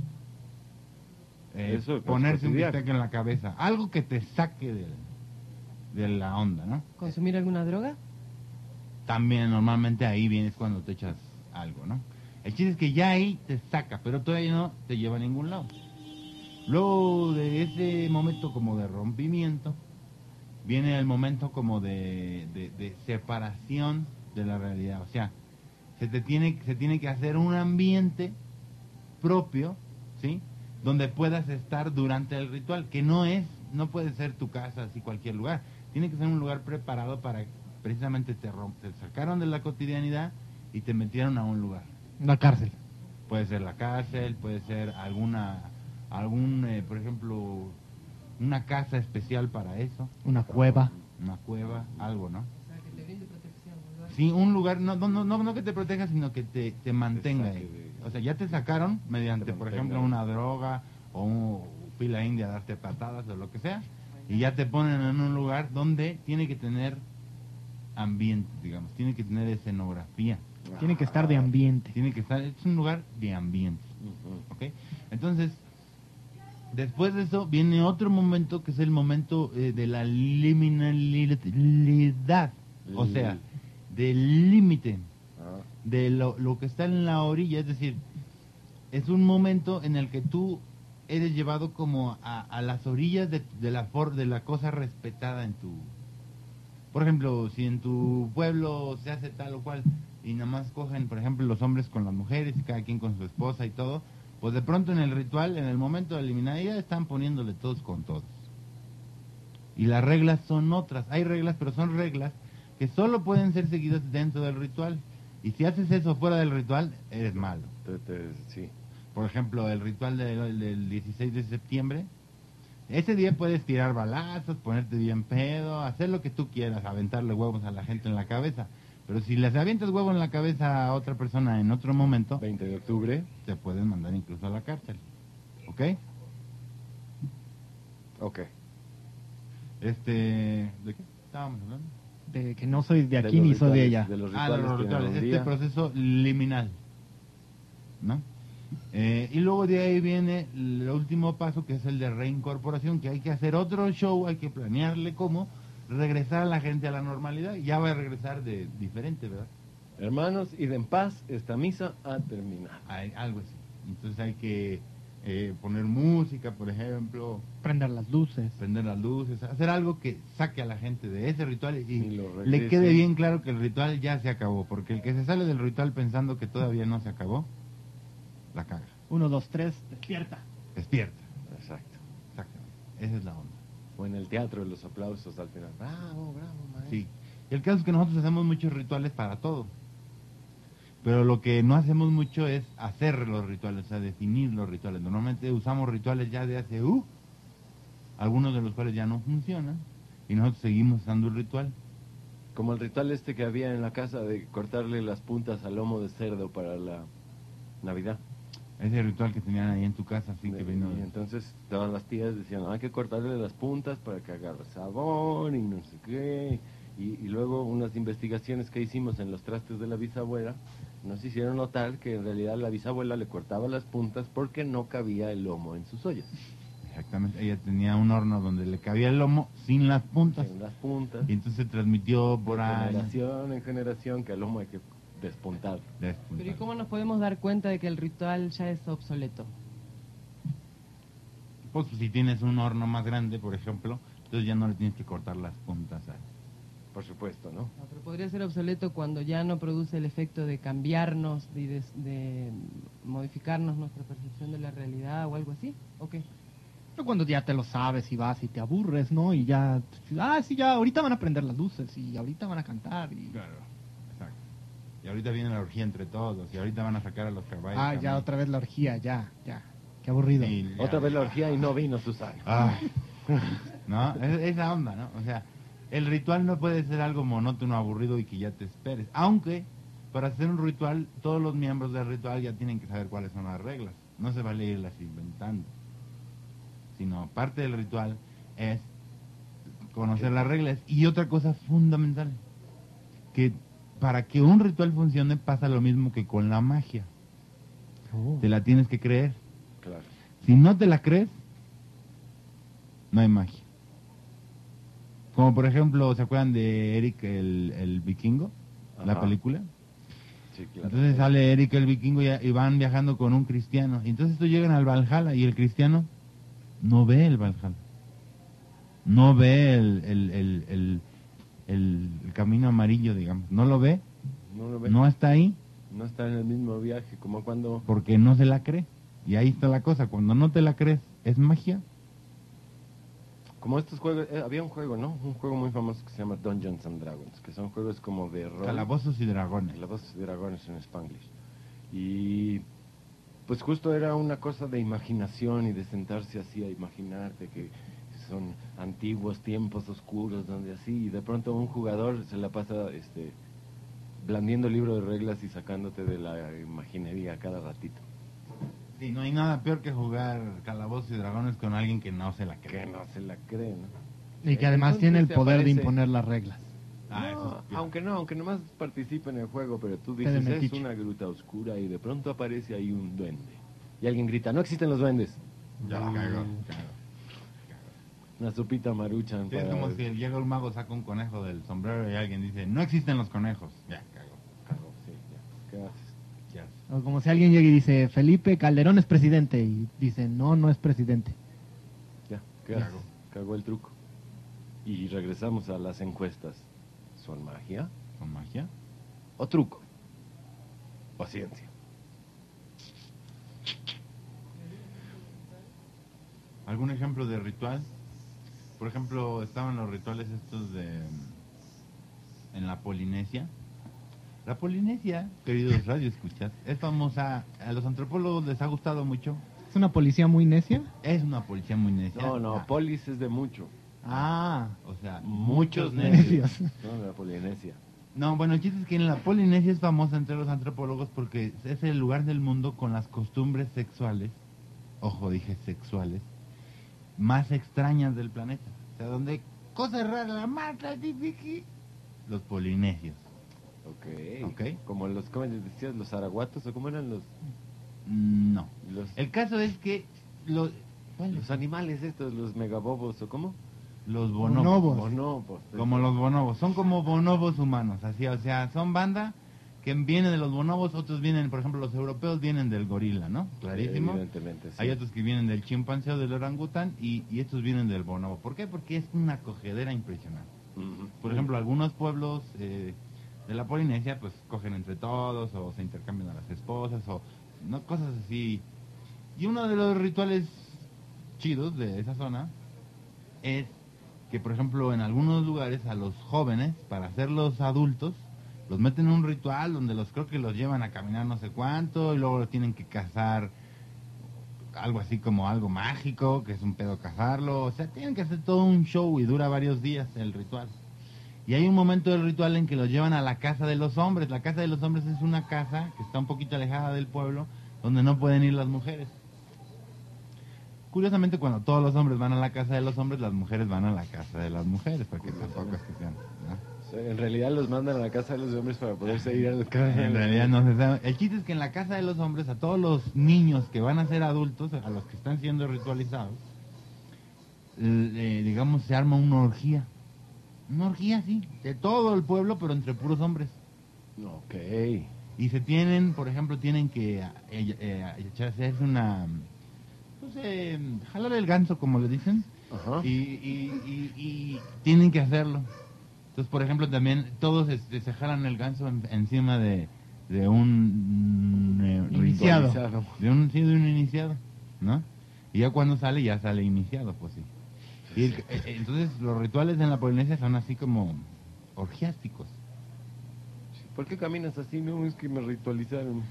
Eso, ponerse un cotidiano. bistec en la cabeza, algo que te saque de la onda, ¿no? ¿Consumir alguna droga? También normalmente ahí vienes cuando te echas algo, ¿no? El chiste es que ya ahí te saca, pero todavía no te lleva a ningún lado. Luego de ese momento como de rompimiento, viene el momento como de separación de la realidad. O sea, se tiene que hacer un ambiente propio, ¿sí?, donde puedas estar durante el ritual, que no puede ser tu casa, así cualquier lugar. Tiene que ser un lugar preparado para precisamente te sacaron de la cotidianidad y te metieron a un lugar. Una cárcel. Puede ser la cárcel, puede ser por ejemplo, una casa especial para eso. Una cueva. Una cueva, algo, ¿no? O sea, que te brinde protección. ¿Verdad? Sí, un lugar, no que te proteja, sino que te mantenga saque ahí. de- O sea, ya te sacaron mediante, Te por mantenga ejemplo, ahí. una droga o un fila india, darte patadas o lo que sea, y ya te ponen en un lugar donde tiene que tener ambiente, digamos, tiene que tener escenografía, Tiene que estar de ambiente. tiene que estar, es un lugar de ambiente, Ujú. ¿ok? Entonces, después de eso viene otro momento que es el momento de la liminalidad, o sea, del límite Ah, de lo que está en la orilla, es decir, es un momento en el que tú eres llevado como a las orillas de la cosa respetada en tu... Por ejemplo, si en tu pueblo se hace tal o cual y nada más cogen, por ejemplo, los hombres con las mujeres y cada quien con su esposa y todo, pues de pronto en el ritual, en el momento de eliminar, ya están poniéndole todos con todos. Y las reglas son otras. Hay reglas, pero son reglas que solo pueden ser seguidas dentro del ritual. Y si haces eso fuera del ritual, eres malo. sí. Por ejemplo, el ritual del 16 de septiembre, ese día puedes tirar balazos, ponerte bien pedo, hacer lo que tú quieras, aventarle huevos a la gente en la cabeza. Pero si les avientas huevo en la cabeza a otra persona en otro momento, 20 de octubre. te pueden mandar incluso a la cárcel. ¿Ok? Ok. ¿De qué estábamos hablando? De que no soy de aquí los ni soy de rituales, allá. De los Ah, rituales, los tienen rituales, un este día. proceso liminal, ¿no? Y luego de ahí viene el último paso, que es el de reincorporación, que hay que hacer otro show, hay que planearle cómo regresar a la gente a la normalidad. Ya va a regresar de diferente, ¿verdad? Hermanos, id en paz, esta misa ha terminado. Hay algo así. Entonces hay que poner música, por ejemplo, Prender las luces. prender las luces, hacer algo que saque a la gente de ese ritual y Y lo le regrese. quede bien claro que el ritual ya se acabó, porque el que se sale del ritual pensando que todavía no se acabó, la caga. 1, 2, 3, despierta. Despierta. Exacto. Exactamente. Esa es la onda. O en el teatro, los aplausos al final. Bravo, bravo, maestro. Sí. Y el caso es que nosotros hacemos muchos rituales para todo. Pero lo que no hacemos mucho es hacer los rituales, o sea, definir los rituales. Normalmente usamos rituales ya de hace, algunos de los cuales ya no funcionan, y nosotros seguimos usando el ritual. Como el ritual este que había en la casa de cortarle las puntas al lomo de cerdo para la Navidad. Ese ritual que tenían ahí en tu casa, así que vino. Y entonces todas las tías decían, hay que cortarle las puntas para que agarre sabón y no sé qué. Y luego unas investigaciones que hicimos en los trastes de la bisabuela nos hicieron notar que en realidad la bisabuela le cortaba las puntas porque no cabía el lomo en sus ollas. Exactamente, ella tenía un horno donde le cabía el lomo sin las puntas. Sin las puntas. Y entonces se transmitió por De ahí. generación en generación que el lomo hay que despuntar. Pero ¿y cómo nos podemos dar cuenta de que el ritual ya es obsoleto? Pues si tienes un horno más grande, por ejemplo, entonces ya no le tienes que cortar las puntas. Por supuesto, ¿no? No, pero podría ser obsoleto cuando ya no produce el efecto de cambiarnos y de modificarnos nuestra percepción de la realidad o algo así, ¿o qué? Pero cuando ya te lo sabes y vas y te aburres, ¿no? Y ya, sí, ya, ahorita van a prender las luces y ahorita van a cantar y... Claro, exacto. Y ahorita viene la orgía entre todos y ahorita van a sacar a los caballos. Ah, ya otra vez la orgía, ya. Qué aburrido. Sí, ya. Otra vez la orgía y no vino Susana. Ay. ¿No? Esa onda, ¿no? O sea, el ritual no puede ser algo monótono, aburrido y que ya te esperes. Aunque, para hacer un ritual, todos los miembros del ritual ya tienen que saber cuáles son las reglas. No se vale irlas inventando. Sino, parte del ritual es conocer las reglas. Y otra cosa fundamental, que para que un ritual funcione pasa lo mismo que con la magia. Te la tienes que creer. Claro. Si no te la crees, no hay magia. Como por ejemplo, ¿se acuerdan de Eric el vikingo? La Ajá. película. Sí, claro. Entonces sale Eric el vikingo y van viajando con un cristiano. Y entonces estos llegan al Valhalla y el cristiano no ve el Valhalla. No ve el camino amarillo, digamos. No lo ve. No lo ve. No está ahí No está en el mismo viaje, como cuando... porque no se la cree. Y ahí está la cosa. Cuando no te la crees, ¿es magia? Como estos juegos, había un juego, ¿no? Un juego muy famoso que se llama Dungeons and Dragons, que son juegos como de rol. Calabozos y dragones. Calabozos y dragones en Spanglish. Y pues justo era una cosa de imaginación y de sentarse así a imaginarte que son antiguos tiempos oscuros donde así, y de pronto un jugador se la pasa blandiendo el libro de reglas y sacándote de la imaginería cada ratito. Sí, no hay nada peor que jugar calabozos y dragones con alguien que no se la cree. Que no se la cree, ¿no? Y que además Entonces tiene el te poder de aparece- imponer las reglas. Eso es peor. aunque nomás participe en el juego, pero tú de dices, es metiche. una gruta oscura y de pronto aparece ahí un duende. Y alguien grita, no existen los duendes. Ya la cago. Una sopita maruchan. Sí, es para- como si llega un mago, saca un conejo del sombrero y alguien dice, no existen los conejos. Ya, cago. Cago, sí, ya. ¿Qué haces? Ya. O como si alguien llega y dice, Felipe Calderón es presidente. Y dice, no es presidente. Ya, ¿qué haces? Cagó el truco. Y regresamos a las encuestas. ¿Son magia ¿Con magia? o truco? ¿O ciencia? ¿Algún ejemplo de ritual? Por ejemplo, estaban los rituales estos en la Polinesia. La Polinesia, queridos radioescuchas, es famosa, a los antropólogos les ha gustado mucho. ¿Es una policía muy necia? Es una policía muy necia. No, Ah, polis es de mucho. o sea, Muchos necios. necios. No, de la Polinesia. No, bueno, el chiste es que en la Polinesia es famosa entre los antropólogos porque es el lugar del mundo con las costumbres sexuales, ojo, dije sexuales, más extrañas del planeta. O sea, donde cosas raras, la más difícil, los polinesios. Ok. Ok. Como los, ¿cómo les decías? ¿Los araguatos o cómo eran los...? No. Los, El caso es que los animales estos, los megabobos o cómo? los bonobos, Bonobos. como los bonobos, son como bonobos humanos, así, o sea, son banda que vienen de los bonobos, otros vienen, por ejemplo, los europeos vienen del gorila, ¿no? Clarísimo. Evidentemente, sí. Hay otros que vienen del chimpancé o del orangután y estos vienen del bonobo. ¿Por qué? Porque es una cogedera impresionante. Ujú. Por ejemplo, algunos pueblos de la Polinesia pues cogen entre todos o se intercambian a las esposas o no cosas así. Y uno de los rituales chidos de esa zona es que, por ejemplo, en algunos lugares a los jóvenes, para hacerlos adultos, los meten en un ritual donde creo que los llevan a caminar no sé cuánto y luego los tienen que cazar algo así como algo mágico, que es un pedo cazarlo, o sea, tienen que hacer todo un show y dura varios días el ritual. Y hay un momento del ritual en que los llevan a la casa de los hombres. La casa de los hombres es una casa que está un poquito alejada del pueblo, donde no pueden ir las mujeres. Curiosamente, cuando todos los hombres van a la casa de los hombres, las mujeres van a la casa de las mujeres, porque tampoco es que sean, ¿no? En realidad los mandan a la casa de los hombres para poderse ir a la casa de En realidad no se sabe. El chiste es que en la casa de los hombres, a todos los niños que van a ser adultos, a los que están siendo ritualizados, digamos, se arma una orgía. Una orgía, sí, de todo el pueblo, pero entre puros hombres. Ok. Y se tienen, por ejemplo, tienen que hacerse una... Pues, jalar el ganso, como le dicen. Ajá. Y tienen que hacerlo. Entonces, por ejemplo, también todos se jalan el ganso encima de un Iniciado. de un iniciado, ¿no? Y ya cuando sale, ya sale iniciado, pues sí. Y entonces los rituales en la Polinesia son así como orgiásticos. ¿Por qué caminas así? No, es que me ritualizaron.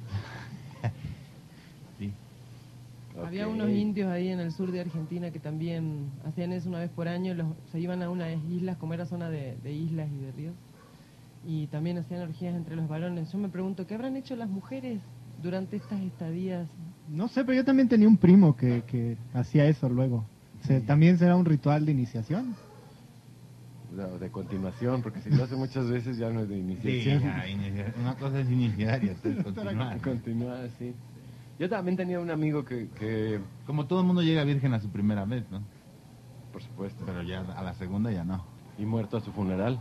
Sí. Había Ok. unos indios ahí en el sur de Argentina que también hacían eso una vez por año, se iban a unas islas, como era zona de islas y de ríos, y también hacían orgías entre los varones. Yo me pregunto, ¿qué habrán hecho las mujeres durante estas estadías? No sé, pero yo también tenía un primo que hacía eso luego. ¿También será un ritual de iniciación? De continuación, porque si lo hace muchas veces ya no es de Sí, iniciación. ya, una cosa es iniciar y otra es continuar. Continuar, sí. Yo también tenía un amigo que, Como todo el mundo llega virgen a su primera vez, ¿no? por supuesto, Pero ya a la segunda ya no. y muerto a su funeral.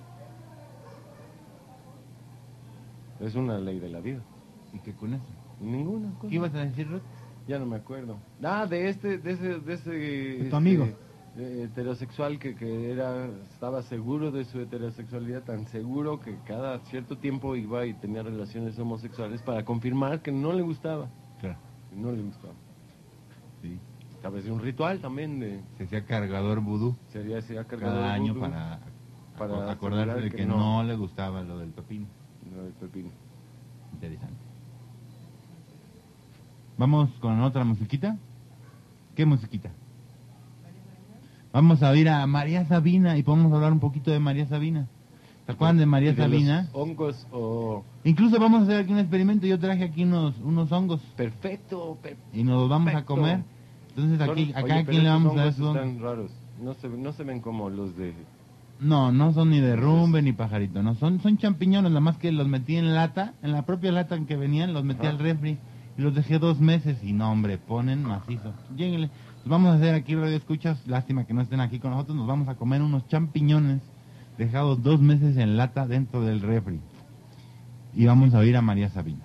Es una ley de la vida. ¿Y qué con eso? Ninguna cosa. ¿Qué ibas a decir, Ruth? Ya no me acuerdo. Ah, de ese tu amigo. Heterosexual que estaba seguro de su heterosexualidad, tan seguro que cada cierto tiempo iba y tenía relaciones homosexuales para confirmar que no le gustaba. Claro. Que no le gustaba. Sí. A veces un ritual también Se hacía cargador vudú sería cargado cada de año vudú para acordarse asegurar de que que no le gustaba lo del pepino. no, el pepino. Interesante. ¿Vamos con otra musiquita? ¿Qué musiquita? Vamos a ir a María Sabina y podemos hablar un poquito de María Sabina. ¿Se acuerdan de María ¿Y de Sabina? los hongos o...? Incluso vamos a hacer aquí un experimento. Yo traje aquí unos hongos Perfecto. y nos los vamos a Perfecto. comer. Entonces aquí, acá Oye, a pero quién le estos vamos a dar hongos su hongo. están raros. No se ven como los de... No, no son ni derrumbe ni pajarito, no, son champiñones, nada más que los metí en lata, en la propia lata en que venían, los metí Ajá. al refri y los dejé 2 meses y no, hombre, ponen macizo. Lléguenle, nos vamos a hacer aquí radio escuchas, lástima que no estén aquí con nosotros, nos vamos a comer unos champiñones dejados 2 meses en lata dentro del refri y vamos a oír a María Sabina.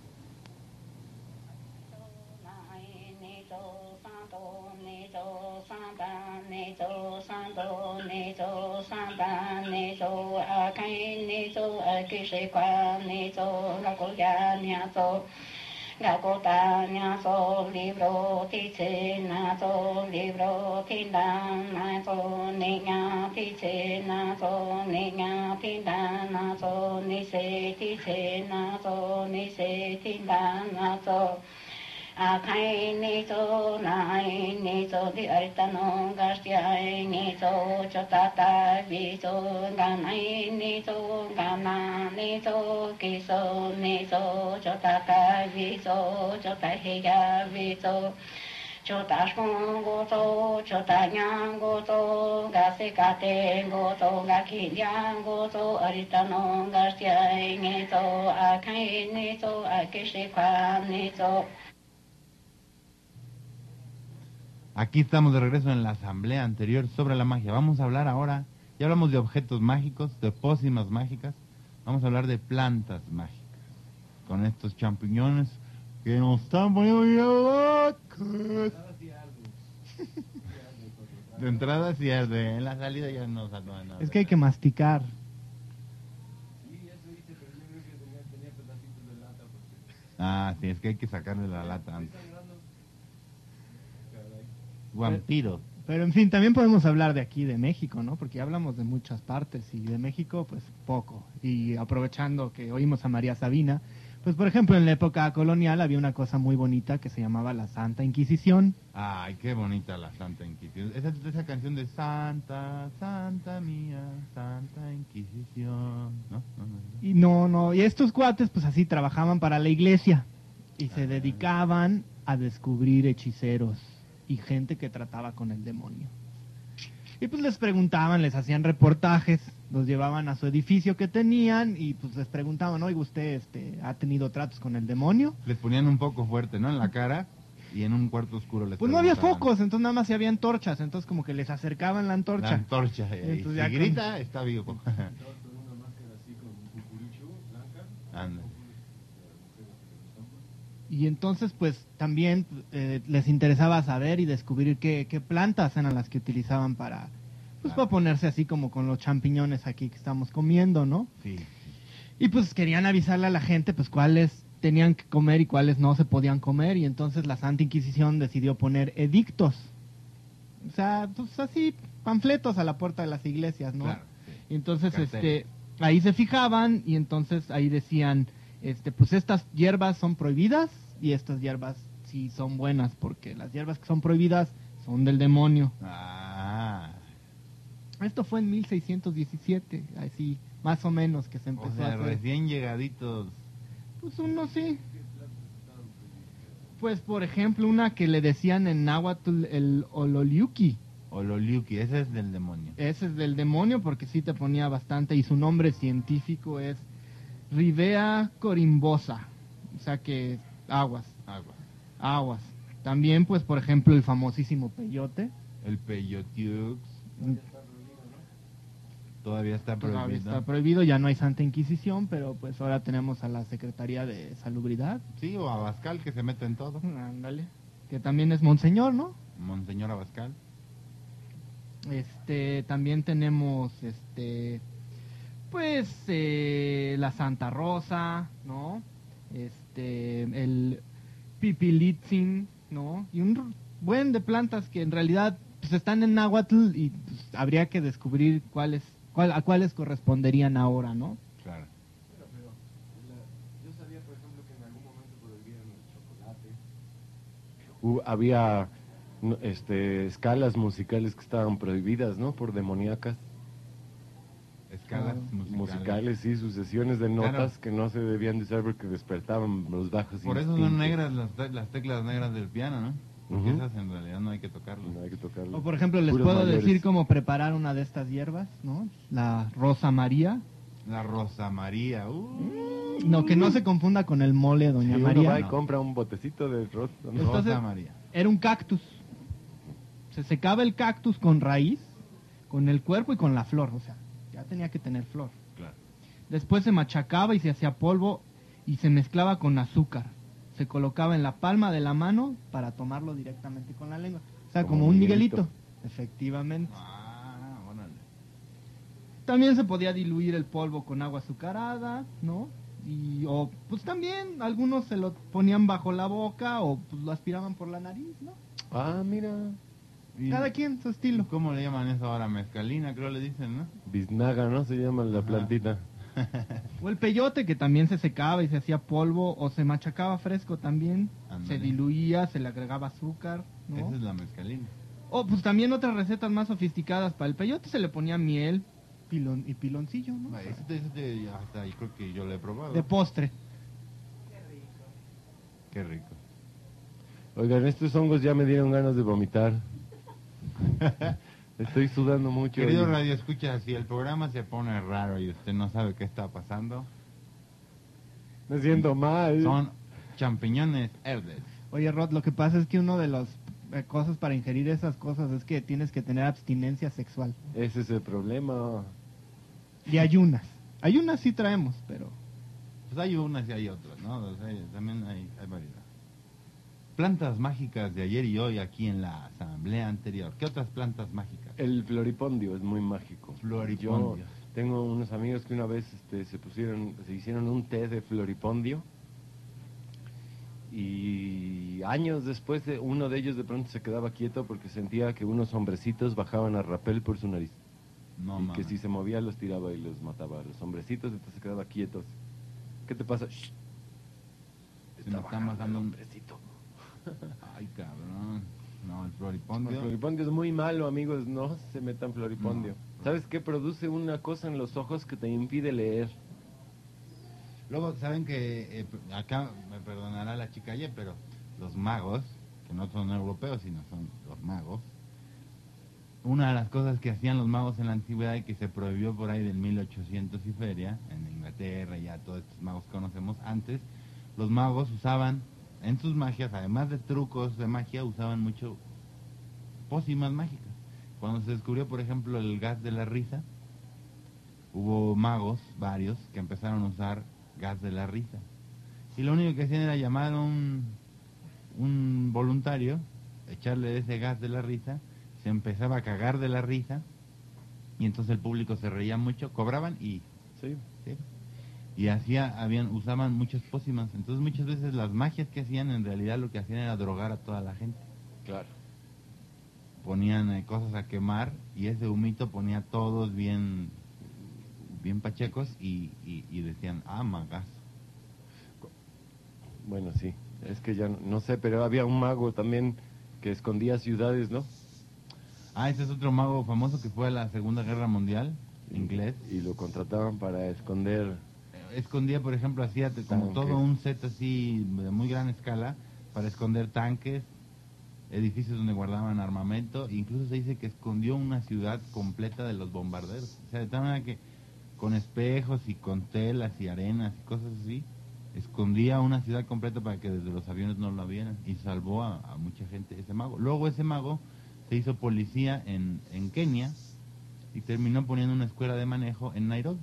Libro ticinazo, libro tindanazo, niña ticinazo, niña tindanazo, ni se ticinazo, ni se tindanazo. Akai nizo, nai nizo, di aritano, gastiai nizo, chotata vizo, ganai nizo, gana nizo, kiso nizo, chotata vizo, chotahiya vizo. Chota shkongoto, chota nyangoto, gasekate goto, gakilyangoto, aritano, gastiai nizo, akai nizo, akishikwa nizo. Aquí estamos de regreso en la asamblea anterior sobre la magia. Vamos a hablar ahora, ya hablamos de objetos mágicos, de pócimas mágicas, vamos a hablar de plantas mágicas. Con estos champiñones que nos están poniendo bien locos. De entrada sí arde, en la salida ya no salva nada. Es que hay que masticar. Ah, sí, es que hay que sacarle la lata antes. Vampiro. Pero en fin, también podemos hablar de aquí, de México, ¿no? Porque ya hablamos de muchas partes y de México, pues poco. Y aprovechando que oímos a María Sabina, pues por ejemplo en la época colonial había una cosa muy bonita que se llamaba la Santa Inquisición. Ay, qué bonita la Santa Inquisición. Esa canción de Santa, Santa mía, Santa Inquisición. ¿No? Y y estos cuates pues así trabajaban para la iglesia. y se dedicaban a descubrir hechiceros y gente que trataba con el demonio. Y pues les preguntaban, les hacían reportajes, los llevaban a su edificio que tenían y pues les preguntaban, oiga, ¿usted ha tenido tratos con el demonio? Les ponían un poco fuerte, ¿no? En la cara y en un cuarto oscuro les Pues no había preguntaban. focos, entonces nada más se había antorchas, entonces como que les acercaban la antorcha. La antorcha. Y Entonces si ya grita, está vivo. Anda. Y entonces pues también les interesaba saber y descubrir qué plantas eran las que utilizaban para, pues para ponerse así como con los champiñones aquí que estamos comiendo, ¿no? Sí. Y pues querían avisarle a la gente pues cuáles tenían que comer y cuáles no se podían comer y entonces la Santa Inquisición decidió poner edictos. O sea, pues así panfletos a la puerta de las iglesias, ¿no? Claro, sí. Y entonces Carteles. ahí se fijaban y entonces ahí decían, pues estas hierbas son prohibidas y estas hierbas sí son buenas porque las hierbas que son prohibidas son del demonio. Ah. Esto fue en 1617, así más o menos que se empezó O sea, a hacer. recién llegaditos. Pues uno sí. Pues por ejemplo una que le decían en náhuatl el ololiuki. Ololiuki, ese es del demonio. Ese es del demonio porque sí te ponía bastante y su nombre científico es Rivea corimbosa. O sea que aguas, Agua. aguas. También pues por ejemplo el famosísimo peyote. El peyotiux. Todavía está Todavía prohibido. está prohibido, ya no hay Santa Inquisición, pero pues ahora tenemos a la Secretaría de Salubridad. Sí, o Abascal, que se mete en todo. Ándale. Que también es Monseñor, ¿no? Monseñor Abascal. También tenemos pues la Santa Rosa, ¿no? El Pipilitzin, ¿no? Y un buen de plantas que en realidad pues están en náhuatl y pues, habría que descubrir a cuáles corresponderían ahora, ¿no? Claro. Yo sabía, por ejemplo, que en algún momento prohibieron el chocolate. Había escalas musicales que estaban prohibidas, ¿no? Por demoníacas. Escalas Musicales, sí, sucesiones de notas Claro. que no se debían de usar porque despertaban los bajos Por eso instintos. son negras las teclas negras del piano, ¿no? Porque Ujú. esas en realidad no hay que tocarlas. No hay que tocarlo. O por ejemplo les Puros puedo mayores. decir cómo preparar una de estas hierbas, ¿no? La Rosa María. La Rosa María. No, que no se confunda con el mole, doña Sí, uno María. va y No. compra un botecito de rosa. ¿no? Entonces- Rosa María. Era un cactus. Se secaba el cactus con raíz, con el cuerpo y con la flor, o sea, ya tenía que tener flor. Claro. Después se machacaba y se hacía polvo y se mezclaba con azúcar. Se colocaba en la palma de la mano para tomarlo directamente con la lengua. O sea, Como como un Miguelito. Miguelito. Efectivamente. Ah, órale. También se podía diluir el polvo con agua azucarada, ¿no? O pues también algunos se lo ponían bajo la boca o pues lo aspiraban por la nariz, ¿no? Ah, mira. Y- Cada quien su estilo. ¿Cómo le llaman eso ahora? Mezcalina, creo le dicen, ¿no? Biznaga, ¿no? Se llama la Ajá. plantita. O el peyote que también se secaba y se hacía polvo o se machacaba fresco también. Ándale. Se diluía, se le agregaba azúcar, ¿no? Esa es la mezcalina. O pues también otras recetas más sofisticadas. Para el peyote se le ponía miel y piloncillo, ¿no? Ese hasta ahí creo que yo lo he probado. De postre. Qué rico. Oigan, estos hongos ya me dieron ganas de vomitar. Estoy sudando mucho. Querido y- Radio Escucha, si el programa se pone raro y usted no sabe qué está pasando, Me siento mal. son champiñones verdes. Oye, Rod, lo que pasa es que uno de las cosas para ingerir esas cosas es que tienes que tener abstinencia sexual. Ese es el problema. Y ayunas. Ayunas sí traemos, pero... Pues hay unas y hay otras, ¿no? O sea, también hay variedad. Plantas mágicas de ayer y hoy aquí en la asamblea anterior. ¿Qué otras plantas mágicas? El floripondio es muy mágico. Floripondio. Yo tengo unos amigos que una vez se hicieron un té de floripondio y años después uno de ellos de pronto se quedaba quieto porque sentía que unos hombrecitos bajaban a rapel por su nariz. No, y mames. que si se movía los tiraba y los mataba a los hombrecitos, entonces se quedaba quietos. ¿Qué te pasa? Shh. Se me están bajando un... hombrecito. Ay, cabrón. No, el El floripondio. floripondio es muy malo, amigos, no se metan floripondio. No. ¿Sabes qué? Produce una cosa en los ojos que te impide leer. Luego, saben que acá me perdonará la chica Ye, pero los magos, que no son europeos, sino son los magos, una de las cosas que hacían los magos en la antigüedad y que se prohibió por ahí del 1800 y feria, en Inglaterra, ya todos estos magos que conocemos antes, los magos usaban en sus magias, además de trucos de magia, usaban mucho pócimas mágicas. Cuando se descubrió, por ejemplo, el gas de la risa, hubo magos, varios, que empezaron a usar gas de la risa. Y lo único que hacían era llamar a un voluntario, echarle ese gas de la risa, se empezaba a cagar de la risa, y entonces el público se reía mucho, cobraban y... Sí. ¿sí? Y usaban muchas pócimas. Entonces muchas veces las magias que hacían, en realidad lo que hacían era drogar a toda la gente. Claro. Ponían cosas a quemar, y ese humito ponía a todos bien pachecos, y decían, magazo. Bueno, sí, es que ya no sé, pero había un mago también que escondía ciudades, ¿no? Ese es otro mago famoso que fue a la Segunda Guerra Mundial, inglés. Y lo contrataban para esconder... Escondía, por ejemplo, hacía como Tanques. todo un set así de muy gran escala para esconder tanques, edificios donde guardaban armamento. Incluso se dice que escondió una ciudad completa de los bombarderos. O sea, de tal manera que con espejos y con telas y arenas y cosas así, escondía una ciudad completa para que desde los aviones no lo vieran, y salvó a mucha gente ese mago. Luego ese mago se hizo policía en Kenia y terminó poniendo una escuela de manejo en Nairobi.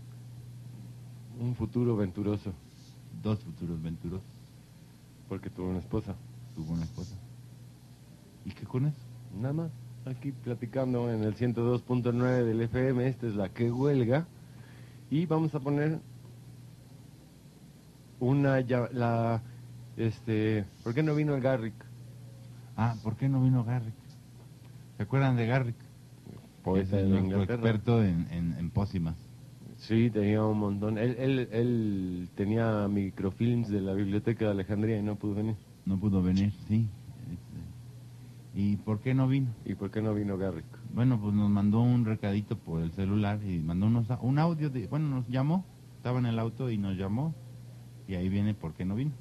Un futuro venturoso, Dos futuros venturosos. porque tuvo una esposa. Tuvo una esposa. ¿Y qué con eso? Nada más, aquí platicando en el 102.9 del FM, esta es la que huelga, y vamos a poner ¿por qué no vino el Garrick? ¿Por qué no vino Garrick? ¿Se acuerdan de Garrick? Poeta Es de nuestro Inglaterra. experto en pócimas. Sí, tenía un montón. Él tenía microfilms de la Biblioteca de Alejandría y no pudo venir. No pudo venir, sí. ¿Y por qué no vino? ¿Y por qué no vino Garrick? Bueno, pues nos mandó un recadito por el celular y mandó un audio nos llamó, estaba en el auto y nos llamó, y ahí viene por qué no vino.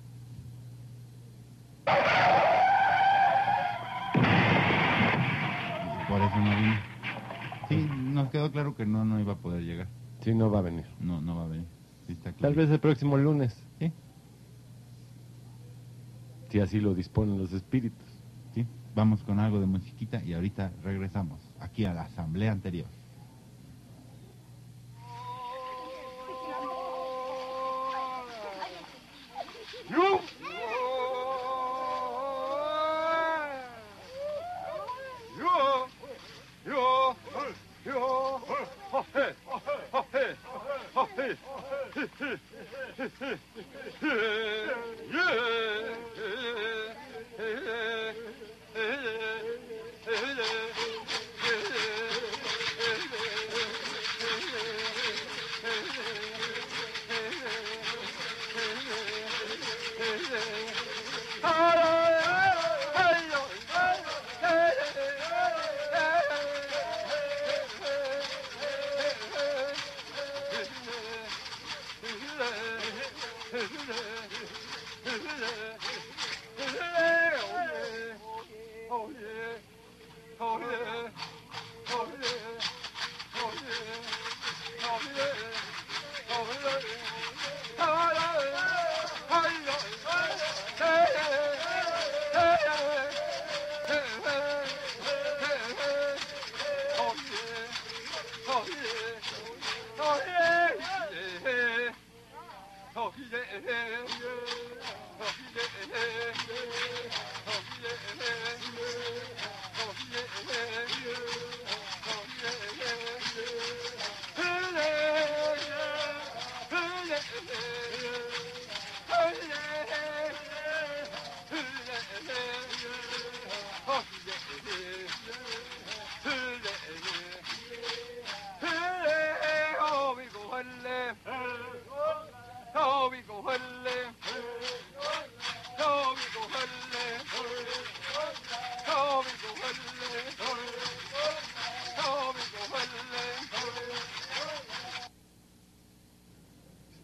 Y por eso no vino. Sí, nos quedó claro que no iba a poder llegar. Sí, no va a venir. No va a venir. Sí, está Tal claro. vez el próximo lunes, Sí, si así lo disponen los espíritus. sí. Vamos con algo de musiquita y ahorita regresamos aquí a la asamblea anterior.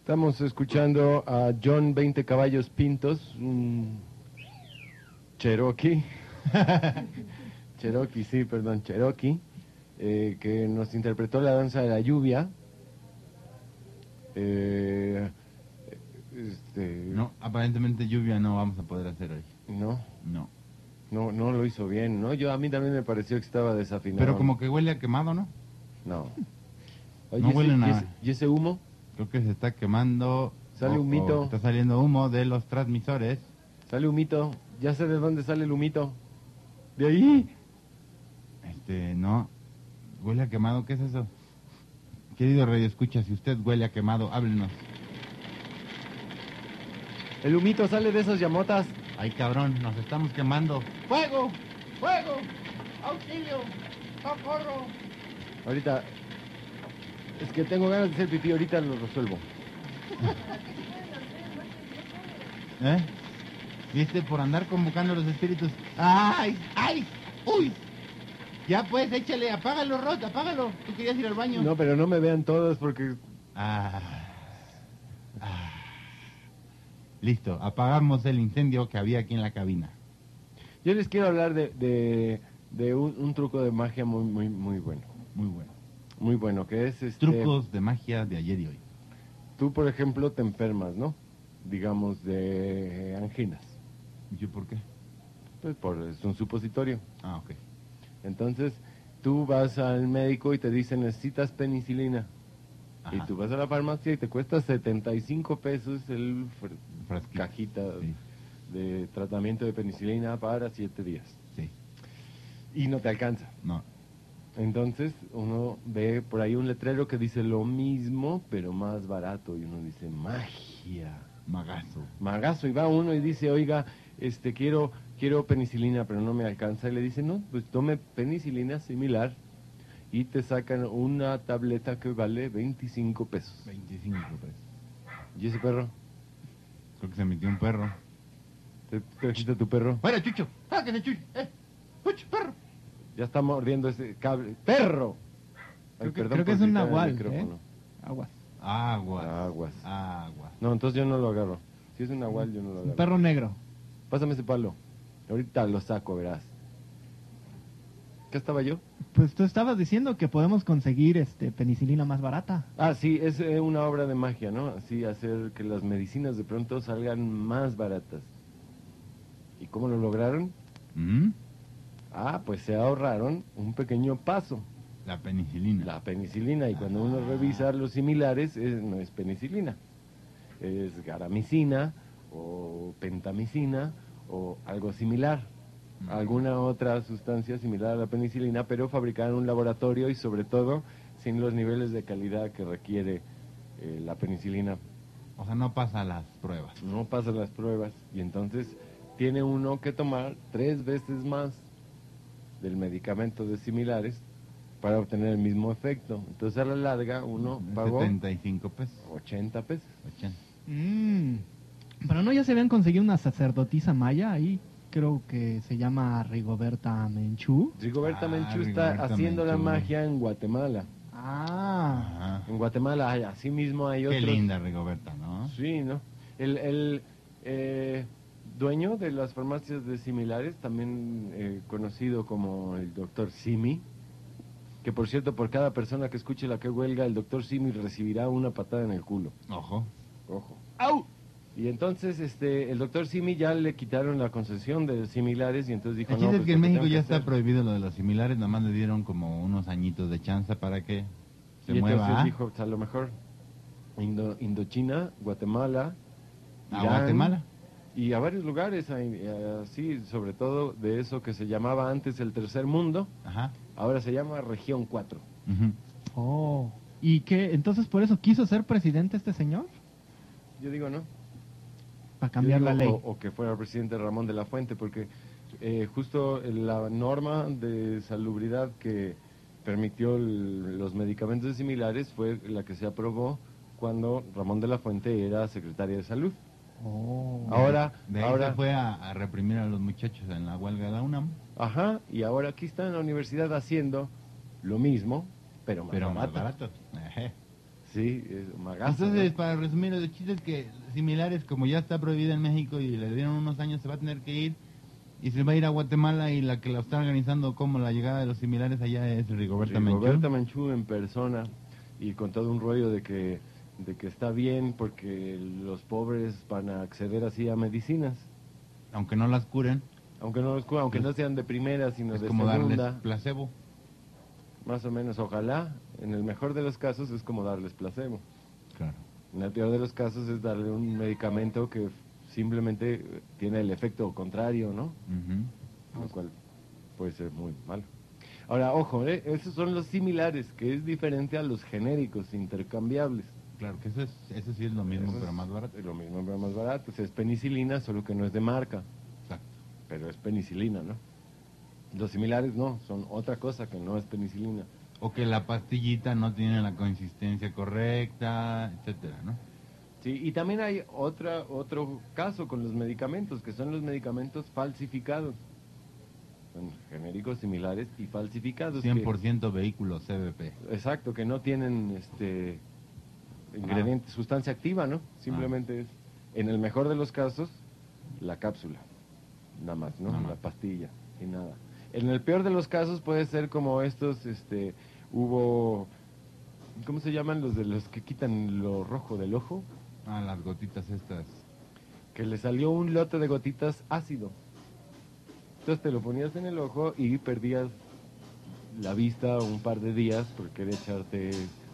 Estamos escuchando a John 20 Caballos Pintos, un Cherokee. Cherokee, que nos interpretó la danza de la lluvia. No, aparentemente lluvia no vamos a poder hacer hoy. No, No. no lo hizo bien, ¿no? A mí también me pareció que estaba desafinado. Pero como que huele a quemado, ¿no? No. Oye, No huele nada. ¿Y ese humo? Creo que se está quemando. Sale humito. Está saliendo humo de los transmisores. Sale humito. Ya sé de dónde sale el humito. ¿De ahí? No. Huele a quemado, ¿qué es eso? Querido Radio Escucha, si usted huele a quemado, háblenos. El humito sale de esas llamotas. Ay, cabrón, nos estamos quemando. ¡Fuego! ¡Fuego! ¡Auxilio! ¡Socorro! Ahorita... Es que tengo ganas de hacer pipí, ahorita lo resuelvo. ¿Eh? ¿Viste? Por andar convocando a los espíritus. ¡Ay! ¡Ay! ¡Uy! Ya pues, échale, apágalo, Rod, apágalo. Tú querías ir al baño. No, pero no me vean todos porque... Listo, apagamos el incendio que había aquí en la cabina. Yo les quiero hablar de un truco de magia muy bueno. Muy bueno. Muy bueno, que es Trucos de magia de ayer y hoy. Tú, por ejemplo, te enfermas, ¿no? Digamos, de anginas. ¿Y yo por qué? Pues es un supositorio. Ah, ok. Entonces, tú vas al médico y te dicen, necesitas penicilina. Ajá. Y tú vas a la farmacia y te cuesta 75 pesos el Frasquito. cajita Sí. de tratamiento de penicilina para 7 días. Sí. Y no te alcanza. No. Entonces uno ve por ahí un letrero que dice lo mismo, pero más barato. Y uno dice, magia. Magazo. Magazo. Y va uno y dice, oiga, quiero penicilina, pero no me alcanza. Y le dice, no, pues tome penicilina similar. Y te sacan una tableta que vale 25 pesos. 25 pesos. ¿Y ese perro? Creo que se metió un perro. ¿Te trajiste a tu perro? ¡Fuera, Chucho! ¡Sáquese, Chucho! ¡Chucho, perro! Ya está mordiendo ese cable. ¡Perro! Ay, Creo perdón que por es un gritar en el nahual, micrófono. Aguas. Aguas. Aguas. No, entonces yo no lo agarro. Si es un nahual, yo no lo agarro. Un perro negro. Pásame ese palo. Ahorita lo saco, verás. ¿Qué estaba yo? Pues tú estabas diciendo que podemos conseguir penicilina más barata. Ah, sí, es una obra de magia, ¿no? Así hacer que las medicinas de pronto salgan más baratas. ¿Y cómo lo lograron? ¿Mm? Ah, pues se ahorraron un pequeño paso. La penicilina. La penicilina. Y cuando uno revisa los similares, no es penicilina. Es garamicina o pentamicina o algo similar. Alguna otra sustancia similar a la penicilina, pero fabricada en un laboratorio y sobre todo sin los niveles de calidad que requiere la penicilina. O sea, no pasa las pruebas. No pasan las pruebas y entonces tiene uno que tomar 3 veces más del medicamento de similares para obtener el mismo efecto. Entonces a la larga uno pagó 75 pesos. 80 pesos. 80. Pero no, ya se habían conseguido una sacerdotisa maya ahí. Creo que se llama Rigoberta Menchú. Rigoberta Menchú está Rigoberta haciendo la Menchú. magia en Guatemala. Ah. En Guatemala así mismo hay otros. Qué linda Rigoberta, ¿no? Sí, ¿no? El dueño de las farmacias de similares, también conocido como el doctor Simi, que por cierto, por cada persona que escuche la que huelga, el doctor Simi recibirá una patada en el culo. Ojo. Ojo. ¡Au! Y entonces el doctor Simi ya le quitaron la concesión de similares y entonces dijo, El chiste no, es pues que en lo México tengo ya que está hacer. prohibido lo de los similares, nada más le dieron como unos añitos de chance para que se Y mueva. entonces dijo, pues, a lo mejor Indochina, Guatemala, ¿A Irán, Guatemala? y a varios lugares, así, sobre todo de eso que se llamaba antes el Tercer Mundo, Ajá. ahora se llama Región 4. Ujú. Oh. ¿Y qué? Entonces por eso quiso ser presidente este señor. Yo digo, ¿no? Para cambiar Yo la digo, ley. O que fuera el presidente Ramón de la Fuente, porque justo la norma de salubridad que permitió los medicamentos similares fue la que se aprobó cuando Ramón de la Fuente era secretario de Salud. Oh. Ahora, De ahí se fue a reprimir a los muchachos en la huelga de la UNAM. Ajá, y ahora aquí está en la universidad haciendo lo mismo, pero más Pero más barato. barato. Ejé. Sí, es magazo. Entonces, ¿no? para resumir, los chistes que similares, como ya está prohibida en México y le dieron unos años, se va a tener que ir y se va a ir a Guatemala, y la que la está organizando como la llegada de los similares allá es Rigoberta Menchú. Menchú en persona y con todo un rollo de que está bien porque los pobres van a acceder así a medicinas. Aunque no las curen, Aunque no sean de primera, sino es de como segunda. darles placebo. Más o menos, ojalá. En el mejor de los casos es como darles placebo. Claro. En el peor de los casos es darle un medicamento que simplemente tiene el efecto contrario, ¿no? Lo cual puede ser muy malo. Ahora, ojo, esos son los similares, que es diferente a los genéricos intercambiables. Claro, que eso sí es lo mismo, Eso pero es más barato. Lo mismo, pero más barato. O sea, es penicilina, solo que no es de marca. Exacto. Pero es penicilina, ¿no? Los similares no, son otra cosa que no es penicilina. O que la pastillita no tiene la consistencia correcta, etcétera, ¿no? Sí, y también hay otro caso con los medicamentos, que son los medicamentos falsificados. Son genéricos similares y falsificados. 100% vehículos CBP. Exacto, que no tienen ingrediente, sustancia activa, ¿no? Simplemente es, en el mejor de los casos, la cápsula. Nada más, ¿no? Nada más. La pastilla y nada. En el peor de los casos puede ser como estos, hubo, ¿cómo se llaman los de los que quitan lo rojo del ojo? Ah, las gotitas estas. Que le salió un lote de gotitas ácido. Entonces te lo ponías en el ojo y perdías la vista un par de días porque quería echarte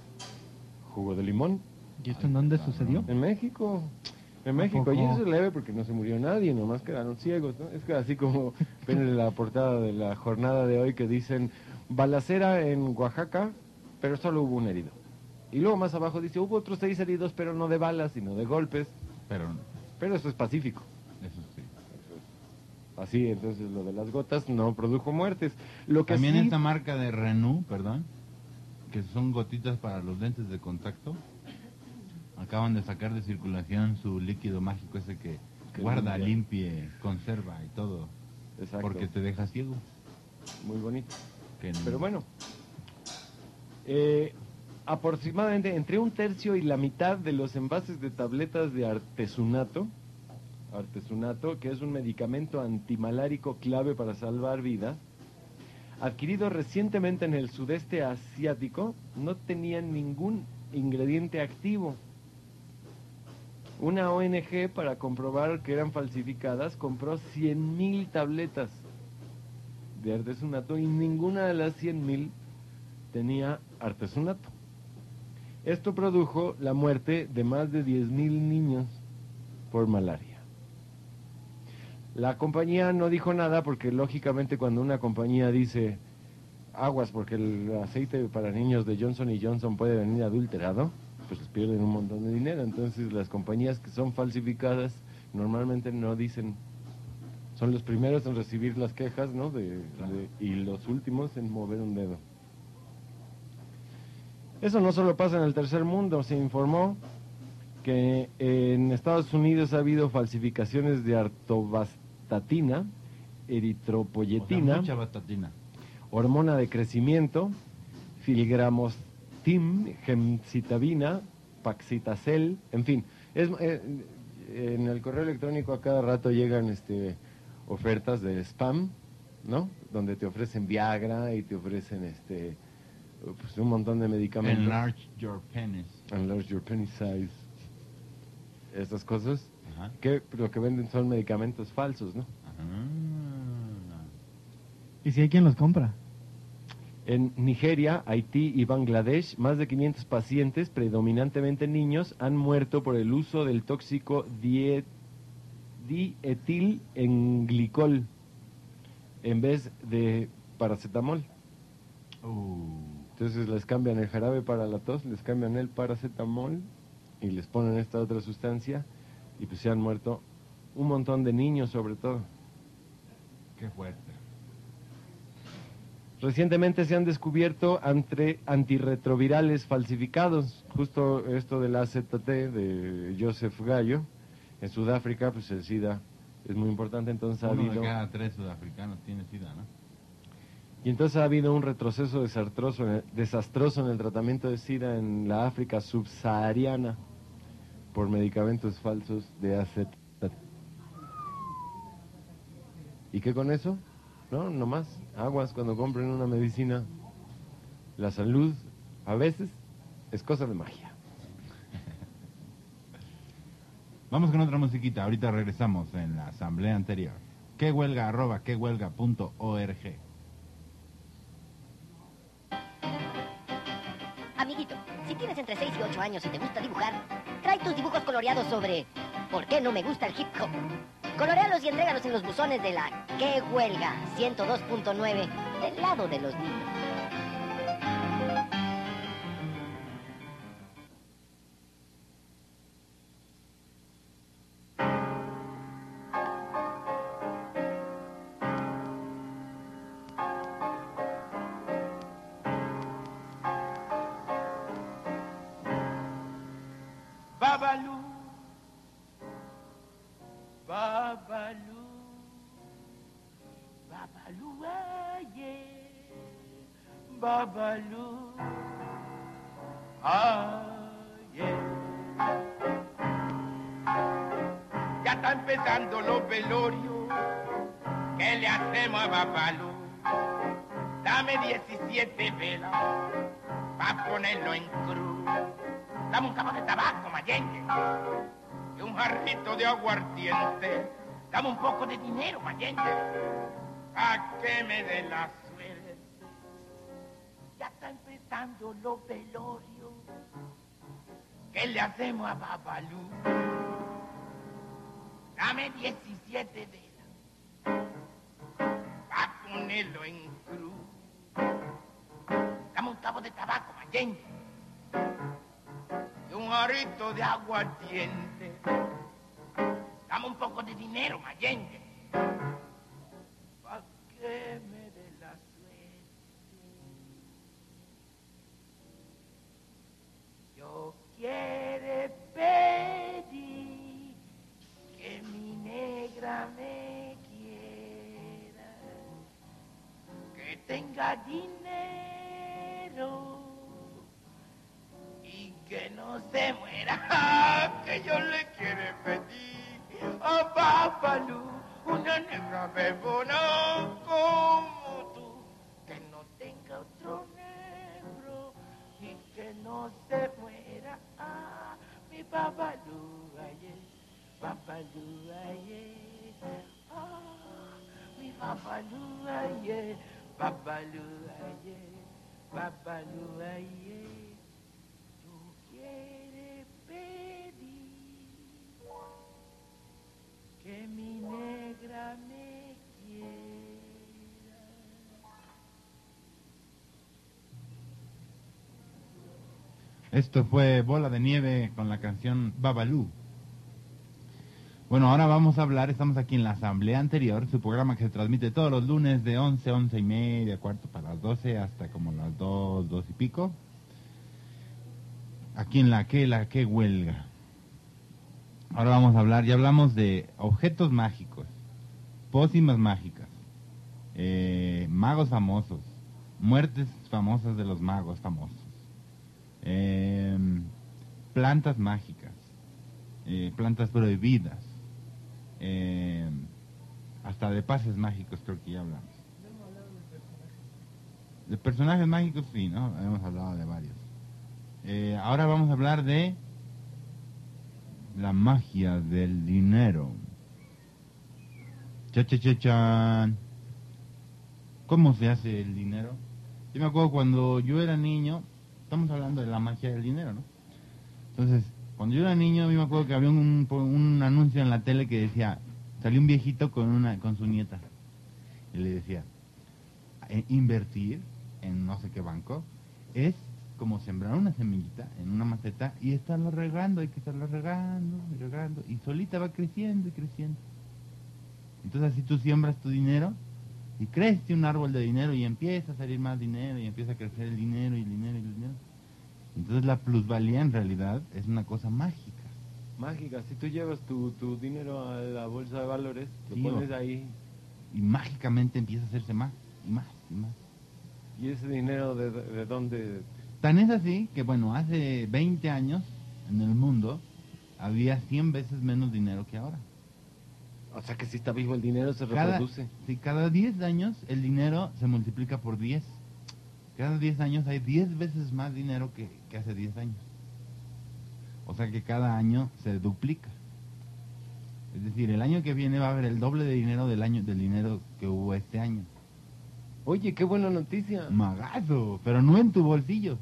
jugo de limón. ¿Y esto en dónde sucedió? En México. En ¿A México. poco? Y eso es leve porque no se murió nadie, nomás quedaron ciegos, ¿no? Es que así como ven en la portada de la jornada de hoy que dicen balacera en Oaxaca, pero solo hubo un herido. Y luego más abajo dice, hubo otros 6 heridos, pero no de balas, sino de golpes. Pero eso es pacífico. Eso sí. Así, entonces lo de las gotas no produjo muertes. Lo que También sí... esta marca de Renault, perdón, que son gotitas para los lentes de contacto, acaban de sacar de circulación su líquido mágico ese que guarda, limpie, conserva y todo. Exacto. Porque te deja ciego. Muy bonito. Que no- Pero bueno, aproximadamente entre 1/3 y la mitad de los envases de tabletas de artesunato, que es un medicamento antimalárico clave para salvar vidas, adquirido recientemente en el sudeste asiático, no tenían ningún ingrediente activo. Una ONG, para comprobar que eran falsificadas, compró 100,000 tabletas de artesunato y ninguna de las 100,000 tenía artesunato. Esto produjo la muerte de más de 10,000 niños por malaria. La compañía no dijo nada porque lógicamente cuando una compañía dice aguas porque el aceite para niños de Johnson & Johnson puede venir adulterado, pues les pierden un montón de dinero. Entonces las compañías que son falsificadas normalmente no dicen, son los primeros en recibir las quejas, ¿no? Y los últimos en mover un dedo. Eso no solo pasa en el tercer mundo. Se informó que en Estados Unidos ha habido falsificaciones de artobastatina, eritropoyetina, O sea, mucha batatina. hormona de crecimiento, filgramostim, gemcitabina, paxitacel, en fin. En el correo electrónico a cada rato llegan ofertas de spam, ¿no? Donde te ofrecen Viagra y te ofrecen pues un montón de medicamentos. Enlarge your penis. Enlarge your penis size. Estas cosas Ajá. que lo que venden son medicamentos falsos, ¿no? ¿Y si hay quien los compra? En Nigeria, Haití y Bangladesh, más de 500 pacientes, predominantemente niños, han muerto por el uso del tóxico dietilengglicol en vez de paracetamol. Entonces les cambian el jarabe para la tos, les cambian el paracetamol y les ponen esta otra sustancia y pues se han muerto un montón de niños sobre todo. Qué fuerte. Recientemente se han descubierto antirretrovirales falsificados, justo esto del AZT de Joseph Gallo. En Sudáfrica, pues el SIDA es muy importante, entonces ha Uno de habido... cada 3 sudafricanos tiene SIDA, ¿no? Y entonces ha habido un retroceso desastroso en el tratamiento de SIDA en la África subsahariana por medicamentos falsos de acetato. ¿Y qué con eso? No, nomás, aguas cuando compren una medicina. La salud, a veces, es cosa de magia. Vamos con otra musiquita, ahorita regresamos en la asamblea anterior. quehuelga@quehuelga.org. Amiguito, si tienes entre 6 y 8 años y te gusta dibujar, trae tus dibujos coloreados sobre ¿por qué no me gusta el hip hop? Colorealos y entrégalos en los buzones de la Que Huelga 102.9 del lado de los niños. Babalú, Babalú, Babalú, aye, Babalú, aye. Ya está empezando los velorios, ¿qué le hacemos a Babalú? Dame 17 velas, pa' ponerlo en cruz. Dame un cabo de tabaco, mayengue, y un jarrito de aguardiente. Dame un poco de dinero, mayengue, a que me dé la suerte. Ya está empezando los velorios. ¿Qué le hacemos a Babalú? Dame 17 velas, pa' ponerlo en cruz. Dame un cabo de tabaco, mayengue, un jarrito de aguardiente. Dame un poco de dinero, mayengue, pa' que me dé la suerte. Yo quiero pedir que mi negra me quiera, que tenga dinero y que no se muera, que yo le quiero pedir a Babalú una negra bebona como tú, que no tenga otro negro y que no se muera. Ah, mi Babalú, aye, Babalú, aye, ah, mi Babalú, aye, Babalú, aye, Babalú, aye. Quiere pedir que mi negra me quiera. Esto fue Bola de Nieve con la canción Babalú. Bueno, ahora vamos a hablar, estamos aquí en la asamblea anterior, su programa que se transmite todos los lunes de 11, 11 y media, cuarto para las 12 hasta como las 2, 2 y pico. Aquí en la que huelga. Ahora vamos a hablar, ya hablamos de objetos mágicos, pócimas mágicas, magos famosos, muertes famosas de los magos famosos, plantas mágicas, plantas prohibidas, hasta de pases mágicos creo que ya hablamos. De personajes mágicos sí, ¿no? Hemos hablado de varios. Ahora vamos a hablar de la magia del dinero. Cha-cha-cha-chan. ¿Cómo se hace el dinero? Yo me acuerdo cuando yo era niño, estamos hablando de la magia del dinero, ¿no? Entonces, cuando yo era niño, a mí me acuerdo que había un anuncio en la tele que decía, salió un viejito con su nieta. Y le decía, invertir en no sé qué banco es como sembrar una semillita en una maceta y estarla regando, hay que estarla regando y regando, y solita va creciendo y creciendo. Entonces así tú siembras tu dinero y crece un árbol de dinero y empieza a salir más dinero y empieza a crecer el dinero y el dinero y el dinero. Entonces la plusvalía en realidad es una cosa mágica. Mágica, si tú llevas tu dinero a la bolsa de valores, lo Sí, pones ahí. Y mágicamente empieza a hacerse más y más y más. ¿Y ese dinero de dónde? Tan es así que, bueno, hace 20 años en el mundo había 100 veces menos dinero que ahora. O sea que si está vivo el dinero se Cada, reproduce. sí, cada 10 años el dinero se multiplica por 10. Cada 10 años hay 10 veces más dinero que hace 10 años. O sea que cada año se duplica. Es decir, el año que viene va a haber el doble de dinero del dinero que hubo este año. Oye, qué buena noticia. Magazo, pero no en tu bolsillo.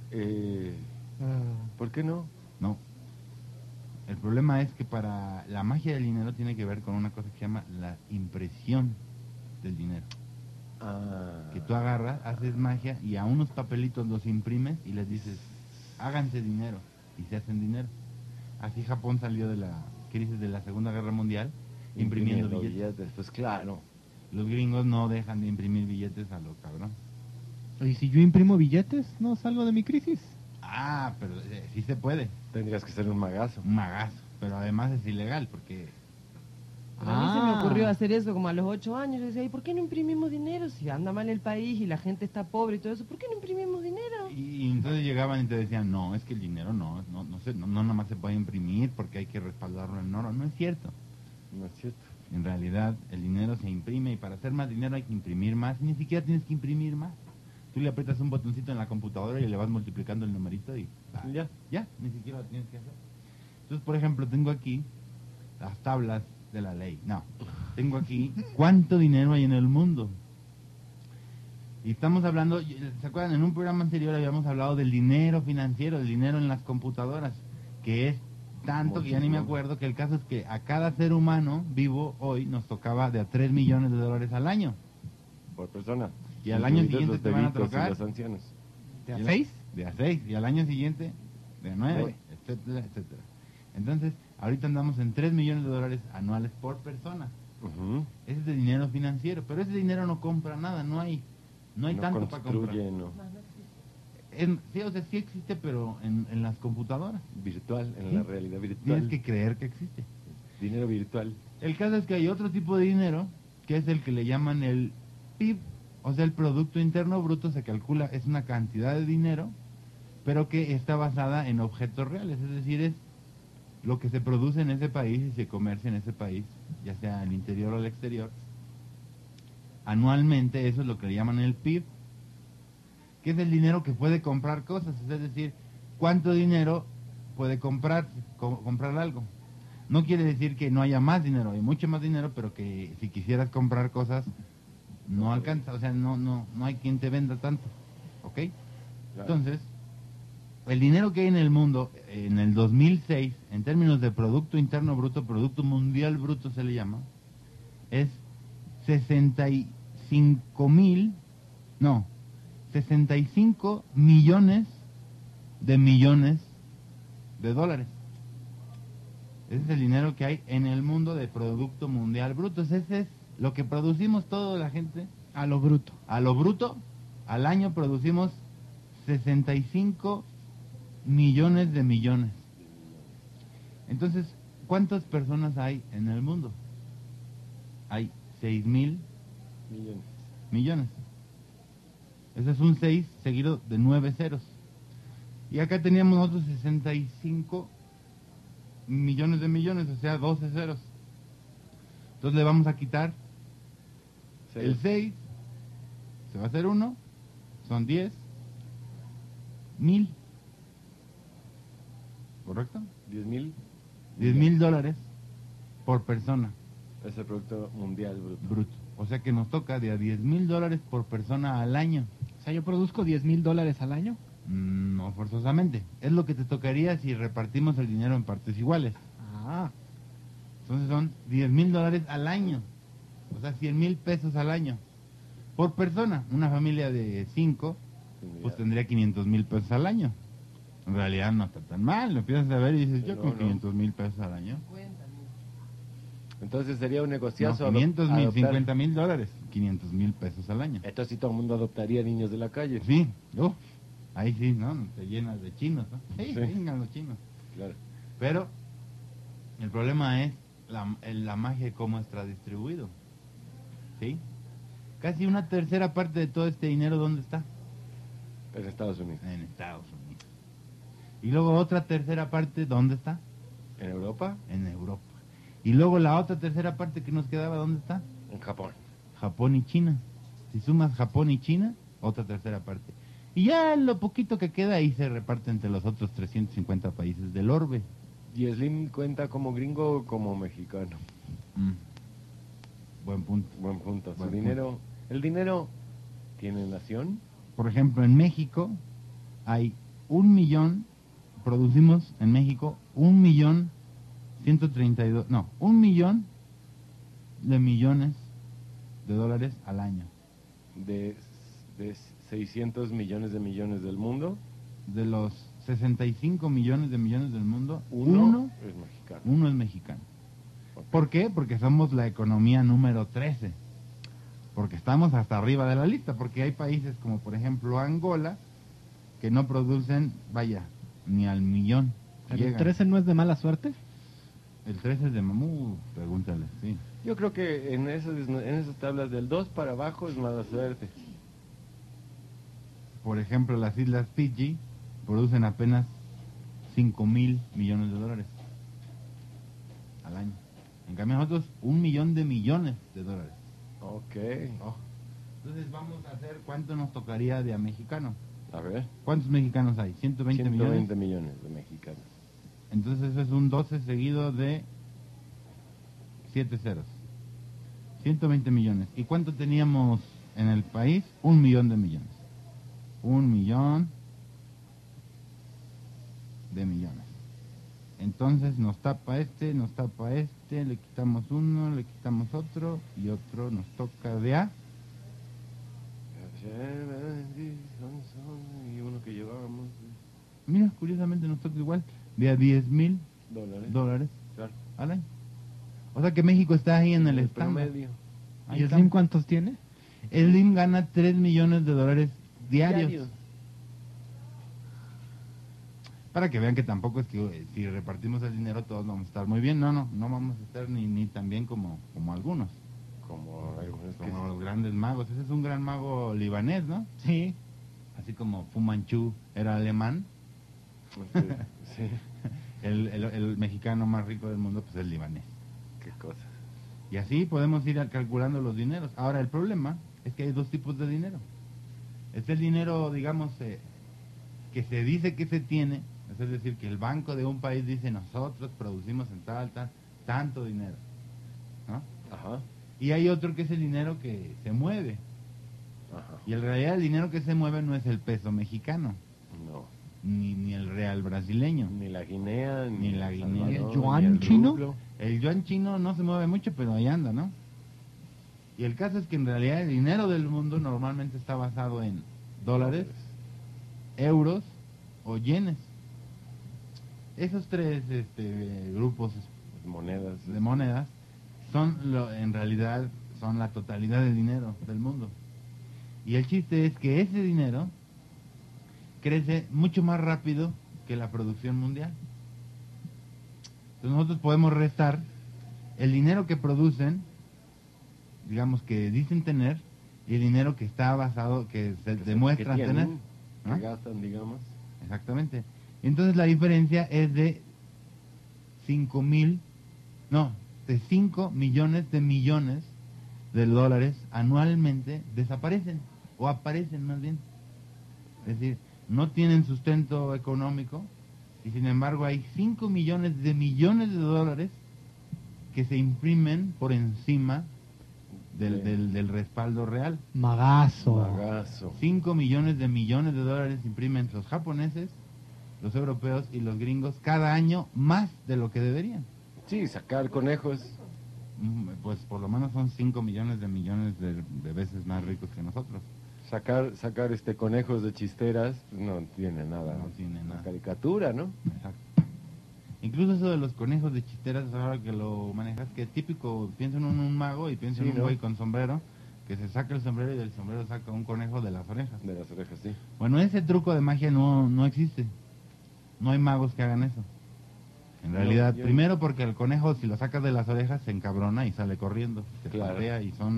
¿Por qué no? No. El problema es que para la magia del dinero tiene que ver con una cosa que se llama la impresión del dinero. Que tú agarras, haces magia y a unos papelitos los imprimes y les dices, háganse dinero, y se hacen dinero. Así Japón salió de la crisis de la Segunda Guerra Mundial imprimiendo billetes. Pues claro. Los gringos no dejan de imprimir billetes a lo cabrón. ¿Y si yo imprimo billetes, no salgo de mi crisis? Ah, pero sí se puede. Tendrías que ser un magazo. Un magazo, pero además es ilegal porque... A mí se me ocurrió hacer eso como a los 8 años. Yo decía, ¿y por qué no imprimimos dinero? Si anda mal el país y la gente está pobre y todo eso, ¿por qué no imprimimos dinero? Y entonces llegaban y te decían, no, es que el dinero no nada más se puede imprimir porque hay que respaldarlo en oro. No es cierto. No es cierto. En realidad, el dinero se imprime y para hacer más dinero hay que imprimir más. Ni siquiera tienes que imprimir más. Tú le aprietas un botoncito en la computadora y le vas multiplicando el numerito y ya, ni siquiera lo tienes que hacer. Entonces, por ejemplo, tengo aquí las tablas de la ley. No, tengo aquí cuánto dinero hay en el mundo. Y estamos hablando, ¿se acuerdan? En un programa anterior habíamos hablado del dinero financiero, del dinero en las computadoras, que es tanto que ya ni me acuerdo, que el caso es que a cada ser humano vivo hoy nos tocaba de a 3 millones de dólares al año. Por persona. Y al año siguiente los te van a bebitos y tocar... los ancianos. ¿De a 6? De a 6. Y al año siguiente, de a 9, etcétera, etcétera. Entonces, ahorita andamos en 3 millones de dólares anuales por persona. Ese es de dinero financiero, pero ese dinero no compra nada, no hay tanto para comprar. Sí, o sea, sí existe, pero en las computadoras. Virtual, en Sí. la realidad virtual. Tienes que creer que existe. Dinero virtual. El caso es que hay otro tipo de dinero, que es el que le llaman el PIB, o sea, el Producto Interno Bruto. Se calcula, es una cantidad de dinero, pero que está basada en objetos reales, es decir, es lo que se produce en ese país y se comercia en ese país, ya sea al interior o al exterior. Anualmente, eso es lo que le llaman el PIB, que es el dinero que puede comprar cosas, es decir, cuánto dinero puede comprar algo. No quiere decir que no haya más dinero, hay mucho más dinero, pero que si quisieras comprar cosas no alcanza, o sea, no hay quien te venda tanto, ¿ok? Claro. Entonces, el dinero que hay en el mundo en el 2006, en términos de Producto Interno Bruto, Producto Mundial Bruto se le llama, es 65 millones de dólares. Ese es el dinero que hay en el mundo de Producto Mundial Bruto. Ese es lo que producimos toda la gente. A lo bruto. A lo bruto, al año producimos 65 millones de millones. Entonces, ¿cuántas personas hay en el mundo? Hay 6,000 millones. Ese es un 6 seguido de 9 ceros. Y acá teníamos nosotros 65 millones de millones, o sea, 12 ceros. Entonces le vamos a quitar el 6, se va a hacer 1, son 10,000. ¿Correcto? 10,000. 10,000 dólares por persona. Es el Producto Mundial Bruto. O sea que nos toca de a 10,000 dólares por persona al año. O sea, yo produzco 10,000 dólares al año. No forzosamente. Es lo que te tocaría si repartimos el dinero en partes iguales. Entonces son 10,000 dólares al año. O sea, 100,000 pesos al año. Por persona. Una familia de 5, pues tendría 500,000 pesos al año. En realidad no está tan mal. Lo empiezas a ver y dices, yo con 500,000 pesos al año. Entonces sería un negociazo. 500,000, 50,000 dólares. 500,000 pesos al año. Entonces sí todo el mundo adoptaría niños de la calle. Sí, ahí sí, ¿no? Te llenas de chinos, ¿no? Sí, vengan los chinos. Claro. Pero el problema es la magia de cómo está distribuido. ¿Sí? Casi una tercera parte de todo este dinero, ¿dónde está? En Estados Unidos. En Estados Unidos. Y luego otra tercera parte, ¿dónde está? ¿En Europa? En Europa. Y luego la otra tercera parte que nos quedaba, ¿dónde está? En Japón. Japón y China. Si sumas Japón y China, otra tercera parte. Y ya lo poquito que queda ahí se reparte entre los otros 350 países del orbe. ¿Y Slim cuenta como gringo o como mexicano? Buen punto. Buen punto. Buen Dinero, ¿el dinero tiene nación? Por ejemplo, en México hay 1 millón, producimos en México 1.132.000, no, 1 millón de millones de dólares al año. De 600 millones del mundo, De los 65 millones del mundo, uno es mexicano. uno es mexicano. Ok. ¿Por qué? Porque somos la economía número 13. Porque estamos hasta arriba de la lista. Porque hay países como por ejemplo Angola que no producen, vaya, ni al millón. ¿El Llegan. 13 no es de mala suerte? El 13 es de mamú, pregúntale, sí. Yo creo que en esas tablas del 2 para abajo es mala suerte. Por ejemplo, las islas Fiji producen apenas 5.000 millones de dólares al año. En cambio nosotros 1 millón de millones de dólares. Ok. Entonces vamos a hacer cuánto nos tocaría de a mexicano. A ver. ¿Cuántos mexicanos hay? 120 millones. 120 millones de mexicanos. Entonces eso es un 12 seguido de 7 ceros. 120 millones. ¿Y cuánto teníamos en el país? 1 millón de millones. 1 millón de millones. Entonces nos tapa este, le quitamos uno, le quitamos otro y otro nos toca de A. Y uno que llevábamos. Mira, curiosamente nos toca igual, de a 10.000 dólares Claro. al año. O sea que México está ahí en el estándar. promedio. Ahí ¿Y está. Slim cuántos tiene? Slim gana 3 millones de dólares diarios. Para que vean que tampoco es que si repartimos el dinero todos vamos a estar muy bien. No vamos a estar ni tan bien como algunos. Como algunos que Como los grandes magos. Ese es un gran mago libanés, ¿no? Sí. Así como Fu Manchu era alemán. sí. El mexicano más rico del mundo pues es libanés. Qué cosa. Y así podemos ir calculando los dineros. Ahora el problema es que hay dos tipos de dinero. Es el dinero, digamos, que se dice que se tiene. Es decir, que el banco de un país dice nosotros producimos en tanto dinero, ¿no? Ajá. Y hay otro que es el dinero que se mueve. Ajá. Y en realidad el dinero que se mueve no es el peso mexicano, No. ni el real brasileño. Ni la Guinea, Ni la El Guinea. Salvador, ¿El yuan ni el chino? rublo. El yuan chino no se mueve mucho, pero ahí anda, ¿no? Y el caso es que en realidad el dinero del mundo normalmente está basado en dólares, euros o yenes. Esos tres grupos Monedas. de monedas en realidad son la totalidad del dinero del mundo. Y el chiste es que ese dinero crece mucho más rápido que la producción mundial. Entonces nosotros podemos restar el dinero que producen, digamos que dicen tener, y el dinero que está basado, que se demuestran que tienen, tener. que ¿no? gastan, digamos. Exactamente. Entonces la diferencia es de 5 millones de dólares anualmente desaparecen, o aparecen más bien. Es decir, no tienen sustento económico, y sin embargo hay 5 millones de dólares que se imprimen por encima del respaldo real. Magazo. Magazo. 5 millones de dólares imprimen los japoneses, los europeos y los gringos cada año más de lo que deberían. Sí, sacar conejos. Pues por lo menos son 5 millones de veces más ricos que nosotros. Sacar conejos de chisteras, pues no tiene nada. No tiene nada. Caricatura, ¿no? Exacto. Incluso eso de los conejos de chisteras, ahora que lo manejas, que es típico, piensa en un mago y piensa Sí, en un ¿no? güey con sombrero, que se saca el sombrero y del sombrero saca un conejo de las orejas. De las orejas, sí. Bueno, ese truco de magia no existe. No hay magos que hagan eso. En No, realidad, yo- primero porque el conejo, si lo sacas de las orejas, se encabrona y sale corriendo, se Claro. patea y son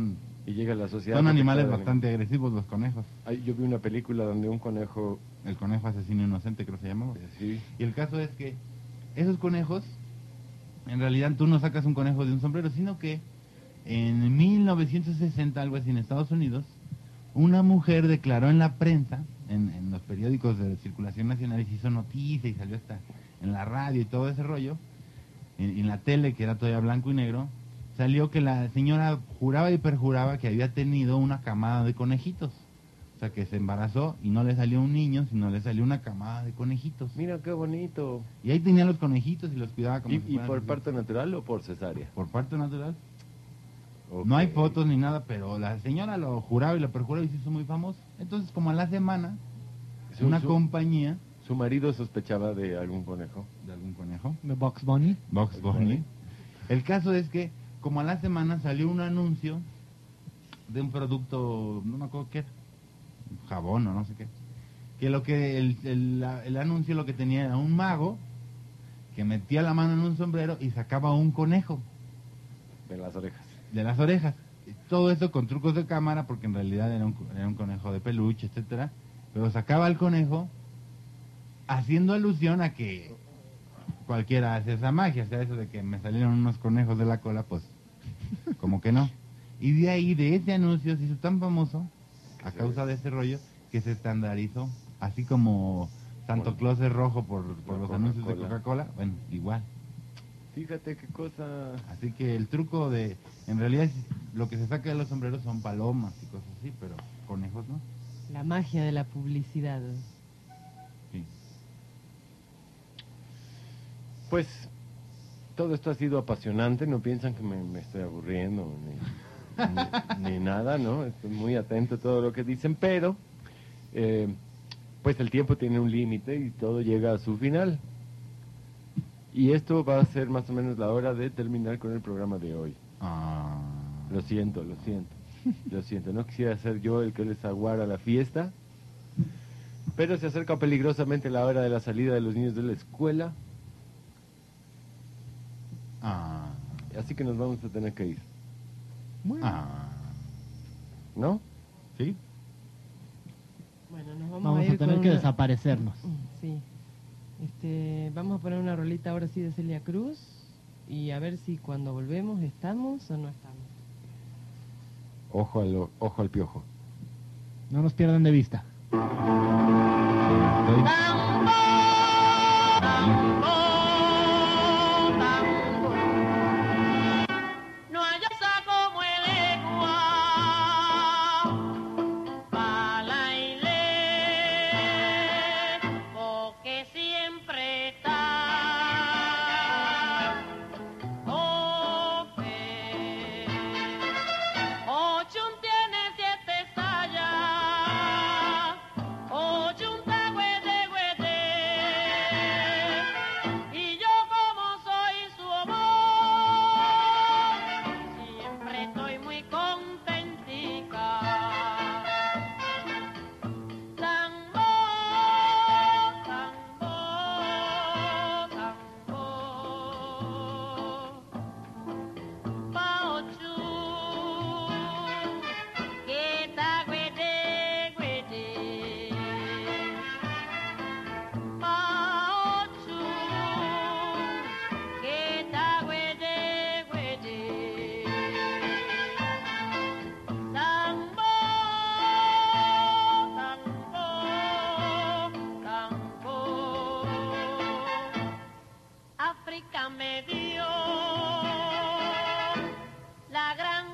Y llega la sociedad. Son animales protectora de bastante agresivos los conejos. Yo vi una película donde un conejo... El conejo asesino inocente, creo que se llamaba. Sí. Y el caso es que esos conejos, en realidad tú no sacas un conejo de un sombrero, sino que en 1960, algo así, en Estados Unidos, una mujer declaró en la prensa, en los periódicos de circulación nacional, y se hizo noticia y salió hasta en la radio y todo ese rollo, en la tele, que era todavía blanco y negro, salió que la señora juraba y perjuraba que había tenido una camada de conejitos. O sea, que se embarazó y no le salió un niño, sino le salió una camada de conejitos. Mira qué bonito. Y ahí tenía los conejitos y los cuidaba como ¿Y, si y fueran por sus parto natural o por cesárea? Por parto natural. Ok. No hay fotos ni nada, pero la señora lo juraba y lo perjuraba y se hizo muy famoso. Entonces, como a la semana, una compañía... ¿Su marido sospechaba de algún conejo? ¿De algún conejo? ¿De Box Bunny? Box Bunny. El caso es que, como a la semana, salió un anuncio de un producto, no me acuerdo qué era, un jabón o no sé qué, que lo que el anuncio lo que tenía era un mago que metía la mano en un sombrero y sacaba un conejo De las orejas. de las orejas. Y todo eso con trucos de cámara, porque en realidad era un conejo de peluche, etcétera, pero sacaba el conejo haciendo alusión a que cualquiera hace esa magia, o sea, eso de que me salieron unos conejos de la cola, pues como que no. Y de ahí, de ese anuncio, se hizo tan famoso a causa de ese rollo que se estandarizó, así como Santo Claus es rojo por los anuncios de Coca-Cola, bueno, igual. Fíjate qué cosa. Así que el truco de, en realidad lo que se saca de los sombreros son palomas y cosas así, pero conejos no. La magia de la publicidad. Sí. Pues todo esto ha sido apasionante, no piensan que me estoy aburriendo ni nada, ¿no? Estoy muy atento a todo lo que dicen, pero pues el tiempo tiene un límite y todo llega a su final. Y esto va a ser más o menos la hora de terminar con el programa de hoy. Ah. Lo siento. No quisiera ser yo el que les aguara la fiesta, pero se acerca peligrosamente la hora de la salida de los niños de la escuela. Ah. Así que nos vamos a tener que ir. Ah. ¿No? ¿Sí? Bueno, nos vamos, Vamos ir a tener con que una- desaparecernos. Sí. Vamos a poner una rolita ahora sí de Celia Cruz y a ver si cuando volvemos estamos o no estamos. Ojo al piojo. No nos pierdan de vista. No hay osa como el ecua, balaile, porque siempre está. Ope, ochun tiene 7 sayas, ochun ta güede güede, y yo como soy su amor, siempre estoy muy contentica. Tango, tango, tango, pa ochun, que ta güede güede, pa ochun, que ta güede güede. Tango, tango, tango. África me dio la gran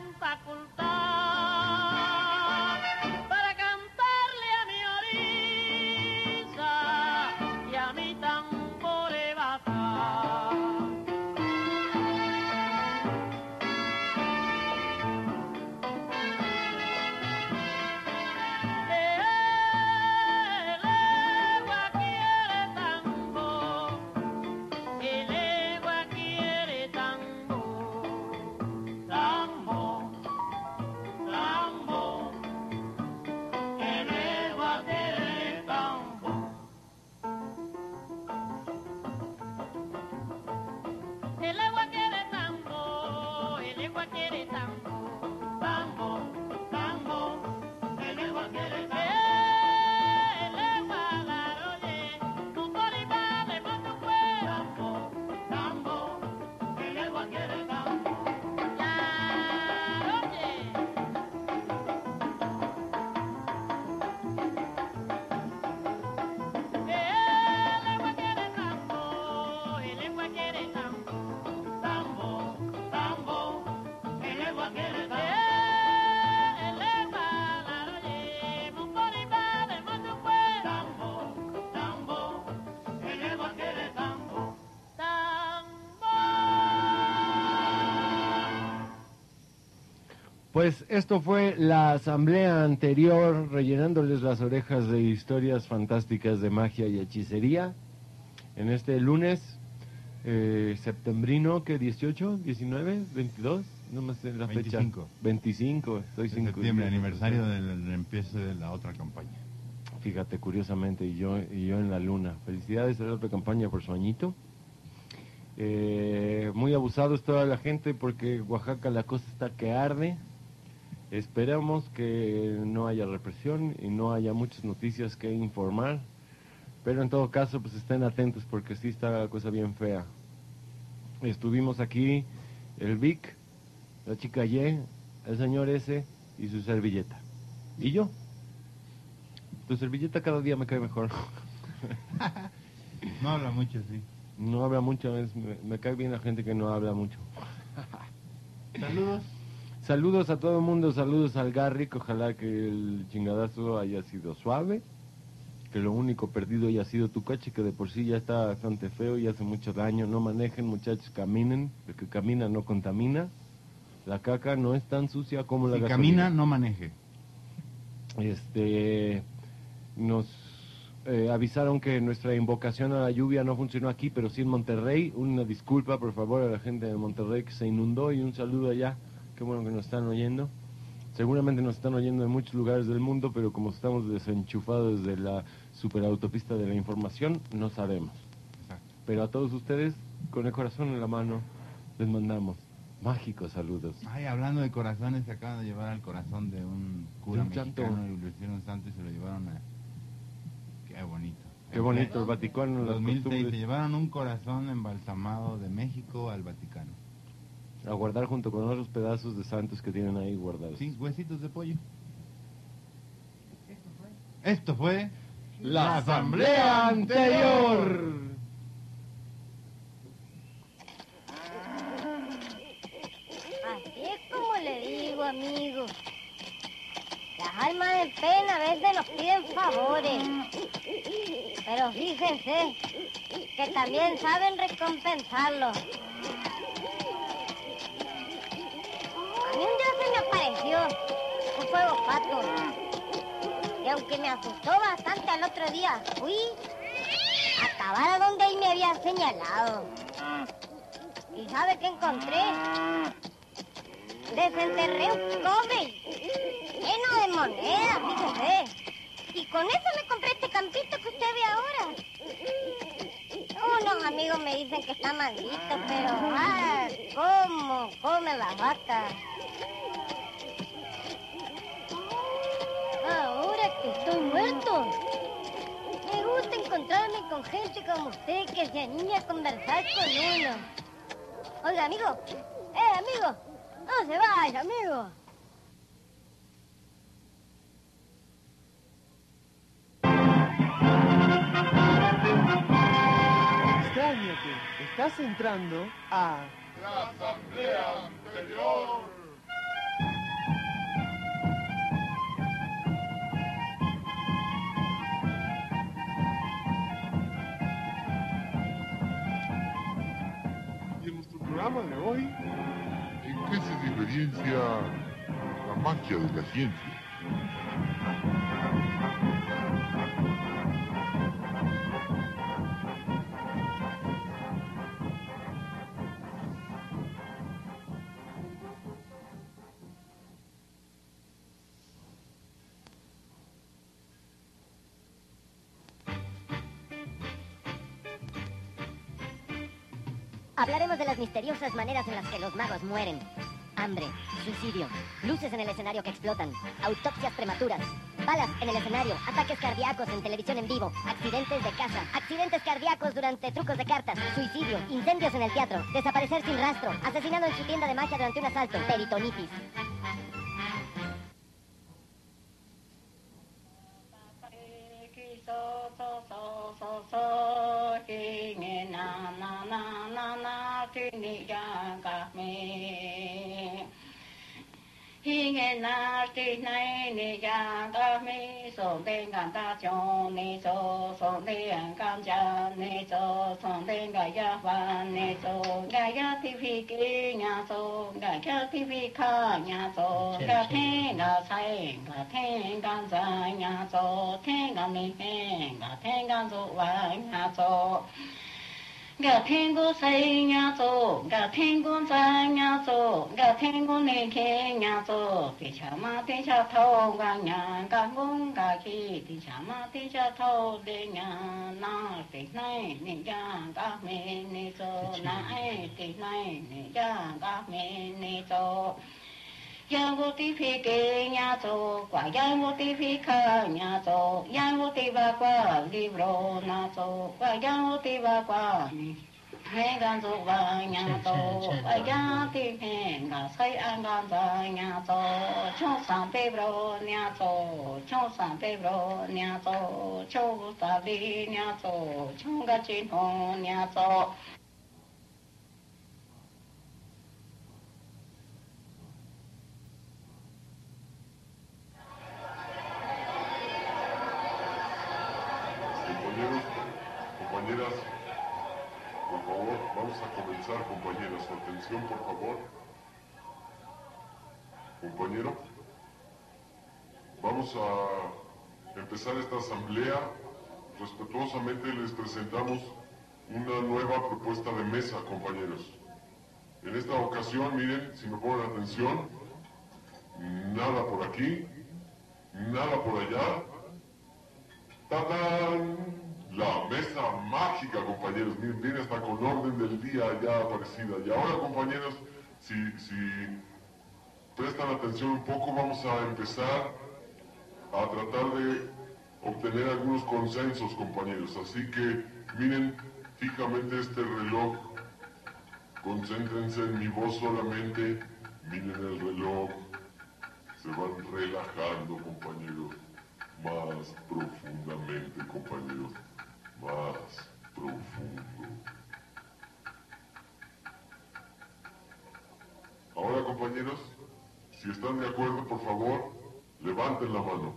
facultad para cantarle a mi orisa y a mi tambore bata. El agua quiere tango, el agua quiere tango, tango, tango, el agua quiere tango. El agua quiere tango, el agua quiere tango, tango, Pues esto fue la asamblea anterior, rellenándoles las orejas de historias fantásticas de magia y hechicería. En este lunes septembrino, ¿qué? ¿18? ¿19? ¿22? No me sé la 25. fecha. 25, estoy De 5 septiembre, aniversario del empiezo de la otra campaña. Fíjate, curiosamente, y yo en la luna. Felicidades a la otra campaña por su añito. Muy abusados toda la gente porque Oaxaca la cosa está que arde. Esperamos que no haya represión y no haya muchas noticias que informar, pero en todo caso pues estén atentos porque sí está la cosa bien fea. Estuvimos aquí el Vic, la chica Y, el señor S y su servilleta. ¿Y yo? Tu servilleta cada día me cae mejor. No habla mucho, sí. No habla mucho, me cae bien la gente que no habla mucho. Saludos. Saludos a todo el mundo, saludos al Garrick, ojalá que el chingadazo haya sido suave, que lo único perdido haya sido tu coche, que de por sí ya está bastante feo y hace mucho daño. No manejen, muchachos, caminen, el que camina no contamina, la caca no es tan sucia como la Si gasolina. camina, no maneje. Nos avisaron que nuestra invocación a la lluvia no funcionó aquí, pero sí en Monterrey. Una disculpa, por favor, a la gente de Monterrey que se inundó y un saludo allá. Qué bueno que nos están oyendo. Seguramente nos están oyendo en muchos lugares del mundo, pero como estamos desenchufados de la superautopista de la información, no sabemos. Exacto. Pero a todos ustedes, con el corazón en la mano, les mandamos mágicos saludos. Ay, hablando de corazones, se acaban de llevar al corazón de un cura De un santo. mexicano y lo hicieron santo y se lo llevaron a... Qué bonito. Qué bonito el Vaticano, las 2006 se costumbres. llevaron un corazón embalsamado de México al Vaticano. A guardar junto con otros pedazos de santos que tienen ahí guardados. Sí, huesitos de pollo. Esto fue La asamblea anterior. Así es como le digo, amigo. Las almas en pena a veces nos piden favores. Pero fíjense que también saben recompensarlos. A mí un día se me apareció un fuego pato. Y aunque me asustó bastante al otro día, fui a acabar a donde él me había señalado. ¿Y sabe qué encontré? Desenterré un cobre lleno de monedas, fíjese. Y con eso me compré este campito que usted ve ahora. Unos amigos me dicen que está maldito, pero ¿cómo come la vaca? Ahora que estoy muerto, me gusta encontrarme con gente como usted que se anime a conversar con uno. Oiga, amigo, amigo, no se vaya, amigo. Extrañate, estás entrando a... La asamblea anterior. Y en nuestro programa de hoy, ¿en qué se diferencia la magia de la ciencia? Hablaremos de las misteriosas maneras en las que los magos mueren. Hambre, suicidio, luces en el escenario que explotan, autopsias prematuras, balas en el escenario, ataques cardíacos en televisión en vivo, accidentes de casa, accidentes cardíacos durante trucos de cartas, suicidio, incendios en el teatro, desaparecer sin rastro, asesinado en su tienda de magia durante un asalto, peritonitis. Hinghe na ti nai ni ya ga mi so den gan da chong ni so so den gan ja ni so so den ga ya fa ni so ga ya ti phi ki nya so ga ya ti phi kha nya so ga the ga sai ga the gan za nya so the ga ni he ga the gan zo wa nya so ga thiên cô say nhà tổ ga thiên cô say nhà tổ ga thiên cô nên khe nhà tổ thì chả mà thì chả thâu ga nhà ga ngôn ga khi thì chả mà thì chả thâu để nhà na thì này nè ga mẹ nè tổ nãy thì này nè ga mẹ nè tổ yang vô tí phi kê nhà tổ quả yang vô tí phi khá nhà tổ yang vô tí ba qua libro na tổ quả yang vô tí ba qua hay gan tổ ba nhà tổ quả yang tí phe ngà say an gan ra nhà tổ cho sang bê bro nhà tổ cho sang bê bro nhà tổ cho ta đi nhà tổ cho gà chín hồ nhà tổ Compañeras, por favor, vamos a comenzar, compañeras. Su atención, por favor. Compañero, vamos a empezar esta asamblea. Respetuosamente les presentamos una nueva propuesta de mesa, compañeros. En esta ocasión, miren, si me ponen atención, nada por aquí, nada por allá. ¡Tadán! La mesa mágica, compañeros. Miren, viene hasta con orden del día ya aparecida. Y ahora, compañeros, si prestan atención un poco, vamos a empezar a tratar de obtener algunos consensos, compañeros. Así que miren fijamente este reloj. Concéntrense en mi voz solamente. Miren el reloj. Se van relajando, compañeros. Más profundamente, compañeros. Más profundo. Ahora, compañeros, si están de acuerdo, por favor, levanten la mano.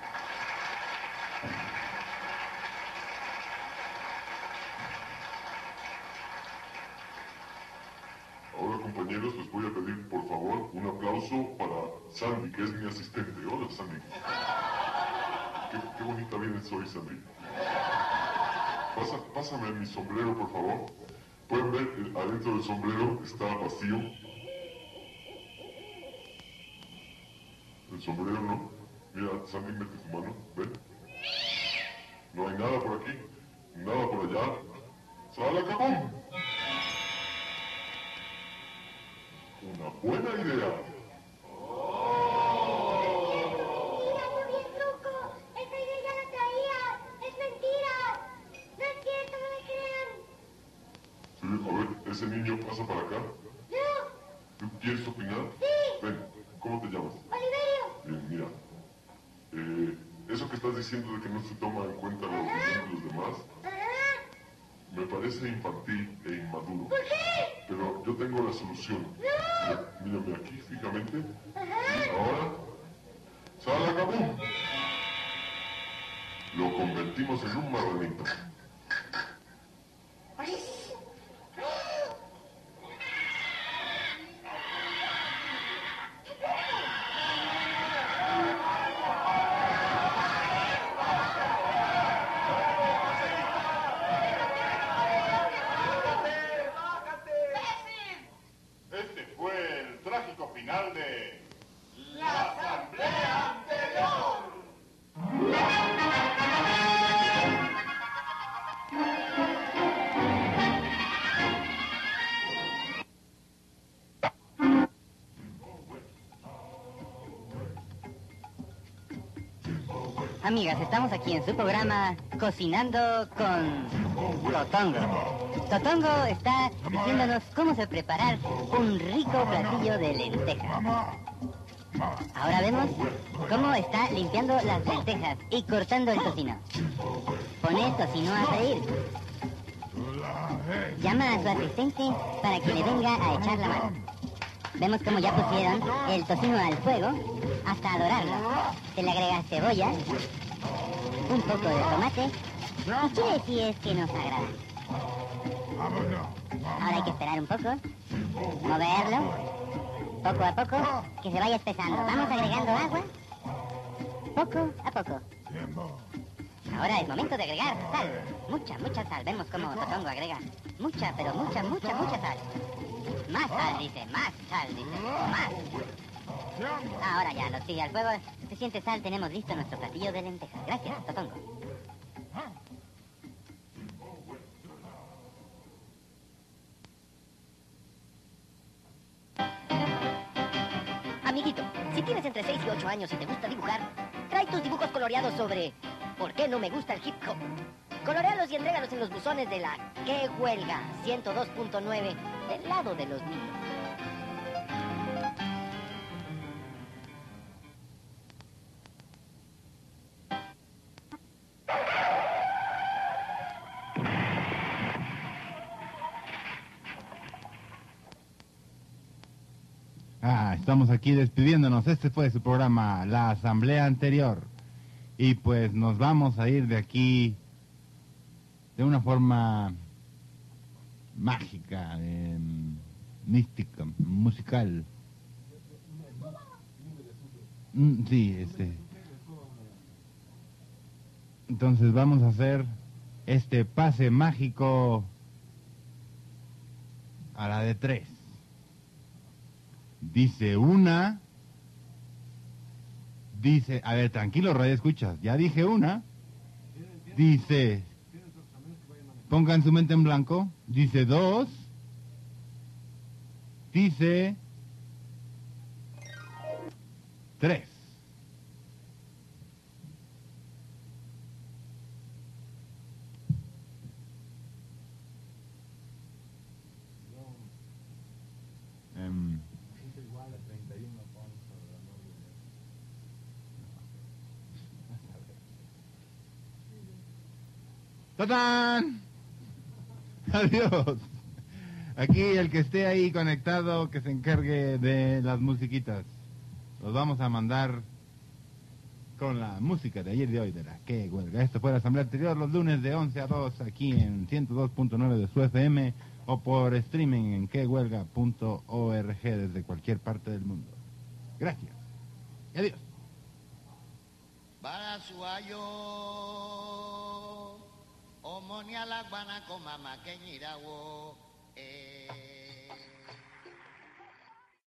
Ahora, compañeros, les voy a pedir, por favor, un aplauso para Sandy, que es mi asistente. Hola, Sandy. Qué bonita vienes hoy, Sandy. Pásame mi sombrero, por favor. Pueden ver, adentro del sombrero está vacío. El sombrero no. Mira, Sandy, mete tu mano. ¿Ven? No hay nada por aquí. Nada por allá. ¡Salacabum! Una buena idea. A ver, ese niño pasa para acá. ¿Tú quieres opinar? Sí. Ven, ¿cómo te llamas? Oliverio. Bien, mira. Eso que estás diciendo de que no se toma en cuenta la opinión de los demás, me parece infantil e inmaduro. ¿Por qué? Pero yo tengo la solución. Mírame aquí fijamente. Ahora, ¡salacabum! Lo convertimos en un marranito. Final de la asamblea anterior. Amigas, estamos aquí en su programa Cocinando con Totongo. Totongo está diciéndonos cómo se preparar un rico platillo de lentejas. Ahora vemos cómo está limpiando las lentejas y cortando el tocino. Pone el tocino a freír. Llama a su asistente para que le venga a echar la mano. Vemos como ya pusieron el tocino al fuego hasta dorarlo. Se le agrega cebolla, un poco de tomate y chile si es que nos agrada. Ahora hay que esperar un poco, moverlo, poco a poco, que se vaya espesando. Vamos agregando agua, poco a poco. Ahora es momento de agregar sal, mucha sal. Vemos cómo Totongo agrega mucha, pero mucha sal. Más sal, dice, más. Ahora ya, lo sigue al fuego, se siente sal, tenemos listo nuestro platillo de lentejas. Gracias, Totongo. Amiguito, si tienes entre 6 y 8 años y te gusta dibujar, trae tus dibujos coloreados sobre ¿por qué no me gusta el hip hop? Colorealos y entrégalos en los buzones de la ¡Qué huelga! 102.9 del lado de los niños. Estamos aquí despidiéndonos. Este fue su programa, La Asamblea Anterior. Y pues nos vamos a ir de aquí de una forma mágica, mística, musical. Sí, Entonces vamos a hacer este pase mágico a la de 3. Dice una, dice, a ver, tranquilo, radio escuchas, ya dije una, dice, pongan su mente en blanco, dice 2, dice 3. ¡Tatán! Adiós. Aquí el que esté ahí conectado, que se encargue de las musiquitas. Los vamos a mandar con la música de ayer y de hoy de la ¡Qué huelga! Esto fue la asamblea anterior los lunes de 11 a 2 aquí en 102.9 de su FM o por streaming en quehuelga.org desde cualquier parte del mundo. Gracias. Y adiós. Barasuayo, omonia la guana con mamá que ñirawo,